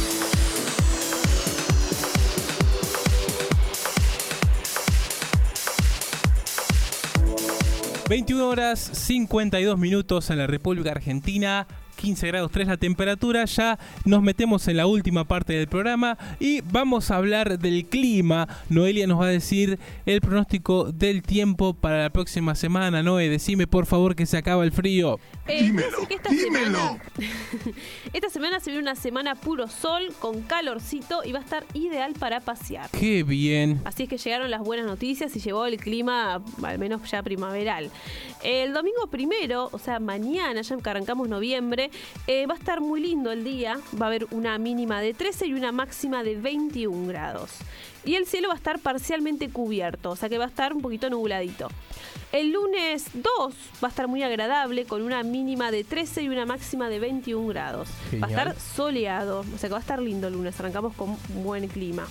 veintiuna horas cincuenta y dos minutos en la República Argentina, quince grados tres la temperatura. Ya nos metemos en la última parte del programa y vamos a hablar del clima. Noelia nos va a decir el pronóstico del tiempo para la próxima semana. Noé, decime por favor que se acaba el frío. Eh, dímelo, que esta dímelo. Semana, esta semana se viene una semana puro sol, con calorcito y va a estar ideal para pasear. ¡Qué bien! Así es que llegaron las buenas noticias y llegó el clima al menos ya primaveral. El domingo primero, o sea mañana, ya que arrancamos noviembre, eh, va a estar muy lindo el día. Va a haber una mínima de trece y una máxima de veintiún grados. Y el cielo va a estar parcialmente cubierto, o sea que va a estar un poquito nubladito. El lunes dos va a estar muy agradable, con una mínima de trece y una máxima de veintiún grados. Genial. Va a estar soleado, o sea que va a estar lindo el lunes. Arrancamos con buen clima.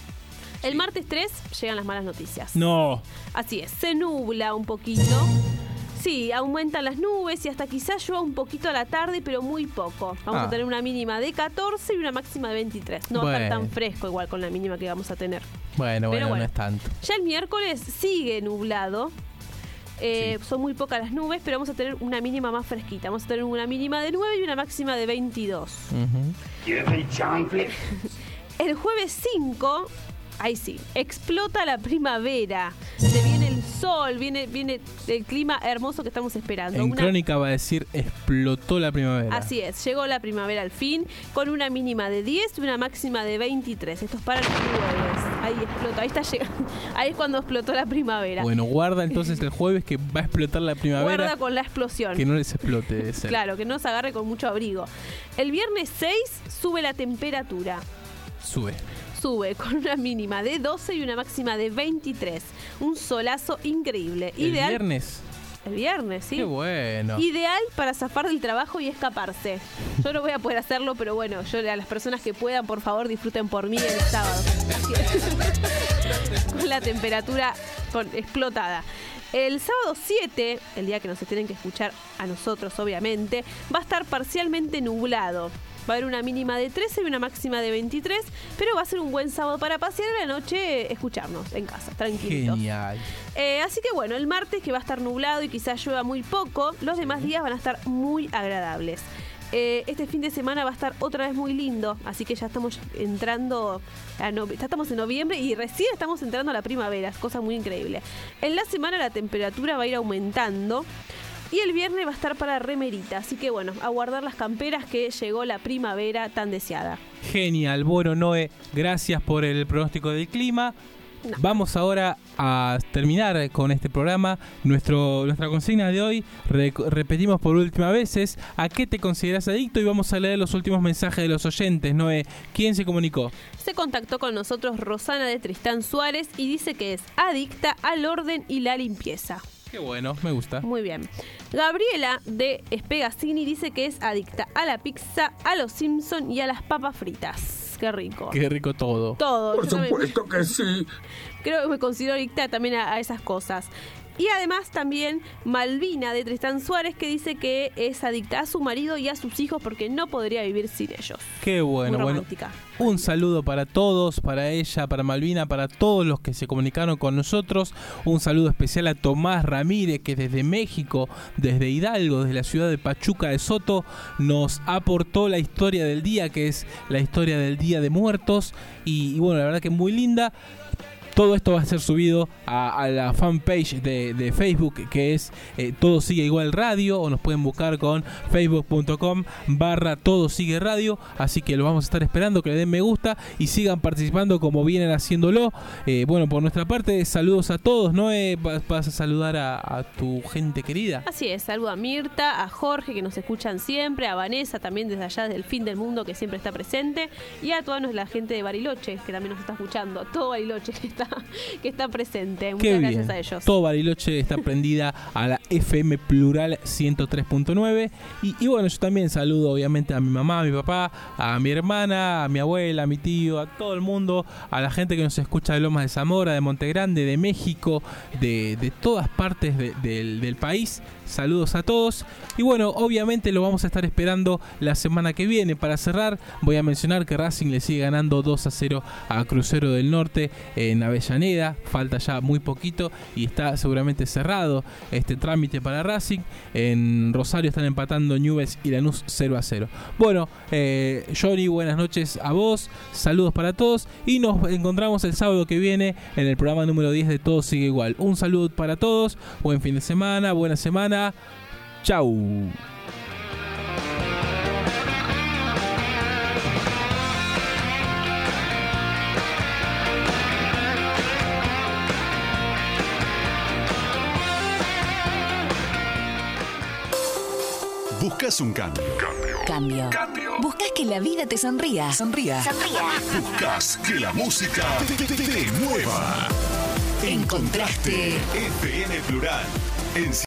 El martes tres llegan las malas noticias. No. Así es, se nubla un poquito. Sí, aumentan las nubes y hasta quizás llueva un poquito a la tarde, pero muy poco. Vamos ah. a tener una mínima de catorce y una máxima de veintitrés. No bueno. va a estar tan fresco igual con la mínima que vamos a tener. Bueno, bueno, bueno, no es tanto. Ya el miércoles sigue nublado. Eh, sí. Son muy pocas las nubes, pero vamos a tener una mínima más fresquita. Vamos a tener una mínima de nueve y una máxima de veintidós. Uh-huh. ¿Quieres el chanfle? El jueves cinco... Ahí sí, explota la primavera. Se viene el sol, viene, viene el clima hermoso que estamos esperando. En una... crónica va a decir explotó la primavera. Así es, llegó la primavera al fin, con una mínima de diez y una máxima de veintitrés. Esto es para el jueves. Ahí explotó, ahí está llegando. Ahí es cuando explotó la primavera. Bueno, guarda entonces el jueves que va a explotar la primavera. Guarda con la explosión. Que no les explote ese. Claro, que no se agarre con mucho abrigo. El viernes seis sube la temperatura. Sube. Sube con una mínima de doce y una máxima de veintitrés. Un solazo increíble. ¿El Ideal... viernes? El viernes, sí. Qué bueno. Ideal para zafar del trabajo y escaparse. Yo no voy a poder hacerlo, pero bueno, yo a las personas que puedan, por favor, disfruten por mí el sábado. con la temperatura con, explotada. El sábado siete, el día que nos tienen que escuchar a nosotros, obviamente, va a estar parcialmente nublado. Va a haber una mínima de trece y una máxima de veintitrés, pero va a ser un buen sábado para pasear a la noche, escucharnos en casa, tranquilitos. Genial. Eh, así que bueno, el martes que va a estar nublado y quizás llueva muy poco, los demás días van a estar muy agradables. Eh, este fin de semana va a estar otra vez muy lindo, así que ya estamos entrando a no, ya estamos en noviembre y recién estamos entrando a la primavera, es cosa muy increíble. En la semana la temperatura va a ir aumentando y el viernes va a estar para remerita, así que bueno, a guardar las camperas que llegó la primavera tan deseada. Genial, bueno Noé, gracias por el pronóstico del clima. No. Vamos ahora a terminar con este programa. Nuestro, nuestra consigna de hoy, re, repetimos por última vez, es ¿a qué te consideras adicto? Y vamos a leer los últimos mensajes de los oyentes. Noé, ¿quién se comunicó? Se contactó con nosotros Rosana de Tristán Suárez y dice que es adicta al orden y la limpieza. Qué bueno, me gusta. Muy bien. Gabriela de Espegazzini dice que es adicta a la pizza, a los Simpson y a las papas fritas. Qué rico. Qué rico todo. Todo. Por supuesto que sí. Creo que me considero adicta también a, a esas cosas. Y además también Malvina de Tristán Suárez, que dice que es adicta a su marido y a sus hijos porque no podría vivir sin ellos. Qué bueno, bueno. Un saludo para todos, para ella, para Malvina, para todos los que se comunicaron con nosotros. Un saludo especial a Tomás Ramírez, que desde México, desde Hidalgo, desde la ciudad de Pachuca de Soto, nos aportó la historia del día, que es la historia del Día de Muertos. Y, y bueno, la verdad que muy linda. Todo esto va a ser subido a, a la fanpage de, de Facebook, que es eh, Todo Sigue Igual Radio, o nos pueden buscar con facebook.com barra Todo Sigue Radio. Así que lo vamos a estar esperando, que le den me gusta y sigan participando como vienen haciéndolo. Eh, bueno, por nuestra parte, saludos a todos, ¿no? Eh, vas a saludar a, a tu gente querida. Así es, saludo a Mirta, a Jorge, que nos escuchan siempre, a Vanessa también desde allá, desde el fin del mundo, que siempre está presente, y a toda la gente de Bariloche, que también nos está escuchando, a todo Bariloche que está que está presente. Muchas Qué gracias bien. a ellos. Todo Bariloche está prendida a la F M Plural ciento tres punto nueve. Y, y bueno, yo también saludo obviamente a mi mamá, a mi papá, a mi hermana, a mi abuela, a mi tío, a todo el mundo, a la gente que nos escucha de Lomas de Zamora, de Montegrande, de México, de, de todas partes de, de, del país. Saludos a todos. Y bueno, obviamente lo vamos a estar esperando la semana que viene. Para cerrar, voy a mencionar que Racing le sigue ganando dos a cero a Crucero del Norte en Avellaneda. Falta ya muy poquito y está seguramente cerrado este trámite para Racing. En Rosario están empatando Newell's y Lanús cero a cero. Bueno, eh, Johnny, buenas noches a vos. Saludos para todos. Y nos encontramos el sábado que viene en el programa número diez de Todo Sigue Igual. Un saludo para todos. Buen fin de semana, buena semana. Chau. ¿Buscas un cambio? Cambio. Cambio. Buscas que la vida te sonría. Sonría. Buscas que la música te, te, te mueva. Encontraste F M Plural en